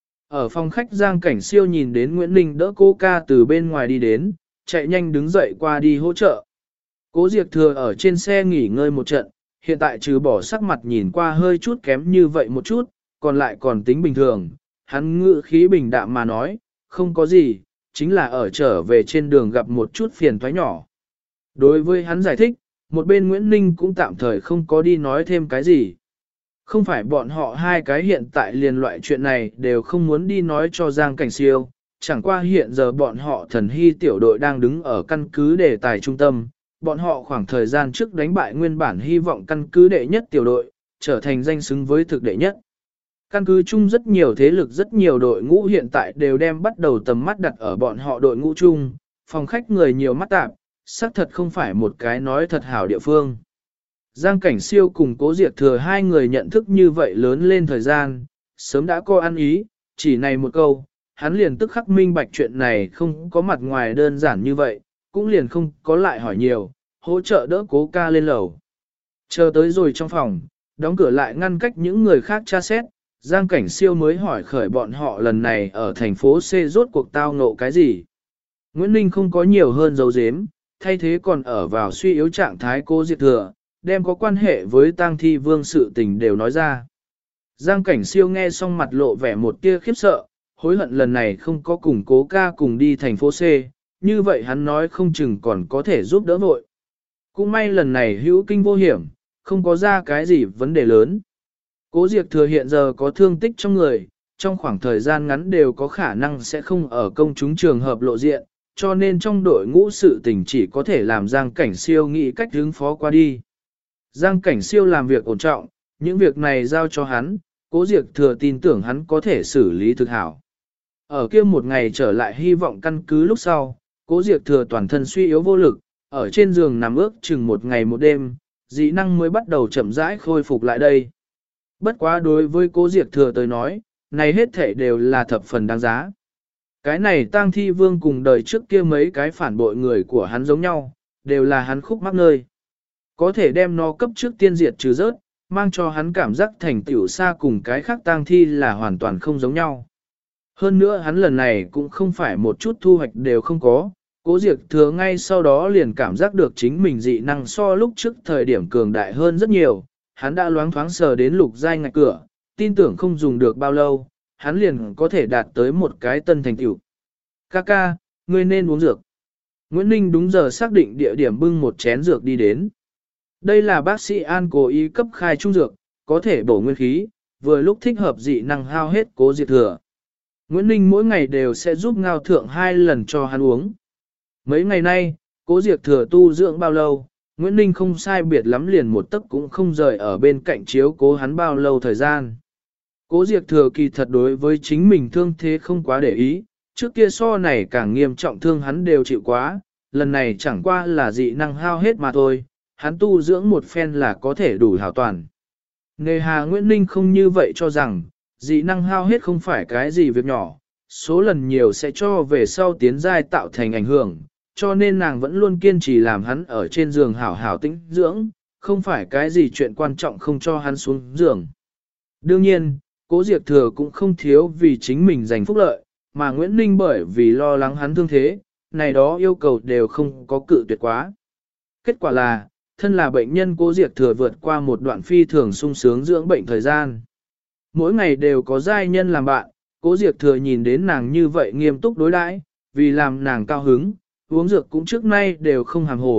Ở phòng khách Giang Cảnh Siêu nhìn đến Nguyễn Ninh đỡ cố ca từ bên ngoài đi đến, chạy nhanh đứng dậy qua đi hỗ trợ. Cố Diệp Thừa ở trên xe nghỉ ngơi một trận, hiện tại trừ bỏ sắc mặt nhìn qua hơi chút kém như vậy một chút, còn lại còn tính bình thường. Hắn ngữ khí bình đạm mà nói, không có gì, chính là ở trở về trên đường gặp một chút phiền toái nhỏ. Đối với hắn giải thích, một bên Nguyễn Ninh cũng tạm thời không có đi nói thêm cái gì. Không phải bọn họ hai cái hiện tại liền loại chuyện này đều không muốn đi nói cho Giang Cảnh Siêu, chẳng qua hiện giờ bọn họ thần hy tiểu đội đang đứng ở căn cứ đề tài trung tâm, bọn họ khoảng thời gian trước đánh bại nguyên bản hy vọng căn cứ đệ nhất tiểu đội, trở thành danh xứng với thực đệ nhất. Căn cứ chung rất nhiều thế lực rất nhiều đội ngũ hiện tại đều đem bắt đầu tầm mắt đặt ở bọn họ đội ngũ chung, phòng khách người nhiều mắt tạp, xác thật không phải một cái nói thật hảo địa phương. Giang Cảnh Siêu cùng Cố Diệp Thừa hai người nhận thức như vậy lớn lên thời gian, sớm đã có ăn ý, chỉ này một câu, hắn liền tức khắc minh bạch chuyện này không có mặt ngoài đơn giản như vậy, cũng liền không có lại hỏi nhiều, hỗ trợ đỡ Cố ca lên lầu. Chờ tới rồi trong phòng, đóng cửa lại ngăn cách những người khác tra xét, Giang Cảnh Siêu mới hỏi khởi bọn họ lần này ở thành phố C rốt cuộc tao ngộ cái gì. Nguyễn Ninh không có nhiều hơn dấu dếm, thay thế còn ở vào suy yếu trạng thái Cố Diệp Thừa, đem có quan hệ với tang thi vương sự tình đều nói ra. Giang Cảnh Siêu nghe xong mặt lộ vẻ một tia khiếp sợ, hối hận lần này không có cùng Cố ca cùng đi thành phố C, như vậy hắn nói không chừng còn có thể giúp đỡ vội. Cũng may lần này hữu kinh vô hiểm, không có ra cái gì vấn đề lớn. Cố Diệp Thừa hiện giờ có thương tích trong người, trong khoảng thời gian ngắn đều có khả năng sẽ không ở công chúng trường hợp lộ diện, cho nên trong đội ngũ sự tình chỉ có thể làm Giang Cảnh Siêu nghĩ cách ứng phó qua đi. Giang Cảnh Siêu làm việc ổn trọng, những việc này giao cho hắn, Cố Diệp Thừa tin tưởng hắn có thể xử lý thực hảo. Ở kia một ngày trở lại hy vọng căn cứ lúc sau, Cố Diệp Thừa toàn thân suy yếu vô lực, ở trên giường nằm ước chừng một ngày một đêm, dị năng mới bắt đầu chậm rãi khôi phục lại đây. Bất quá đối với Cố Diệp Thừa tới nói, này hết thể đều là thập phần đáng giá. Cái này tang thi vương cùng đời trước kia mấy cái phản bội người của hắn giống nhau, đều là hắn khúc mắc nơi. Có thể đem nó cấp trước tiên diệt trừ rớt, mang cho hắn cảm giác thành tựu xa cùng cái khác tang thi là hoàn toàn không giống nhau. Hơn nữa hắn lần này cũng không phải một chút thu hoạch đều không có, Cố Diệp Thừa ngay sau đó liền cảm giác được chính mình dị năng so lúc trước thời điểm cường đại hơn rất nhiều, hắn đã loáng thoáng sờ đến lục giai ngạch cửa, tin tưởng không dùng được bao lâu, hắn liền có thể đạt tới một cái tân thành tựu. Kaka, ngươi nên uống dược. Nguyễn Ninh đúng giờ xác định địa điểm bưng một chén dược đi đến. Đây là bác sĩ An cố ý cấp khai trung dược, có thể bổ nguyên khí, vừa lúc thích hợp dị năng hao hết Cố Diệp Thừa. Nguyễn Ninh mỗi ngày đều sẽ giúp ngao thượng 2 lần cho hắn uống. Mấy ngày nay, Cố Diệp Thừa tu dưỡng bao lâu, Nguyễn Ninh không sai biệt lắm liền một tấc cũng không rời ở bên cạnh chiếu cố hắn bao lâu thời gian. Cố Diệp Thừa kỳ thật đối với chính mình thương thế không quá để ý, trước kia so này càng nghiêm trọng thương hắn đều chịu quá, lần này chẳng qua là dị năng hao hết mà thôi, hắn tu dưỡng một phen là có thể đủ hảo toàn. Nghề hà Nguyễn Ninh không như vậy cho rằng, dị năng hao hết không phải cái gì việc nhỏ, số lần nhiều sẽ cho về sau tiến giai tạo thành ảnh hưởng, cho nên nàng vẫn luôn kiên trì làm hắn ở trên giường hảo hảo tĩnh dưỡng, không phải cái gì chuyện quan trọng không cho hắn xuống giường. Đương nhiên, Cố Diệp Thừa cũng không thiếu vì chính mình giành phúc lợi, mà Nguyễn Ninh bởi vì lo lắng hắn thương thế, này đó yêu cầu đều không có cự tuyệt quá. Kết quả là, thân là bệnh nhân Cố Diệp Thừa vượt qua một đoạn phi thường sung sướng dưỡng bệnh thời gian. Mỗi ngày đều có giai nhân làm bạn, Cố Diệp Thừa nhìn đến nàng như vậy nghiêm túc đối đãi, vì làm nàng cao hứng, uống dược cũng trước nay đều không hàm hồ,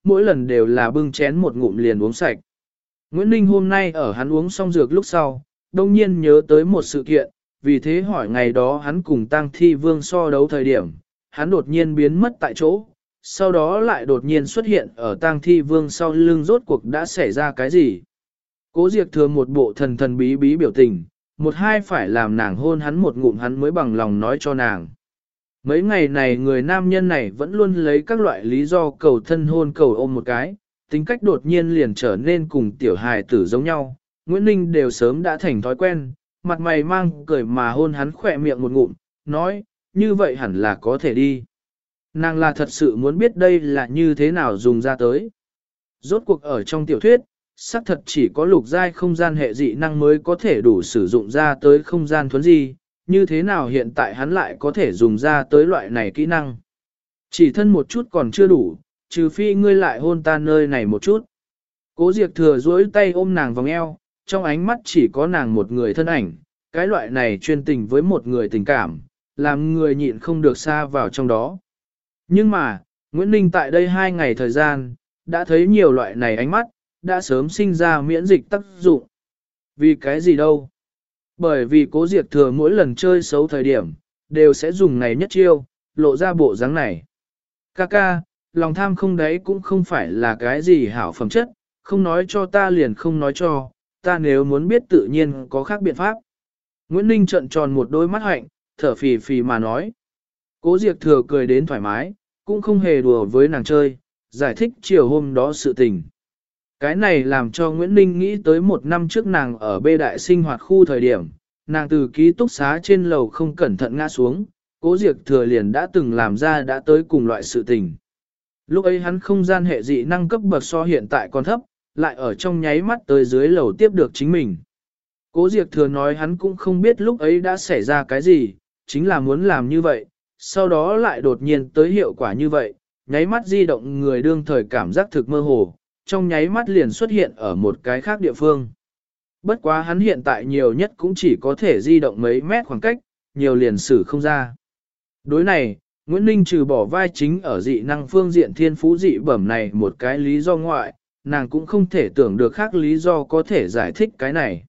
mỗi lần đều là bưng chén một ngụm liền uống sạch. Nguyễn Ninh hôm nay ở hắn uống xong dược lúc sau, đông nhiên nhớ tới một sự kiện, vì thế hỏi ngày đó hắn cùng Tang Thi Vương so đấu thời điểm, hắn đột nhiên biến mất tại chỗ, sau đó lại đột nhiên xuất hiện ở Tang Thi Vương sau lưng, rốt cuộc đã xảy ra cái gì. Cố Diệp Thừa một bộ thần thần bí bí biểu tình, một hai phải làm nàng hôn hắn một ngụm hắn mới bằng lòng nói cho nàng. Mấy ngày này người nam nhân này vẫn luôn lấy các loại lý do cầu thân hôn cầu ôm một cái, tính cách đột nhiên liền trở nên cùng tiểu hài tử giống nhau. Nguyễn Ninh đều sớm đã thành thói quen, mặt mày mang cười mà hôn hắn khỏe miệng một ngụm, nói, như vậy hẳn là có thể đi. Nàng là thật sự muốn biết đây là như thế nào dùng ra tới. Rốt cuộc ở trong tiểu thuyết, xác thật chỉ có lục giai không gian hệ dị năng mới có thể đủ sử dụng ra tới không gian thuấn di, như thế nào hiện tại hắn lại có thể dùng ra tới loại này kỹ năng. Chỉ thân một chút còn chưa đủ, trừ phi ngươi lại hôn ta nơi này một chút. Cố Diệp Thừa duỗi tay ôm nàng vòng eo, trong ánh mắt chỉ có nàng một người thân ảnh, cái loại này chuyên tình với một người tình cảm, làm người nhịn không được xa vào trong đó. Nhưng mà, Nguyễn Ninh tại đây 2 ngày thời gian, đã thấy nhiều loại này ánh mắt, đã sớm sinh ra miễn dịch tác dụng. Vì cái gì đâu? Bởi vì Cố Diệp Thừa mỗi lần chơi xấu thời điểm, đều sẽ dùng này nhất chiêu, lộ ra bộ dáng này. Kaka, lòng tham không đấy cũng không phải là cái gì hảo phẩm chất, không nói cho ta liền không nói cho, ta nếu muốn biết tự nhiên có khác biện pháp. Nguyễn Ninh trợn tròn một đôi mắt hạnh, thở phì phì mà nói. Cố Diệp Thừa cười đến thoải mái, cũng không hề đùa với nàng chơi, giải thích chiều hôm đó sự tình. Cái này làm cho Nguyễn Ninh nghĩ tới 1 năm trước nàng ở bê đại sinh hoạt khu thời điểm, nàng từ ký túc xá trên lầu không cẩn thận ngã xuống, Cố Diệp Thừa liền đã từng làm ra đã tới cùng loại sự tình. Lúc ấy hắn không gian hệ dị năng cấp bậc so hiện tại còn thấp, lại ở trong nháy mắt tới dưới lầu tiếp được chính mình. Cố Diệp Thừa nói hắn cũng không biết lúc ấy đã xảy ra cái gì, chính là muốn làm như vậy, sau đó lại đột nhiên tới hiệu quả như vậy, nháy mắt di động người đương thời cảm giác thực mơ hồ, trong nháy mắt liền xuất hiện ở một cái khác địa phương. Bất quá hắn hiện tại nhiều nhất cũng chỉ có thể di động mấy mét khoảng cách, nhiều liền xử không ra. Đối này, Nguyễn Ninh trừ bỏ vai chính ở dị năng phương diện thiên phú dị bẩm này một cái lý do ngoại, nàng cũng không thể tưởng được khác lý do có thể giải thích cái này.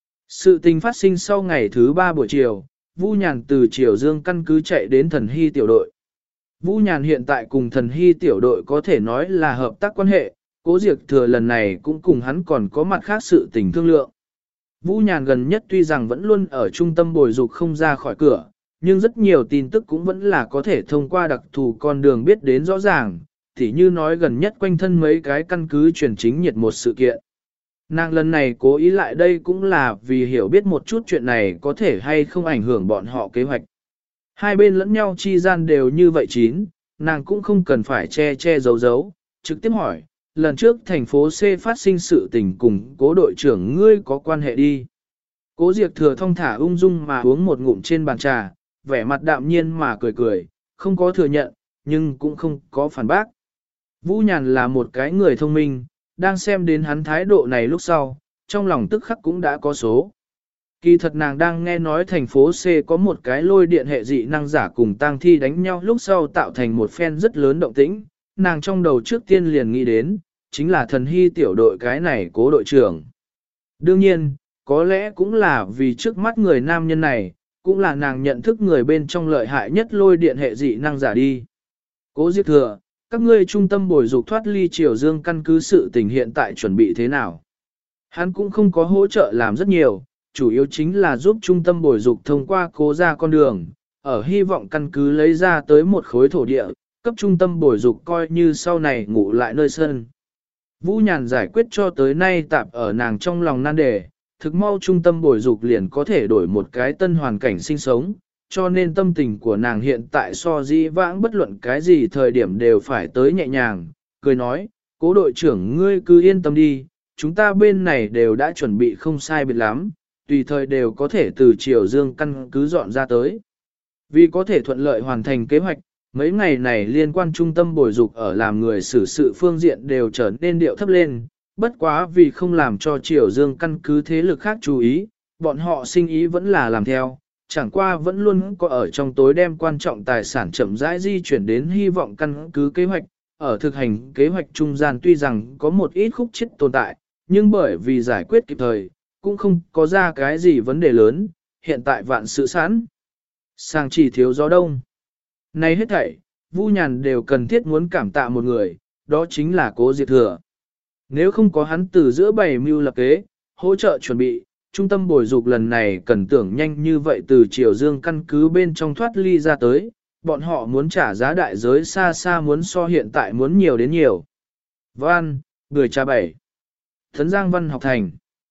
Sự tình phát sinh sau ngày thứ 3 buổi chiều, Vu Nhàn từ Triều Dương căn cứ chạy đến Thần Hy tiểu đội. Vu Nhàn hiện tại cùng Thần Hy tiểu đội có thể nói là hợp tác quan hệ, Cố Diệp Thừa lần này cũng cùng hắn còn có mặt khác sự tình thương lượng. Vu Nhàn gần nhất tuy rằng vẫn luôn ở trung tâm bồi dục không ra khỏi cửa, nhưng rất nhiều tin tức cũng vẫn là có thể thông qua đặc thù con đường biết đến rõ ràng, tỉ như nói gần nhất quanh thân mấy cái căn cứ truyền chính nhiệt một sự kiện. Nàng lần này cố ý lại đây cũng là vì hiểu biết một chút chuyện này có thể hay không ảnh hưởng bọn họ kế hoạch. Hai bên lẫn nhau chi gian đều như vậy chín, nàng cũng không cần phải che che giấu giấu, trực tiếp hỏi, lần trước thành phố C phát sinh sự tình cùng Cố đội trưởng ngươi có quan hệ đi. Cố Diệp Thừa thong thả ung dung mà uống một ngụm trên bàn trà, vẻ mặt đạm nhiên mà cười cười, không có thừa nhận, nhưng cũng không có phản bác. Vũ Nhàn là một cái người thông minh, đang xem đến hắn thái độ này lúc sau, trong lòng tức khắc cũng đã có số. Kỳ thật nàng đang nghe nói thành phố C có một cái lôi điện hệ dị năng giả cùng tang thi đánh nhau lúc sau tạo thành một phen rất lớn động tĩnh, nàng trong đầu trước tiên liền nghĩ đến, chính là Thần Hy tiểu đội cái này Cố đội trưởng. Đương nhiên, có lẽ cũng là vì trước mắt người nam nhân này, cũng là nàng nhận thức người bên trong lợi hại nhất lôi điện hệ dị năng giả đi. Cố Diệp Thừa, các ngươi trung tâm bồi dục thoát ly Triều Dương căn cứ sự tình hiện tại chuẩn bị thế nào? Hắn cũng không có hỗ trợ làm rất nhiều, chủ yếu chính là giúp trung tâm bồi dục thông qua Cố ra con đường, ở hy vọng căn cứ lấy ra tới một khối thổ địa, cấp trung tâm bồi dục coi như sau này ngủ lại nơi sân. Vũ Nhàn giải quyết cho tới nay tạp ở nàng trong lòng nan đề, thực mau trung tâm bồi dục liền có thể đổi một cái tân hoàn cảnh sinh sống, cho nên tâm tình của nàng hiện tại so dĩ vãng bất luận cái gì thời điểm đều phải tới nhẹ nhàng, cười nói, Cố đội trưởng ngươi cứ yên tâm đi, chúng ta bên này đều đã chuẩn bị không sai biệt lắm, tùy thời đều có thể từ Triều Dương căn cứ dọn ra tới. Vì có thể thuận lợi hoàn thành kế hoạch, mấy ngày này liên quan trung tâm bồi dục ở làm người xử sự phương diện đều trở nên điệu thấp lên, bất quá vì không làm cho Triều Dương căn cứ thế lực khác chú ý, bọn họ sinh ý vẫn là làm theo, chẳng qua vẫn luôn có ở trong tối đem quan trọng tài sản chậm rãi di chuyển đến hy vọng căn cứ kế hoạch, ở thực hành kế hoạch trung gian tuy rằng có một ít khúc chết tồn tại, nhưng bởi vì giải quyết kịp thời, cũng không có ra cái gì vấn đề lớn, hiện tại vạn sự sẵn. Sang chỉ thiếu gió đông. Này hết thảy, Vu Nhàn đều cần thiết muốn cảm tạ một người, đó chính là Cố Diệt Thừa. Nếu không có hắn từ giữa bày mưu lập kế, hỗ trợ chuẩn bị, trung tâm bồi dục lần này cần tưởng nhanh như vậy từ Triều Dương căn cứ bên trong thoát ly ra tới, bọn họ muốn trả giá đại giới xa xa muốn so hiện tại muốn nhiều đến nhiều. Văn, người cha bảy. Thấn Giang Văn học thành.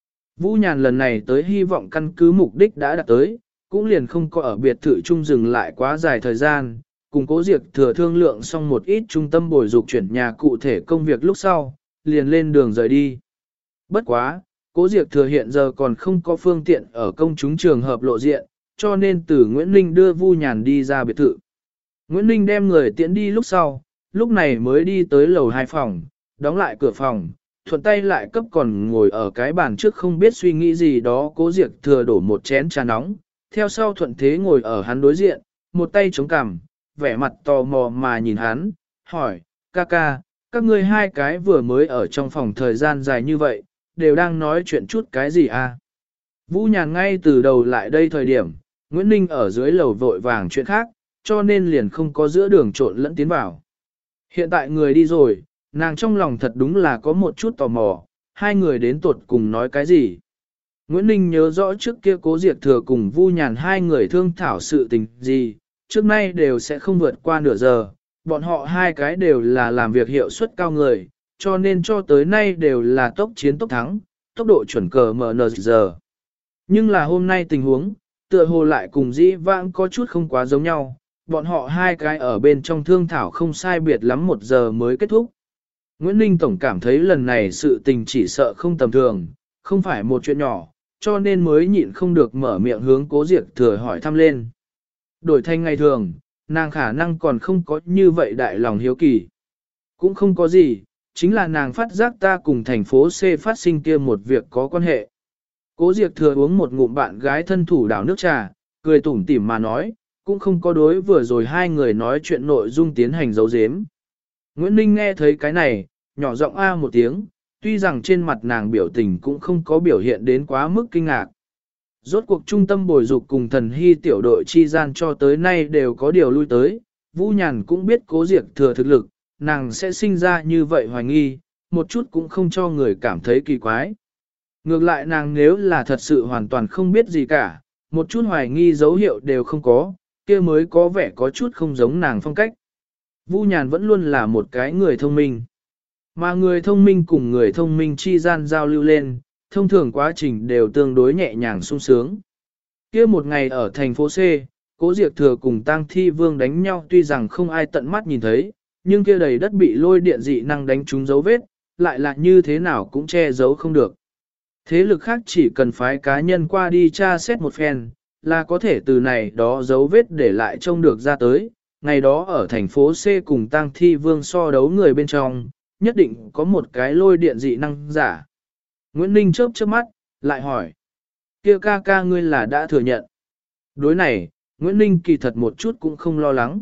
Vũ Nhàn lần này tới hy vọng căn cứ mục đích đã đạt tới, cũng liền không có ở biệt thự chung dừng lại quá dài thời gian, cùng Cố Diệt Thừa thương lượng xong một ít trung tâm bồi dục chuyển nhà cụ thể công việc lúc sau, liền lên đường rời đi. Bất quá, Cố Diệt Thừa hiện giờ còn không có phương tiện ở công chúng trường hợp lộ diện, cho nên từ Nguyễn Ninh đưa Vu Nhàn đi ra biệt thự. Nguyễn Ninh đem người tiễn đi lúc sau, lúc này mới đi tới lầu 2 phòng, đóng lại cửa phòng, thuận tay lại cấp còn ngồi ở cái bàn trước không biết suy nghĩ gì đó Cố Diệt Thừa đổ một chén trà nóng, theo sau thuận thế ngồi ở hắn đối diện, một tay chống cằm, vẻ mặt tò mò mà nhìn hắn, hỏi, ca ca, các ngươi hai cái vừa mới ở trong phòng thời gian dài như vậy, đều đang nói chuyện chút cái gì à? Vũ Nhàn ngay từ đầu lại đây thời điểm, Nguyễn Ninh ở dưới lầu vội vàng chuyện khác, cho nên liền không có giữa đường trộn lẫn tiến vào. Hiện tại người đi rồi, nàng trong lòng thật đúng là có một chút tò mò, hai người đến tuột cùng nói cái gì. Nguyễn Ninh nhớ rõ trước kia Cố Diệt Thừa cùng Vu Nhàn hai người thương thảo sự tình gì, trước nay đều sẽ không vượt qua nửa giờ, bọn họ hai cái đều là làm việc hiệu suất cao người, cho nên cho tới nay đều là tốc chiến tốc thắng, tốc độ chuẩn cờ MNZ. Nhưng là hôm nay tình huống, tựa hồ lại cùng dĩ vãng có chút không quá giống nhau, bọn họ hai cái ở bên trong thương thảo không sai biệt lắm 1 giờ mới kết thúc. Nguyễn Ninh Tổng cảm thấy lần này sự tình chỉ sợ không tầm thường, không phải một chuyện nhỏ, cho nên mới nhịn không được mở miệng hướng Cố Diệt Thừa hỏi thăm lên. Đổi thành ngày thường, nàng khả năng còn không có như vậy đại lòng hiếu kỳ. Cũng không có gì, chính là nàng phát giác ta cùng thành phố C phát sinh kia một việc có quan hệ. Cố Diệt Thừa uống một ngụm bạn gái thân thủ đảo nước trà, cười tủm tỉm mà nói, cũng không có đối vừa rồi hai người nói chuyện nội dung tiến hành giấu giếm. Nguyễn Ninh nghe thấy cái này, nhỏ giọng a một tiếng, tuy rằng trên mặt nàng biểu tình cũng không có biểu hiện đến quá mức kinh ngạc. Rốt cuộc trung tâm bồi dục cùng thần hy tiểu đội chi gian cho tới nay đều có điều lui tới, Vũ Nhàn cũng biết Cố Diệt Thừa thực lực, nàng sẽ sinh ra như vậy hoài nghi, một chút cũng không cho người cảm thấy kỳ quái. Ngược lại nàng nếu là thật sự hoàn toàn không biết gì cả, một chút hoài nghi dấu hiệu đều không có, kia mới có vẻ có chút không giống nàng phong cách. Vũ Nhàn vẫn luôn là một cái người thông minh. Mà người thông minh cùng người thông minh chi gian giao lưu lên, thông thường quá trình đều tương đối nhẹ nhàng sung sướng. Kia một ngày ở thành phố C, Cố Diệt Thừa cùng Tang Thi Vương đánh nhau tuy rằng không ai tận mắt nhìn thấy, nhưng kia đầy đất bị lôi điện dị năng đánh trúng dấu vết, lại là như thế nào cũng che giấu không được. Thế lực khác chỉ cần phái cá nhân qua đi tra xét một phen, là có thể từ này đó dấu vết để lại trông được ra tới. Ngày đó ở thành phố C cùng Tang Thi Vương so đấu người bên trong, nhất định có một cái lôi điện dị năng giả. Nguyễn Ninh chớp chớp mắt, lại hỏi. Kia ca ca ngươi là đã thừa nhận. Đối này, Nguyễn Ninh kỳ thật một chút cũng không lo lắng.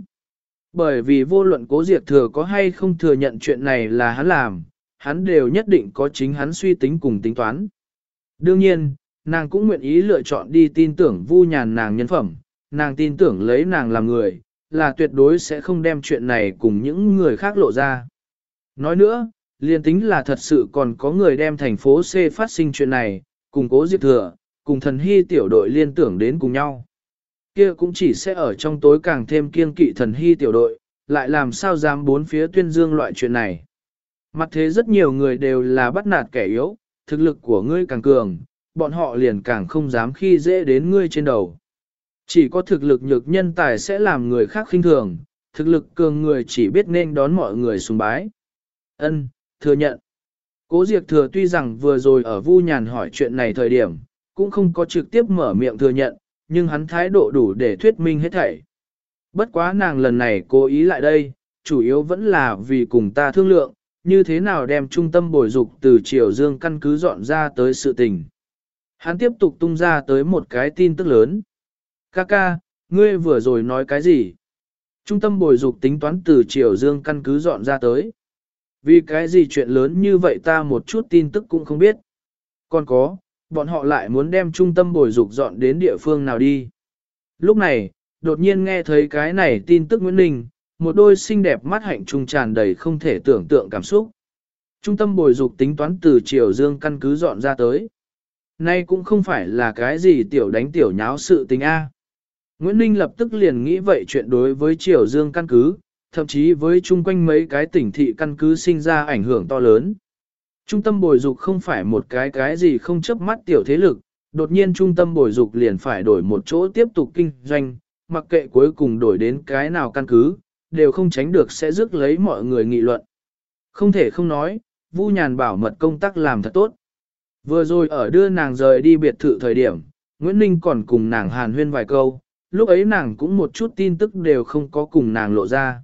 Bởi vì vô luận Cố Diệt Thừa có hay không thừa nhận chuyện này là hắn làm, hắn đều nhất định có chính hắn suy tính cùng tính toán. Đương nhiên, nàng cũng nguyện ý lựa chọn đi tin tưởng Vu Nhàn nàng nhân phẩm, nàng tin tưởng lấy nàng làm người, là tuyệt đối sẽ không đem chuyện này cùng những người khác lộ ra. Nói nữa, liên tính là thật sự còn có người đem thành phố C phát sinh chuyện này, cùng Cố Diệt Thừa, cùng thần hy tiểu đội liên tưởng đến cùng nhau. Kia cũng chỉ sẽ ở trong tối càng thêm kiên kỵ thần hy tiểu đội, lại làm sao dám bốn phía tuyên dương loại chuyện này. Mặt thế rất nhiều người đều là bắt nạt kẻ yếu, thực lực của ngươi càng cường, bọn họ liền càng không dám khi dễ đến ngươi trên đầu. Chỉ có thực lực nhược nhân tài sẽ làm người khác khinh thường, thực lực cường người chỉ biết nên đón mọi người sùng bái. Ân, thừa nhận. Cố Diệt Thừa tuy rằng vừa rồi ở Vu Nhàn hỏi chuyện này thời điểm, cũng không có trực tiếp mở miệng thừa nhận, nhưng hắn thái độ đủ để thuyết minh hết thảy. Bất quá nàng lần này cố ý lại đây, chủ yếu vẫn là vì cùng ta thương lượng, như thế nào đem trung tâm bồi dục từ Triều Dương căn cứ dọn ra tới sự tình. Hắn tiếp tục tung ra tới một cái tin tức lớn. Ca ca, ngươi vừa rồi nói cái gì? Trung tâm bồi dục tính toán từ Triều Dương căn cứ dọn ra tới. Vì cái gì chuyện lớn như vậy ta một chút tin tức cũng không biết. Còn có, bọn họ lại muốn đem trung tâm bồi dục dọn đến địa phương nào đi. Lúc này, đột nhiên nghe thấy cái này tin tức Nguyễn Ninh, một đôi xinh đẹp mắt hạnh trung tràn đầy không thể tưởng tượng cảm xúc. Trung tâm bồi dục tính toán từ Triều Dương căn cứ dọn ra tới. Nay cũng không phải là cái gì tiểu đánh tiểu nháo sự tình A. Nguyễn Ninh lập tức liền nghĩ vậy chuyện đối với Triều Dương căn cứ, thậm chí với chung quanh mấy cái tỉnh thị căn cứ sinh ra ảnh hưởng to lớn. Trung tâm bồi dục không phải một cái gì không chớp mắt tiểu thế lực, đột nhiên trung tâm bồi dục liền phải đổi một chỗ tiếp tục kinh doanh, mặc kệ cuối cùng đổi đến cái nào căn cứ, đều không tránh được sẽ rước lấy mọi người nghị luận. Không thể không nói, Vu Nhàn bảo mật công tác làm thật tốt. Vừa rồi ở đưa nàng rời đi biệt thự thời điểm, Nguyễn Ninh còn cùng nàng hàn huyên vài câu, lúc ấy nàng cũng một chút tin tức đều không có cùng nàng lộ ra.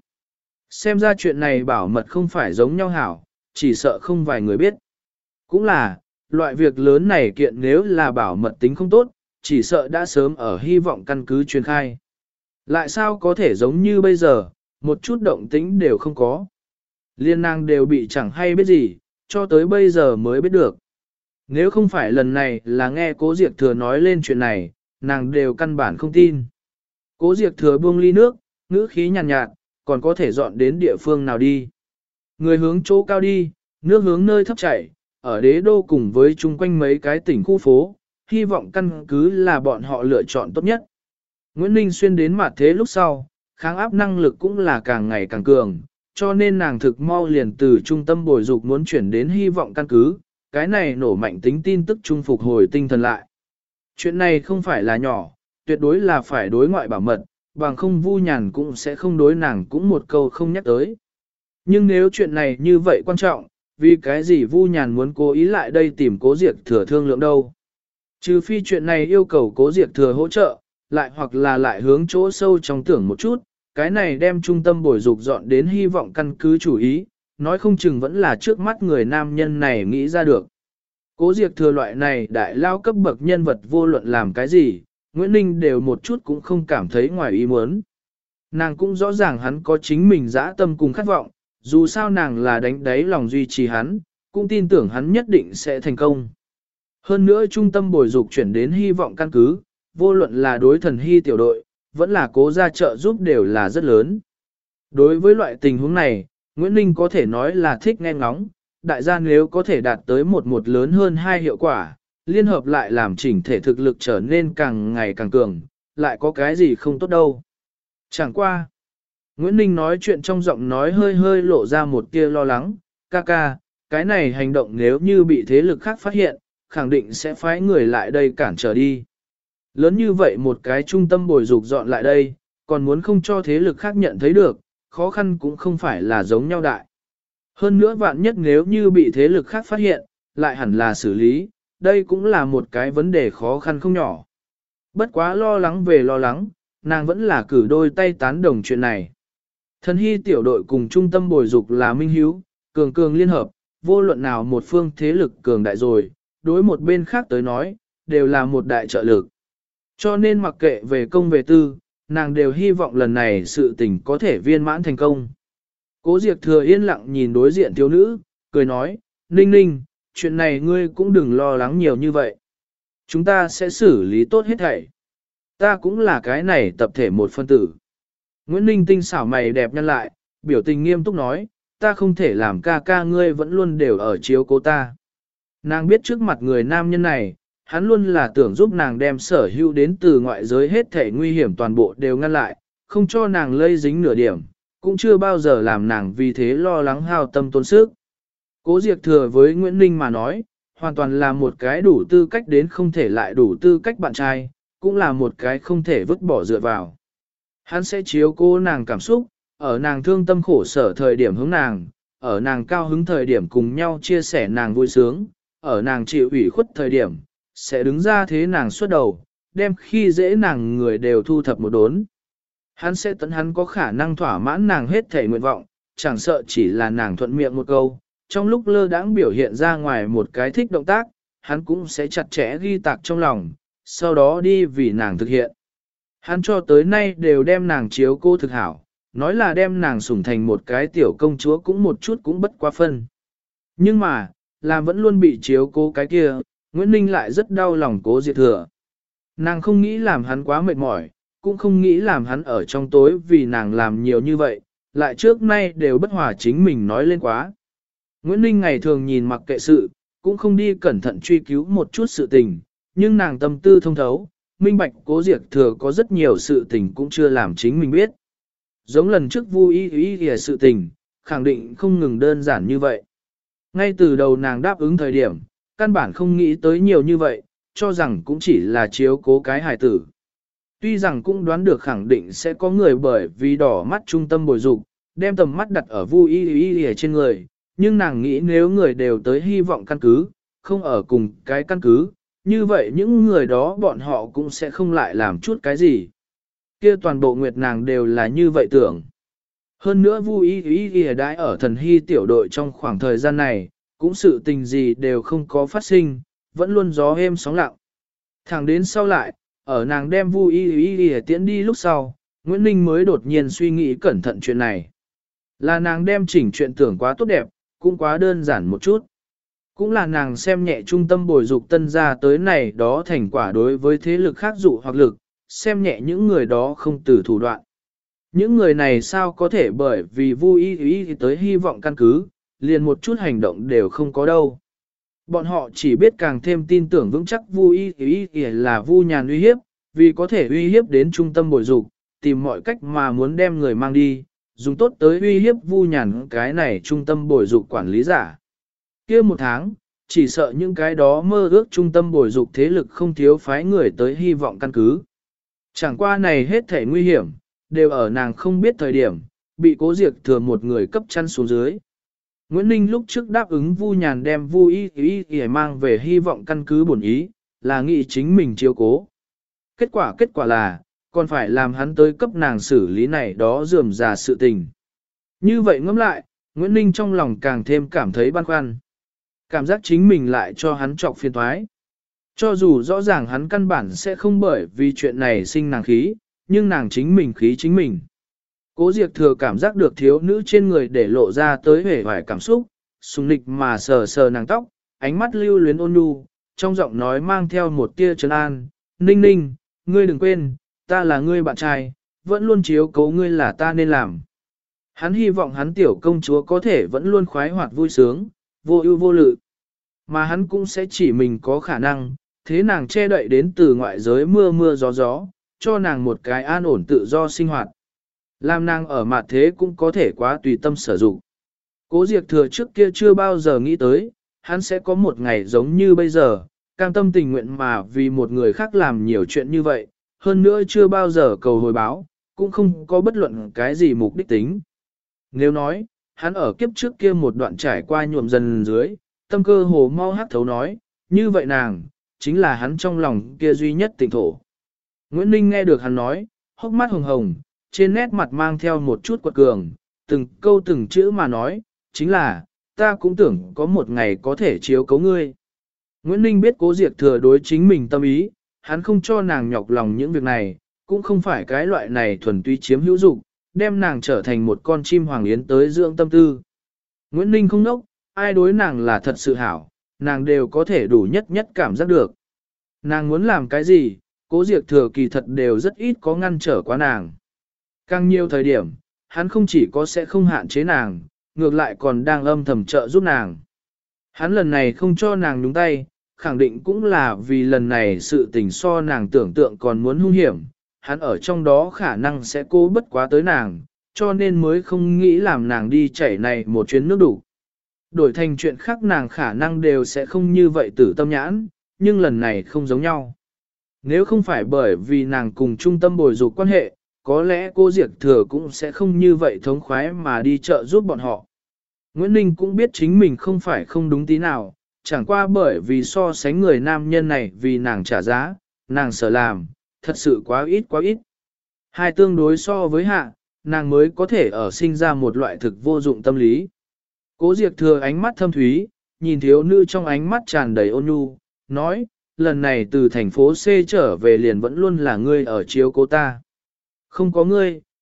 Xem ra chuyện này bảo mật không phải giống nhau hảo, chỉ sợ không vài người biết. Cũng là, loại việc lớn này kiện nếu là bảo mật tính không tốt, chỉ sợ đã sớm ở hy vọng căn cứ truyền khai. Lại sao có thể giống như bây giờ, một chút động tĩnh đều không có. Liên nàng đều bị chẳng hay biết gì, cho tới bây giờ mới biết được. Nếu không phải lần này là nghe Cố Diệp Thừa nói lên chuyện này, nàng đều căn bản không tin. Cố Diệp Thừa buông ly nước, ngữ khí nhàn nhạt, còn có thể dọn đến địa phương nào đi. Người hướng chỗ cao đi, nước hướng nơi thấp chảy, ở đế đô cùng với chung quanh mấy cái tỉnh khu phố, hy vọng căn cứ là bọn họ lựa chọn tốt nhất. Nguyễn Ninh xuyên đến mặt thế lúc sau, kháng áp năng lực cũng là càng ngày càng cường, cho nên nàng thực mau liền từ trung tâm bồi dục muốn chuyển đến hy vọng căn cứ, cái này nổ mạnh tính tin tức trung phục hồi tinh thần lại. Chuyện này không phải là nhỏ, tuyệt đối là phải đối ngoại bảo mật, bằng không Vu Nhàn cũng sẽ không đối nàng cũng một câu không nhắc tới. Nhưng nếu chuyện này như vậy quan trọng, vì cái gì Vu Nhàn muốn cố ý lại đây tìm Cố Diệp Thừa thương lượng đâu? Trừ phi chuyện này yêu cầu Cố Diệp Thừa hỗ trợ, lại hoặc là lại hướng chỗ sâu trong tưởng một chút, cái này đem trung tâm bồi dục dọn đến hy vọng căn cứ chủ ý, nói không chừng vẫn là trước mắt người nam nhân này nghĩ ra được. Cố Diệp Thừa loại này đại lao cấp bậc nhân vật vô luận làm cái gì, Nguyễn Ninh đều một chút cũng không cảm thấy ngoài ý muốn. Nàng cũng rõ ràng hắn có chính mình dã tâm cùng khát vọng, dù sao nàng là đánh đáy lòng duy trì hắn, cũng tin tưởng hắn nhất định sẽ thành công. Hơn nữa trung tâm bồi dục chuyển đến hy vọng căn cứ, vô luận là đối thần hy tiểu đội, vẫn là cố gia trợ giúp đều là rất lớn. Đối với loại tình huống này, Nguyễn Ninh có thể nói là thích nghe ngóng, đại gia nếu có thể đạt tới một lớn hơn hai hiệu quả, liên hợp lại làm chỉnh thể thực lực trở nên càng ngày càng cường, lại có cái gì không tốt đâu. Chẳng qua. Nguyễn Ninh nói chuyện trong giọng nói hơi hơi lộ ra một tia lo lắng, ca ca, cái này hành động nếu như bị thế lực khác phát hiện, khẳng định sẽ phái người lại đây cản trở đi. Lớn như vậy một cái trung tâm bồi dục dọn lại đây, còn muốn không cho thế lực khác nhận thấy được, khó khăn cũng không phải là giống nhau đại. Hơn nữa vạn nhất nếu như bị thế lực khác phát hiện, lại hẳn là xử lý, đây cũng là một cái vấn đề khó khăn không nhỏ. Bất quá lo lắng về lo lắng, nàng vẫn là cử đôi tay tán đồng chuyện này. Thần hy tiểu đội cùng trung tâm bồi dục là minh hiếu, cường cường liên hợp, vô luận nào một phương thế lực cường đại rồi, đối một bên khác tới nói, đều là một đại trợ lực. Cho nên mặc kệ về công về tư, nàng đều hy vọng lần này sự tình có thể viên mãn thành công. Cố Diệp Thừa yên lặng nhìn đối diện thiếu nữ, cười nói, Ninh Ninh, chuyện này ngươi cũng đừng lo lắng nhiều như vậy. Chúng ta sẽ xử lý tốt hết thảy. Ta cũng là cái này tập thể một phân tử. Nguyễn Ninh tinh xảo mày đẹp nhăn lại, biểu tình nghiêm túc nói, ta không thể làm ca ca ngươi vẫn luôn đều ở chiếu cố ta. Nàng biết trước mặt người nam nhân này, hắn luôn là tưởng giúp nàng đem sở hữu đến từ ngoại giới hết thể nguy hiểm toàn bộ đều ngăn lại, không cho nàng lây dính nửa điểm, cũng chưa bao giờ làm nàng vì thế lo lắng hao tâm tốn sức. Cố Diệp Thừa với Nguyễn Ninh mà nói, hoàn toàn là một cái đủ tư cách đến không thể lại đủ tư cách bạn trai, cũng là một cái không thể vứt bỏ dựa vào. Hắn sẽ chiếu cố nàng cảm xúc, ở nàng thương tâm khổ sở thời điểm hướng nàng, ở nàng cao hứng thời điểm cùng nhau chia sẻ nàng vui sướng, ở nàng chịu ủy khuất thời điểm, sẽ đứng ra thế nàng xuất đầu, đem khi dễ nàng người đều thu thập một đốn. Hắn sẽ tận hắn có khả năng thỏa mãn nàng hết thể nguyện vọng, chẳng sợ chỉ là nàng thuận miệng một câu, trong lúc lơ đãng biểu hiện ra ngoài một cái thích động tác, hắn cũng sẽ chặt chẽ ghi tạc trong lòng, sau đó đi vì nàng thực hiện. Hắn cho tới nay đều đem nàng chiếu cô thực hảo, nói là đem nàng sủng thành một cái tiểu công chúa cũng một chút cũng bất quá phân. Nhưng mà, làm vẫn luôn bị chiếu cố cái kia, Nguyễn Ninh lại rất đau lòng Cố Diệt Thừa. Nàng không nghĩ làm hắn quá mệt mỏi, cũng không nghĩ làm hắn ở trong tối vì nàng làm nhiều như vậy, lại trước nay đều bất hòa chính mình nói lên quá. Nguyễn Ninh ngày thường nhìn mặc kệ sự, cũng không đi cẩn thận truy cứu một chút sự tình, nhưng nàng tâm tư thông thấu, minh bạch Cố Diệt Thừa có rất nhiều sự tình cũng chưa làm chính mình biết. Giống lần trước Vu Y sự tình, khẳng định không ngừng đơn giản như vậy. Ngay từ đầu nàng đáp ứng thời điểm, căn bản không nghĩ tới nhiều như vậy, cho rằng cũng chỉ là chiếu cố cái hài tử. Tuy rằng cũng đoán được khẳng định sẽ có người bởi vì đỏ mắt trung tâm bồi dục, đem tầm mắt đặt ở Vu Y trên người, nhưng nàng nghĩ nếu người đều tới hy vọng căn cứ, không ở cùng cái căn cứ, như vậy những người đó bọn họ cũng sẽ không lại làm chút cái gì. Kia toàn bộ nguyệt nàng đều là như vậy tưởng. Hơn nữa Vu Y đãi ở thần hy tiểu đội trong khoảng thời gian này, cũng sự tình gì đều không có phát sinh, vẫn luôn gió êm sóng lặng. Thẳng đến sau lại, ở nàng đem Vu Y tiễn đi lúc sau, Nguyễn Ninh mới đột nhiên suy nghĩ cẩn thận chuyện này. Là nàng đem chỉnh chuyện tưởng quá tốt đẹp, cũng quá đơn giản một chút. Cũng là nàng xem nhẹ trung tâm bồi dục tân gia tới này đó thành quả đối với thế lực khác dụ hoặc lực, xem nhẹ những người đó không từ thủ đoạn. Những người này sao có thể bởi vì Vu Y tới hy vọng căn cứ, liền một chút hành động đều không có đâu. Bọn họ chỉ biết càng thêm tin tưởng vững chắc Vu Y là Vu Nhàn uy hiếp, vì có thể uy hiếp đến trung tâm bồi dục, tìm mọi cách mà muốn đem người mang đi, dùng tốt tới uy hiếp Vu Nhàn cái này trung tâm bồi dục quản lý giả. Kia một tháng, chỉ sợ những cái đó mơ ước trung tâm bồi dục thế lực không thiếu phái người tới hy vọng căn cứ. Chẳng qua này hết thể nguy hiểm, đều ở nàng không biết thời điểm, bị Cố Diệt Thừa một người cấp chăn xuống dưới. Nguyễn Ninh lúc trước đáp ứng Vu Nhàn đem Vu Y mang về hy vọng căn cứ bổn ý, là nghĩ chính mình chiếu cố. Kết quả là, còn phải làm hắn tới cấp nàng xử lý này đó rườm rà sự tình. Như vậy ngẫm lại, Nguyễn Ninh trong lòng càng thêm cảm thấy băn khoăn. Cảm giác chính mình lại cho hắn trọc phiền toái. Cho dù rõ ràng hắn căn bản sẽ không bởi vì chuyện này sinh nàng khí, nhưng nàng chính mình khí chính mình. Cố Diệt Thừa cảm giác được thiếu nữ trên người để lộ ra tới vẻ vải cảm xúc, sùng nịch mà sờ sờ nàng tóc, ánh mắt lưu luyến ôn nhu, trong giọng nói mang theo một tia trấn an, Ninh Ninh, ngươi đừng quên, ta là ngươi bạn trai, vẫn luôn chiếu cố ngươi là ta nên làm. Hắn hy vọng hắn tiểu công chúa có thể vẫn luôn khoái hoạt vui sướng, vô ưu vô lự. Mà hắn cũng sẽ chỉ mình có khả năng, thế nàng che đậy đến từ ngoại giới mưa mưa gió gió, cho nàng một cái an ổn tự do sinh hoạt. Làm nàng ở mặt thế cũng có thể quá tùy tâm sử dụng. Cố Diệt Thừa trước kia chưa bao giờ nghĩ tới, hắn sẽ có một ngày giống như bây giờ, cam tâm tình nguyện mà vì một người khác làm nhiều chuyện như vậy, hơn nữa chưa bao giờ cầu hồi báo, cũng không có bất luận cái gì mục đích tính. Nếu nói, hắn ở kiếp trước kia một đoạn trải qua nhuộm dần dưới, tâm cơ hồ mau hát thấu nói, như vậy nàng, chính là hắn trong lòng kia duy nhất tỉnh thổ. Nguyễn Ninh nghe được hắn nói, hốc mắt hồng hồng, trên nét mặt mang theo một chút quật cường, từng câu từng chữ mà nói, chính là, ta cũng tưởng có một ngày có thể chiếu cấu ngươi. Nguyễn Ninh biết Cố Diệt Thừa đối chính mình tâm ý, hắn không cho nàng nhọc lòng những việc này, cũng không phải cái loại này thuần túy chiếm hữu dục, đem nàng trở thành một con chim hoàng yến tới dưỡng tâm tư. Nguyễn Ninh không nốc, ai đối nàng là thật sự hảo, nàng đều có thể đủ nhất nhất cảm giác được. Nàng muốn làm cái gì, Cố Diệt Thừa kỳ thật đều rất ít có ngăn trở quá nàng. Càng nhiều thời điểm, hắn không chỉ có sẽ không hạn chế nàng, ngược lại còn đang âm thầm trợ giúp nàng. Hắn lần này không cho nàng nhúng tay, khẳng định cũng là vì lần này sự tình so nàng tưởng tượng còn muốn hung hiểm, hắn ở trong đó khả năng sẽ cố bất quá tới nàng, cho nên mới không nghĩ làm nàng đi chảy này một chuyến nước đủ. Đổi thành chuyện khác nàng khả năng đều sẽ không như vậy tử tâm nhãn, nhưng lần này không giống nhau. Nếu không phải bởi vì nàng cùng trung tâm bồi dục quan hệ, có lẽ cô Diệt Thừa cũng sẽ không như vậy thống khoái mà đi chợ giúp bọn họ. Nguyễn Ninh cũng biết chính mình không phải không đúng tí nào, chẳng qua bởi vì so sánh người nam nhân này vì nàng trả giá, nàng sợ làm, thật sự quá ít quá ít. Hai tương đối so với hạ, nàng mới có thể ở sinh ra một loại thực vô dụng tâm lý. Cố Diệt Thừa ánh mắt thâm thúy, nhìn thiếu nữ trong ánh mắt tràn đầy ôn nhu, nói, lần này từ thành phố C trở về liền vẫn luôn là ngươi ở chiếu cố ta. Không có ngươi,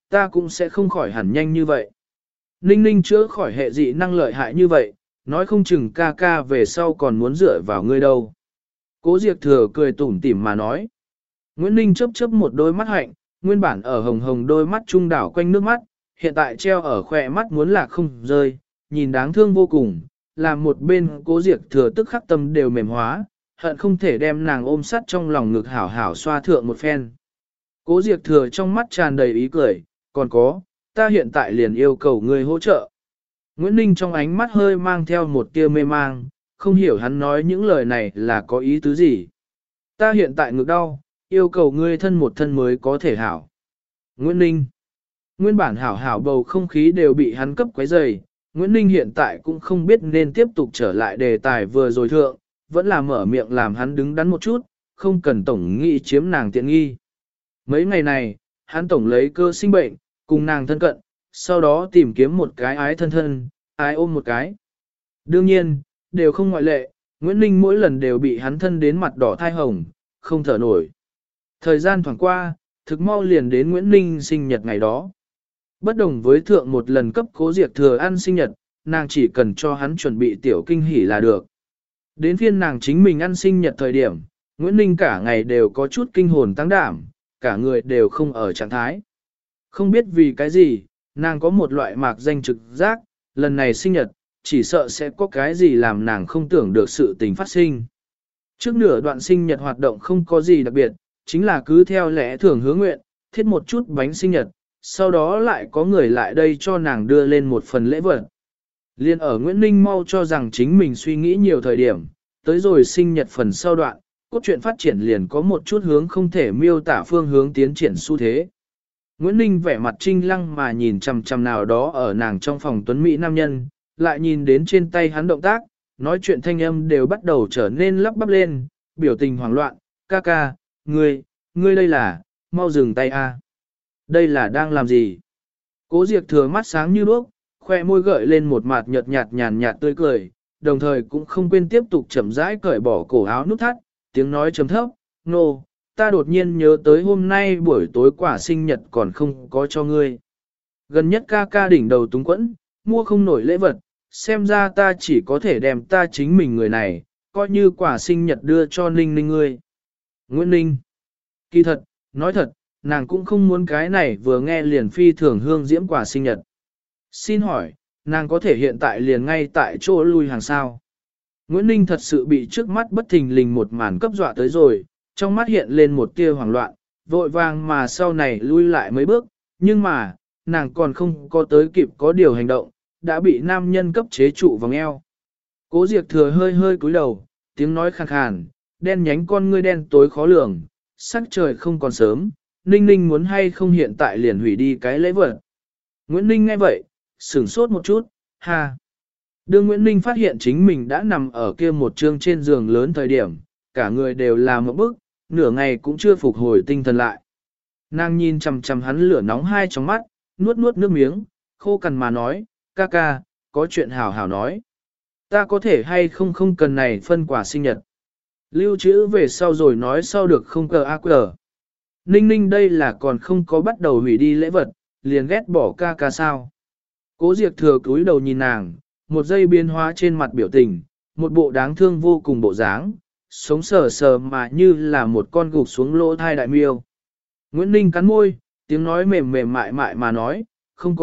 ta cũng sẽ không khỏi hẳn nhanh như vậy. Ninh ninh chữa khỏi hệ dị năng lợi hại như vậy, nói không chừng ca ca về sau còn muốn dựa vào ngươi đâu. Cố Diệp Thừa cười tủm tỉm mà nói. Nguyễn Ninh chớp chớp một đôi mắt hạnh, nguyên bản ở hồng hồng đôi mắt trung đảo quanh nước mắt, hiện tại treo ở khỏe mắt muốn lạc không rơi, nhìn đáng thương vô cùng, làm một bên Cố Diệp Thừa tức khắc tâm đều mềm hóa, hận không thể đem nàng ôm sắt trong lòng ngực hảo hảo xoa thượng một phen. Cố Diệp Thừa trong mắt tràn đầy ý cười, còn có, ta hiện tại liền yêu cầu ngươi hỗ trợ. Nguyễn Ninh trong ánh mắt hơi mang theo một tia mê mang, không hiểu hắn nói những lời này là có ý tứ gì. Ta hiện tại ngực đau, yêu cầu ngươi thân một thân mới có thể hảo. Nguyễn Ninh. Nguyên bản hảo hảo bầu không khí đều bị hắn cấp quấy rầy. Nguyễn Ninh hiện tại cũng không biết nên tiếp tục trở lại đề tài vừa rồi thượng, vẫn là mở miệng làm hắn đứng đắn một chút, không cần tổng nghị chiếm nàng tiện nghi. Mấy ngày này, hắn tổng lấy cơ sinh bệnh, cùng nàng thân cận, sau đó tìm kiếm một cái ái thân thân, ái ôm một cái. Đương nhiên, đều không ngoại lệ, Nguyễn Ninh mỗi lần đều bị hắn thân đến mặt đỏ thai hồng, không thở nổi. Thời gian thoảng qua, thực mau liền đến Nguyễn Ninh sinh nhật ngày đó. Bất đồng với thượng một lần cấp Cố Diệp Thừa ăn sinh nhật, nàng chỉ cần cho hắn chuẩn bị tiểu kinh hỉ là được. Đến phiên nàng chính mình ăn sinh nhật thời điểm, Nguyễn Ninh cả ngày đều có chút kinh hồn tăng đảm, cả người đều không ở trạng thái. Không biết vì cái gì, nàng có một loại mạc danh trực giác, lần này sinh nhật, chỉ sợ sẽ có cái gì làm nàng không tưởng được sự tình phát sinh. Trước nửa đoạn sinh nhật hoạt động không có gì đặc biệt, chính là cứ theo lẽ thường hứa nguyện, thiết một chút bánh sinh nhật, sau đó lại có người lại đây cho nàng đưa lên một phần lễ vật. Liên ở Nguyễn Ninh mau cho rằng chính mình suy nghĩ nhiều thời điểm, tới rồi sinh nhật phần sau đoạn, cốt truyện phát triển liền có một chút hướng không thể miêu tả phương hướng tiến triển xu thế. Nguyễn Ninh vẻ mặt trinh lăng mà nhìn chằm chằm nào đó ở nàng trong phòng tuấn Mỹ nam nhân, lại nhìn đến trên tay hắn động tác, nói chuyện thanh âm đều bắt đầu trở nên lắp bắp lên, biểu tình hoảng loạn, ca ca, ngươi đây là, mau dừng tay a. Đây là đang làm gì? Cố Diệp Thừa mắt sáng như đuốc, khoe môi gợi lên một mặt nhợt nhạt nhàn nhạt tươi cười, đồng thời cũng không quên tiếp tục chậm rãi cởi bỏ cổ áo nút thắt, tiếng nói trầm thấp, nô, ta đột nhiên nhớ tới hôm nay buổi tối quả sinh nhật còn không có cho ngươi. Gần nhất ca ca đỉnh đầu túng quẫn, mua không nổi lễ vật, xem ra ta chỉ có thể đem ta chính mình người này, coi như quả sinh nhật đưa cho Ninh Ninh ngươi. Nguyễn Ninh. Kỳ thật, nói thật, nàng cũng không muốn cái này vừa nghe liền phi thường hương diễm quả sinh nhật. Xin hỏi, nàng có thể hiện tại liền ngay tại chỗ lui hàng sao? Nguyễn Ninh thật sự bị trước mắt bất thình lình một màn cấp dọa tới rồi, trong mắt hiện lên một tia hoảng loạn, vội vàng mà sau này lui lại mấy bước, nhưng mà, nàng còn không có tới kịp có điều hành động, đã bị nam nhân cấp chế trụ vòng eo. Cố Diệp Thừa hơi hơi cúi đầu, tiếng nói khàn khàn, đen nhánh con ngươi đen tối khó lường, sắc trời không còn sớm, Ninh Ninh muốn hay không hiện tại liền hủy đi cái lễ vật. Nguyễn Ninh nghe vậy, sửng sốt một chút, ha. Đương Nguyễn Ninh phát hiện chính mình đã nằm ở kia một trương trên giường lớn thời điểm, cả người đều là một bức, nửa ngày cũng chưa phục hồi tinh thần lại. Nàng nhìn chằm chằm hắn lửa nóng hai trong mắt, nuốt nuốt nước miếng, khô cằn mà nói, ca ca, có chuyện hảo hảo nói. Ta có thể hay không cần này phân quả sinh nhật. Lưu trữ về sau rồi nói sau được không cờ ác cờ. Ninh Ninh đây là còn không có bắt đầu hủy đi lễ vật, liền ghét bỏ ca ca sao. Cố Diệp Thừa cúi đầu nhìn nàng, một giây biến hóa trên mặt biểu tình, một bộ đáng thương vô cùng bộ dáng, sống sờ sờ mà như là một con gục xuống lỗ thai đại miêu. Nguyễn Ninh cắn môi, tiếng nói mềm mềm mại mại mà nói, không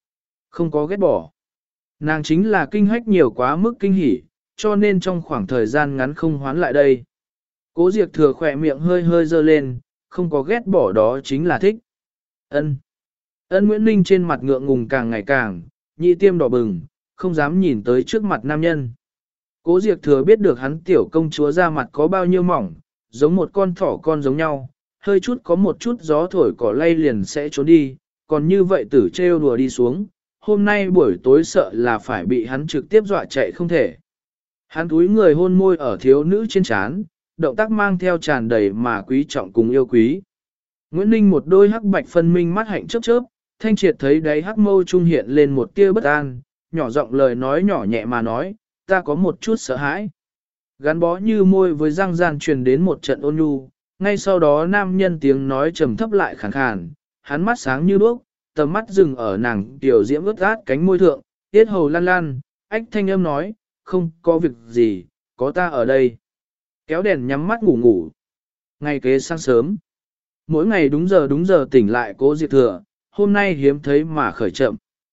có ghét bỏ. Nàng chính là kinh hách nhiều quá mức kinh hỉ, cho nên trong khoảng thời gian ngắn không hoán lại đây. Cố Diệp Thừa khỏe miệng hơi hơi dơ lên, không có ghét bỏ đó chính là thích. Ân Nguyễn Ninh trên mặt ngượng ngùng càng ngày càng, nhị tiêm đỏ bừng, không dám nhìn tới trước mặt nam nhân. Cố Diệp Thừa biết được hắn tiểu công chúa ra mặt có bao nhiêu mỏng, giống một con thỏ con giống nhau, hơi chút có một chút gió thổi cỏ lay liền sẽ trốn đi, còn như vậy tử trêu đùa đi xuống, hôm nay buổi tối sợ là phải bị hắn trực tiếp dọa chạy không thể. Hắn túi người hôn môi ở thiếu nữ trên trán, động tác mang theo tràn đầy mà quý trọng cùng yêu quý. Nguyễn Ninh một đôi hắc bạch phân minh mắt hạnh chớp chớp, thanh triệt thấy đáy hắc mâu trung hiện lên một tia bất an, nhỏ giọng lời nói nhỏ nhẹ mà nói, ta có một chút sợ hãi. Gắn bó như môi với răng gian truyền đến một trận ôn nhu, ngay sau đó nam nhân tiếng nói trầm thấp lại khàn khàn, hắn mắt sáng như đuốc, tầm mắt dừng ở nàng tiểu diễm ướt át cánh môi thượng, tiết hầu lan lan, ách thanh âm nói, không có việc gì, có ta ở đây. Kéo đèn nhắm mắt ngủ ngủ. Ngày kế sáng sớm, mỗi ngày đúng giờ tỉnh lại Cố Diệp Thừa, hôm nay hiếm thấy mà khởi chậm.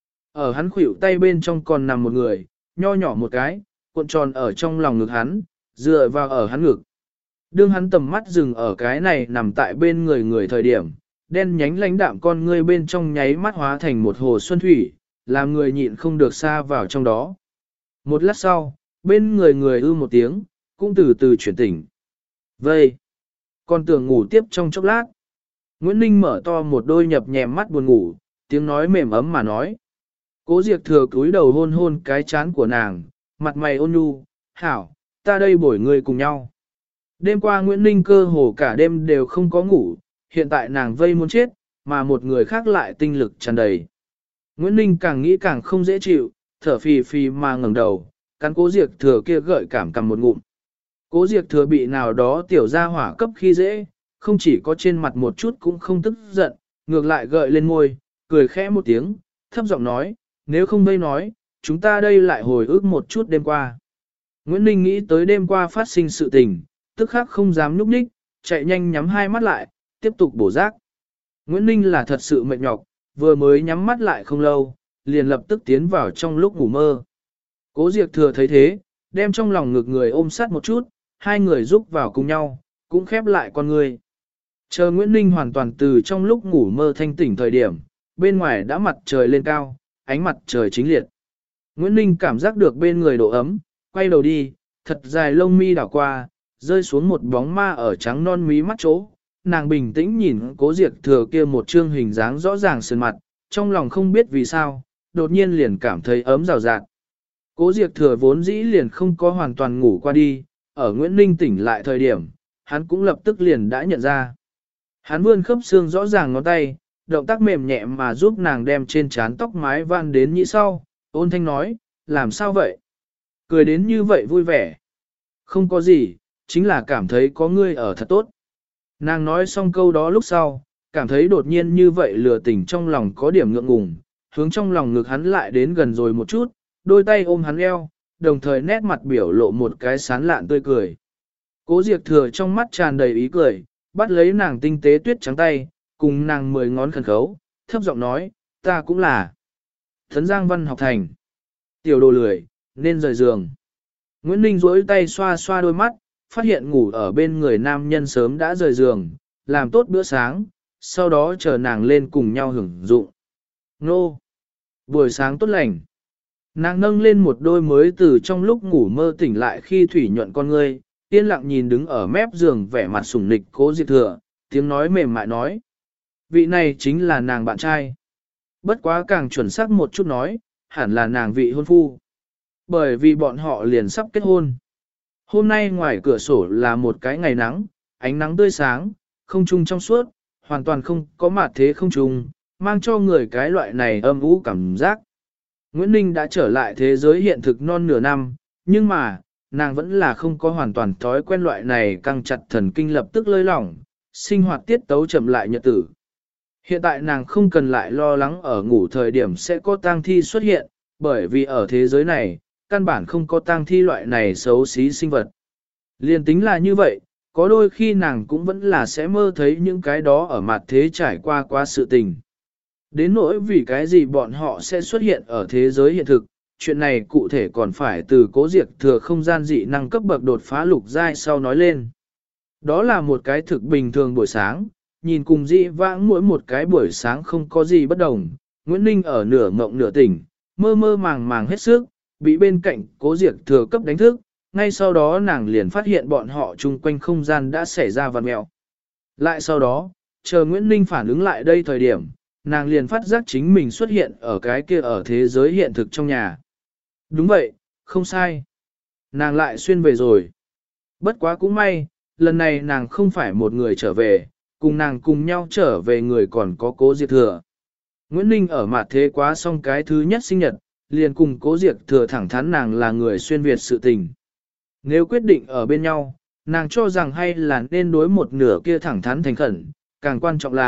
Ở hắn khuỷu tay bên trong còn nằm một người, nho nhỏ một cái, cuộn tròn ở trong lòng ngực hắn, dựa vào ở hắn ngực. Đương hắn tầm mắt dừng ở cái này nằm tại bên người người thời điểm, đen nhánh lãnh đạm con ngươi bên trong nháy mắt hóa thành một hồ xuân thủy, làm người nhịn không được xa vào trong đó. Một lát sau, bên người ư một tiếng, cũng từ từ chuyển tỉnh. Vây! Còn tưởng ngủ tiếp trong chốc lát. Nguyễn Ninh mở to một đôi nhập nhèm mắt buồn ngủ, tiếng nói mềm ấm mà nói. Cố Diệp Thừa cúi đầu hôn hôn cái chán của nàng, mặt mày ôn nhu, hảo, ta đây bổi người cùng nhau. Đêm qua Nguyễn Ninh cơ hồ cả đêm đều không có ngủ, hiện tại nàng vây muốn chết, mà một người khác lại tinh lực tràn đầy. Nguyễn Ninh càng nghĩ càng không dễ chịu, thở phì phì mà ngẩng đầu, cắn Cố Diệp Thừa kia gợi cảm cầm một ngụm. Cố Diệp Thừa bị nào đó tiểu ra hỏa cấp khi dễ, không chỉ có trên mặt một chút cũng không tức giận, ngược lại gợi lên môi, cười khẽ một tiếng, thấp giọng nói, nếu không đây nói, chúng ta đây lại hồi ức một chút đêm qua. Nguyễn Ninh nghĩ tới đêm qua phát sinh sự tình, tức khắc không dám nhúc nhích, chạy nhanh nhắm hai mắt lại, tiếp tục bổ giác. Nguyễn Ninh là thật sự mệt nhọc, vừa mới nhắm mắt lại không lâu, liền lập tức tiến vào trong lúc ngủ mơ. Cố Diệp Thừa thấy thế, đem trong lòng ngực người ôm sát một chút, hai người giúp vào cùng nhau, cũng khép lại con người. Chờ Nguyễn Ninh hoàn toàn từ trong lúc ngủ mơ thanh tỉnh thời điểm, bên ngoài đã mặt trời lên cao, ánh mặt trời chính liệt. Nguyễn Ninh cảm giác được bên người độ ấm, quay đầu đi, thật dài lông mi đảo qua, rơi xuống một bóng ma ở trắng non mí mắt chỗ. Nàng bình tĩnh nhìn Cố Diệp Thừa kia một trương hình dáng rõ ràng sơn mặt, trong lòng không biết vì sao, đột nhiên liền cảm thấy ấm rào rạt. Cố Diệp Thừa vốn dĩ liền không có hoàn toàn ngủ qua đi, ở Nguyễn Ninh tỉnh lại thời điểm, hắn cũng lập tức liền đã nhận ra. Hắn vươn khớp xương rõ ràng ngón tay, động tác mềm nhẹ mà giúp nàng đem trên trán tóc mái van đến nhĩ sau, ôn thanh nói, làm sao vậy? Cười đến như vậy vui vẻ. Không có gì, chính là cảm thấy có ngươi ở thật tốt. Nàng nói xong câu đó lúc sau, cảm thấy đột nhiên như vậy lừa tình trong lòng có điểm ngượng ngùng, hướng trong lòng ngực hắn lại đến gần rồi một chút, đôi tay ôm hắn eo, đồng thời nét mặt biểu lộ một cái sán lạn tươi cười. Cố Diệp Thừa trong mắt tràn đầy ý cười, bắt lấy nàng tinh tế tuyết trắng tay, cùng nàng 10 ngón khẩn khấu, thấp giọng nói, ta cũng là. Thấn Giang Văn học thành. Tiểu đồ lười, nên rời giường. Nguyễn Ninh duỗi tay xoa xoa đôi mắt, phát hiện ngủ ở bên người nam nhân sớm đã rời giường, làm tốt bữa sáng, sau đó chờ nàng lên cùng nhau hưởng dụng. Nô! Buổi sáng tốt lành. Nàng nâng lên một đôi mới từ trong lúc ngủ mơ tỉnh lại khi thủy nhuận con ngươi, yên lặng nhìn đứng ở mép giường vẻ mặt sủng nịch Cố Diệp Thừa, tiếng nói mềm mại nói. Vị này chính là nàng bạn trai. Bất quá càng chuẩn xác một chút nói, hẳn là nàng vị hôn phu. Bởi vì bọn họ liền sắp kết hôn. Hôm nay ngoài cửa sổ là một cái ngày nắng, ánh nắng tươi sáng, không trung trong suốt, hoàn toàn không có mặt thế không trung, mang cho người cái loại này âm u cảm giác. Nguyễn Ninh đã trở lại thế giới hiện thực non nửa năm, nhưng mà, nàng vẫn là không có hoàn toàn thói quen loại này căng chặt thần kinh lập tức lơi lỏng, sinh hoạt tiết tấu chậm lại nhật tử. Hiện tại nàng không cần lại lo lắng ở ngủ thời điểm sẽ có tang thi xuất hiện, bởi vì ở thế giới này, căn bản không có tang thi loại này xấu xí sinh vật. Liên tính là như vậy, có đôi khi nàng cũng vẫn là sẽ mơ thấy những cái đó ở mặt thế trải qua sự tình. Đến nỗi vì cái gì bọn họ sẽ xuất hiện ở thế giới hiện thực, chuyện này cụ thể còn phải từ Cố Diệp Thừa không gian dị năng cấp bậc đột phá lục giai sau nói lên. Đó là một cái thực bình thường buổi sáng, nhìn cùng dị vãng mỗi một cái buổi sáng không có gì bất đồng. Nguyễn Ninh ở nửa mộng nửa tỉnh, mơ mơ màng màng hết sức, bị bên cạnh Cố Diệp Thừa cấp đánh thức, ngay sau đó nàng liền phát hiện bọn họ chung quanh không gian đã xảy ra vặn mẹo. Lại sau đó, chờ Nguyễn Ninh phản ứng lại đây thời điểm, nàng liền phát giác chính mình xuất hiện ở cái kia ở thế giới hiện thực trong nhà. Đúng vậy, không sai. Nàng lại xuyên về rồi. Bất quá cũng may, lần này nàng không phải một người trở về, cùng nàng cùng nhau trở về người còn có Cố Diệp Thừa. Nguyễn Ninh ở mặt thế quá xong cái thứ nhất sinh nhật, liền cùng Cố Diệp Thừa thẳng thắn nàng là người xuyên Việt sự tình. Nếu quyết định ở bên nhau, nàng cho rằng hay là nên đối một nửa kia thẳng thắn thành khẩn, càng quan trọng là,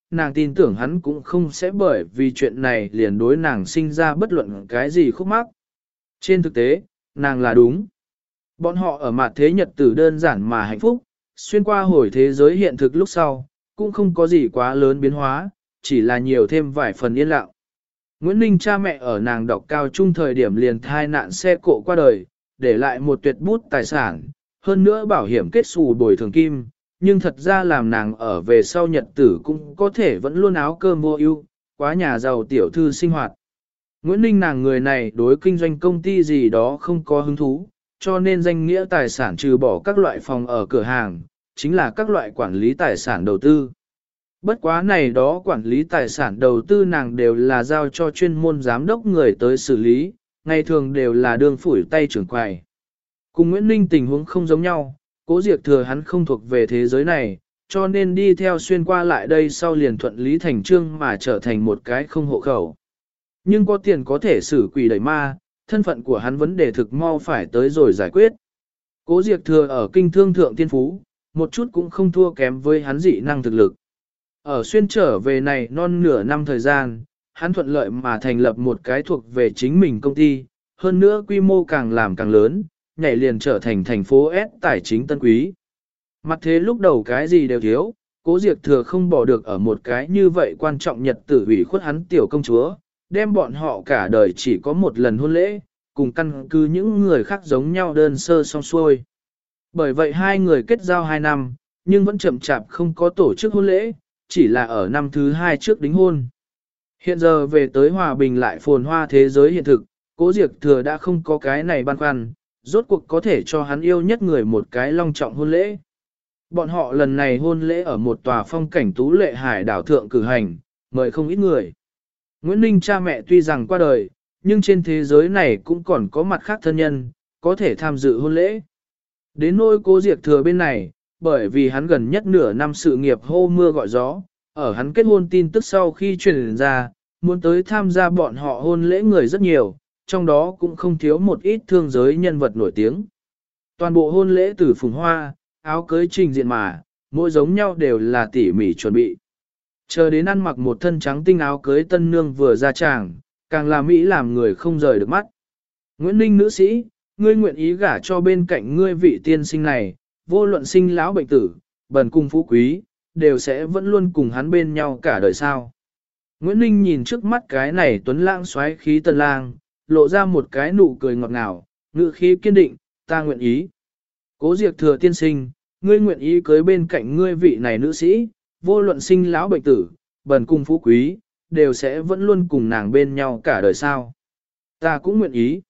nàng tin tưởng hắn cũng không sẽ bởi vì chuyện này liền đối nàng sinh ra bất luận cái gì khúc mắc. Trên thực tế, nàng là đúng. Bọn họ ở mặt thế nhật tử đơn giản mà hạnh phúc, xuyên qua hồi thế giới hiện thực lúc sau, cũng không có gì quá lớn biến hóa, chỉ là nhiều thêm vài phần yên lặng. Nguyễn Ninh cha mẹ ở nàng đọc cao trung thời điểm liền thai nạn xe cộ qua đời, để lại một tuyệt bút tài sản, hơn nữa bảo hiểm kết xù bồi thường kim, nhưng thật ra làm nàng ở về sau nhật tử cũng có thể vẫn luôn áo cơm vô ưu, quá nhà giàu tiểu thư sinh hoạt. Nguyễn Ninh nàng người này đối kinh doanh công ty gì đó không có hứng thú, cho nên danh nghĩa tài sản trừ bỏ các loại phòng ở cửa hàng, chính là các loại quản lý tài sản đầu tư. Bất quá này đó quản lý tài sản đầu tư nàng đều là giao cho chuyên môn giám đốc người tới xử lý, ngày thường đều là đương phủi tay trưởng quầy. Cùng Nguyễn Ninh tình huống không giống nhau, Cố Diệp Thừa hắn không thuộc về thế giới này, cho nên đi theo xuyên qua lại đây sau liền thuận lý thành trương mà trở thành một cái không hộ khẩu. Nhưng có tiền có thể xử quỷ đẩy ma, thân phận của hắn vấn đề thực mau phải tới rồi giải quyết. Cố Diệp Thừa ở kinh thương thượng tiên phú, một chút cũng không thua kém với hắn dị năng thực lực. Ở xuyên trở về này non nửa năm thời gian, hắn thuận lợi mà thành lập một cái thuộc về chính mình công ty, hơn nữa quy mô càng làm càng lớn, nhảy liền trở thành thành phố S tài chính tân quý. Mặt thế lúc đầu cái gì đều thiếu, Cố Diệp Thừa không bỏ được ở một cái như vậy quan trọng nhật tử ủy khuất hắn tiểu công chúa, đem bọn họ cả đời chỉ có một lần hôn lễ, cùng căn cứ những người khác giống nhau đơn sơ song xuôi. Bởi vậy hai người kết giao 2 năm, nhưng vẫn chậm chạp không có tổ chức hôn lễ, chỉ là ở năm thứ 2 trước đính hôn. Hiện giờ về tới hòa bình lại phồn hoa thế giới hiện thực, Cố Diệp Thừa đã không có cái này băn khoăn, rốt cuộc có thể cho hắn yêu nhất người một cái long trọng hôn lễ. Bọn họ lần này hôn lễ ở một tòa phong cảnh tú lệ hải đảo thượng cử hành, mời không ít người. Nguyễn Ninh cha mẹ tuy rằng qua đời, nhưng trên thế giới này cũng còn có mặt khác thân nhân, có thể tham dự hôn lễ. Đến nỗi Cố Diệp Thừa bên này, bởi vì hắn gần nhất nửa năm sự nghiệp hô mưa gọi gió, ở hắn kết hôn tin tức sau khi truyền ra, muốn tới tham gia bọn họ hôn lễ người rất nhiều, trong đó cũng không thiếu một ít thương giới nhân vật nổi tiếng. Toàn bộ hôn lễ từ phùng hoa, áo cưới trình diện mà, mỗi giống nhau đều là tỉ mỉ chuẩn bị. Chờ đến ăn mặc một thân trắng tinh áo cưới tân nương vừa ra tràng, càng là Mỹ làm người không rời được mắt. Nguyễn Ninh nữ sĩ, ngươi nguyện ý gả cho bên cạnh ngươi vị tiên sinh này, vô luận sinh lão bệnh tử, bần cung phú quý, đều sẽ vẫn luôn cùng hắn bên nhau cả đời sao. Nguyễn Ninh nhìn trước mắt cái này tuấn lãng xoáy khí tân lang, lộ ra một cái nụ cười ngọt ngào, ngữ khí kiên định, ta nguyện ý. Cố Diệp Thừa tiên sinh, ngươi nguyện ý cưới bên cạnh ngươi vị này nữ sĩ, vô luận sinh lão bệnh tử, bần cung phú quý, đều sẽ vẫn luôn cùng nàng bên nhau cả đời sao. Ta cũng nguyện ý.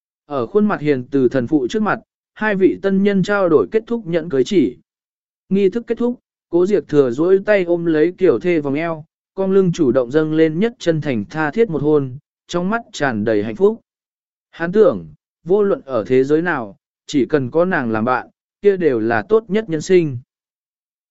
Ở khuôn mặt hiền từ thần phụ trước mặt, hai vị tân nhân trao đổi kết thúc nhận cưới chỉ. Nghi thức kết thúc, Cố Diệp Thừa duỗi tay ôm lấy kiểu thê vòng eo, con lưng chủ động dâng lên nhất chân thành tha thiết một hôn, trong mắt tràn đầy hạnh phúc. Hắn tưởng, vô luận ở thế giới nào, chỉ cần có nàng làm bạn, kia đều là tốt nhất nhân sinh.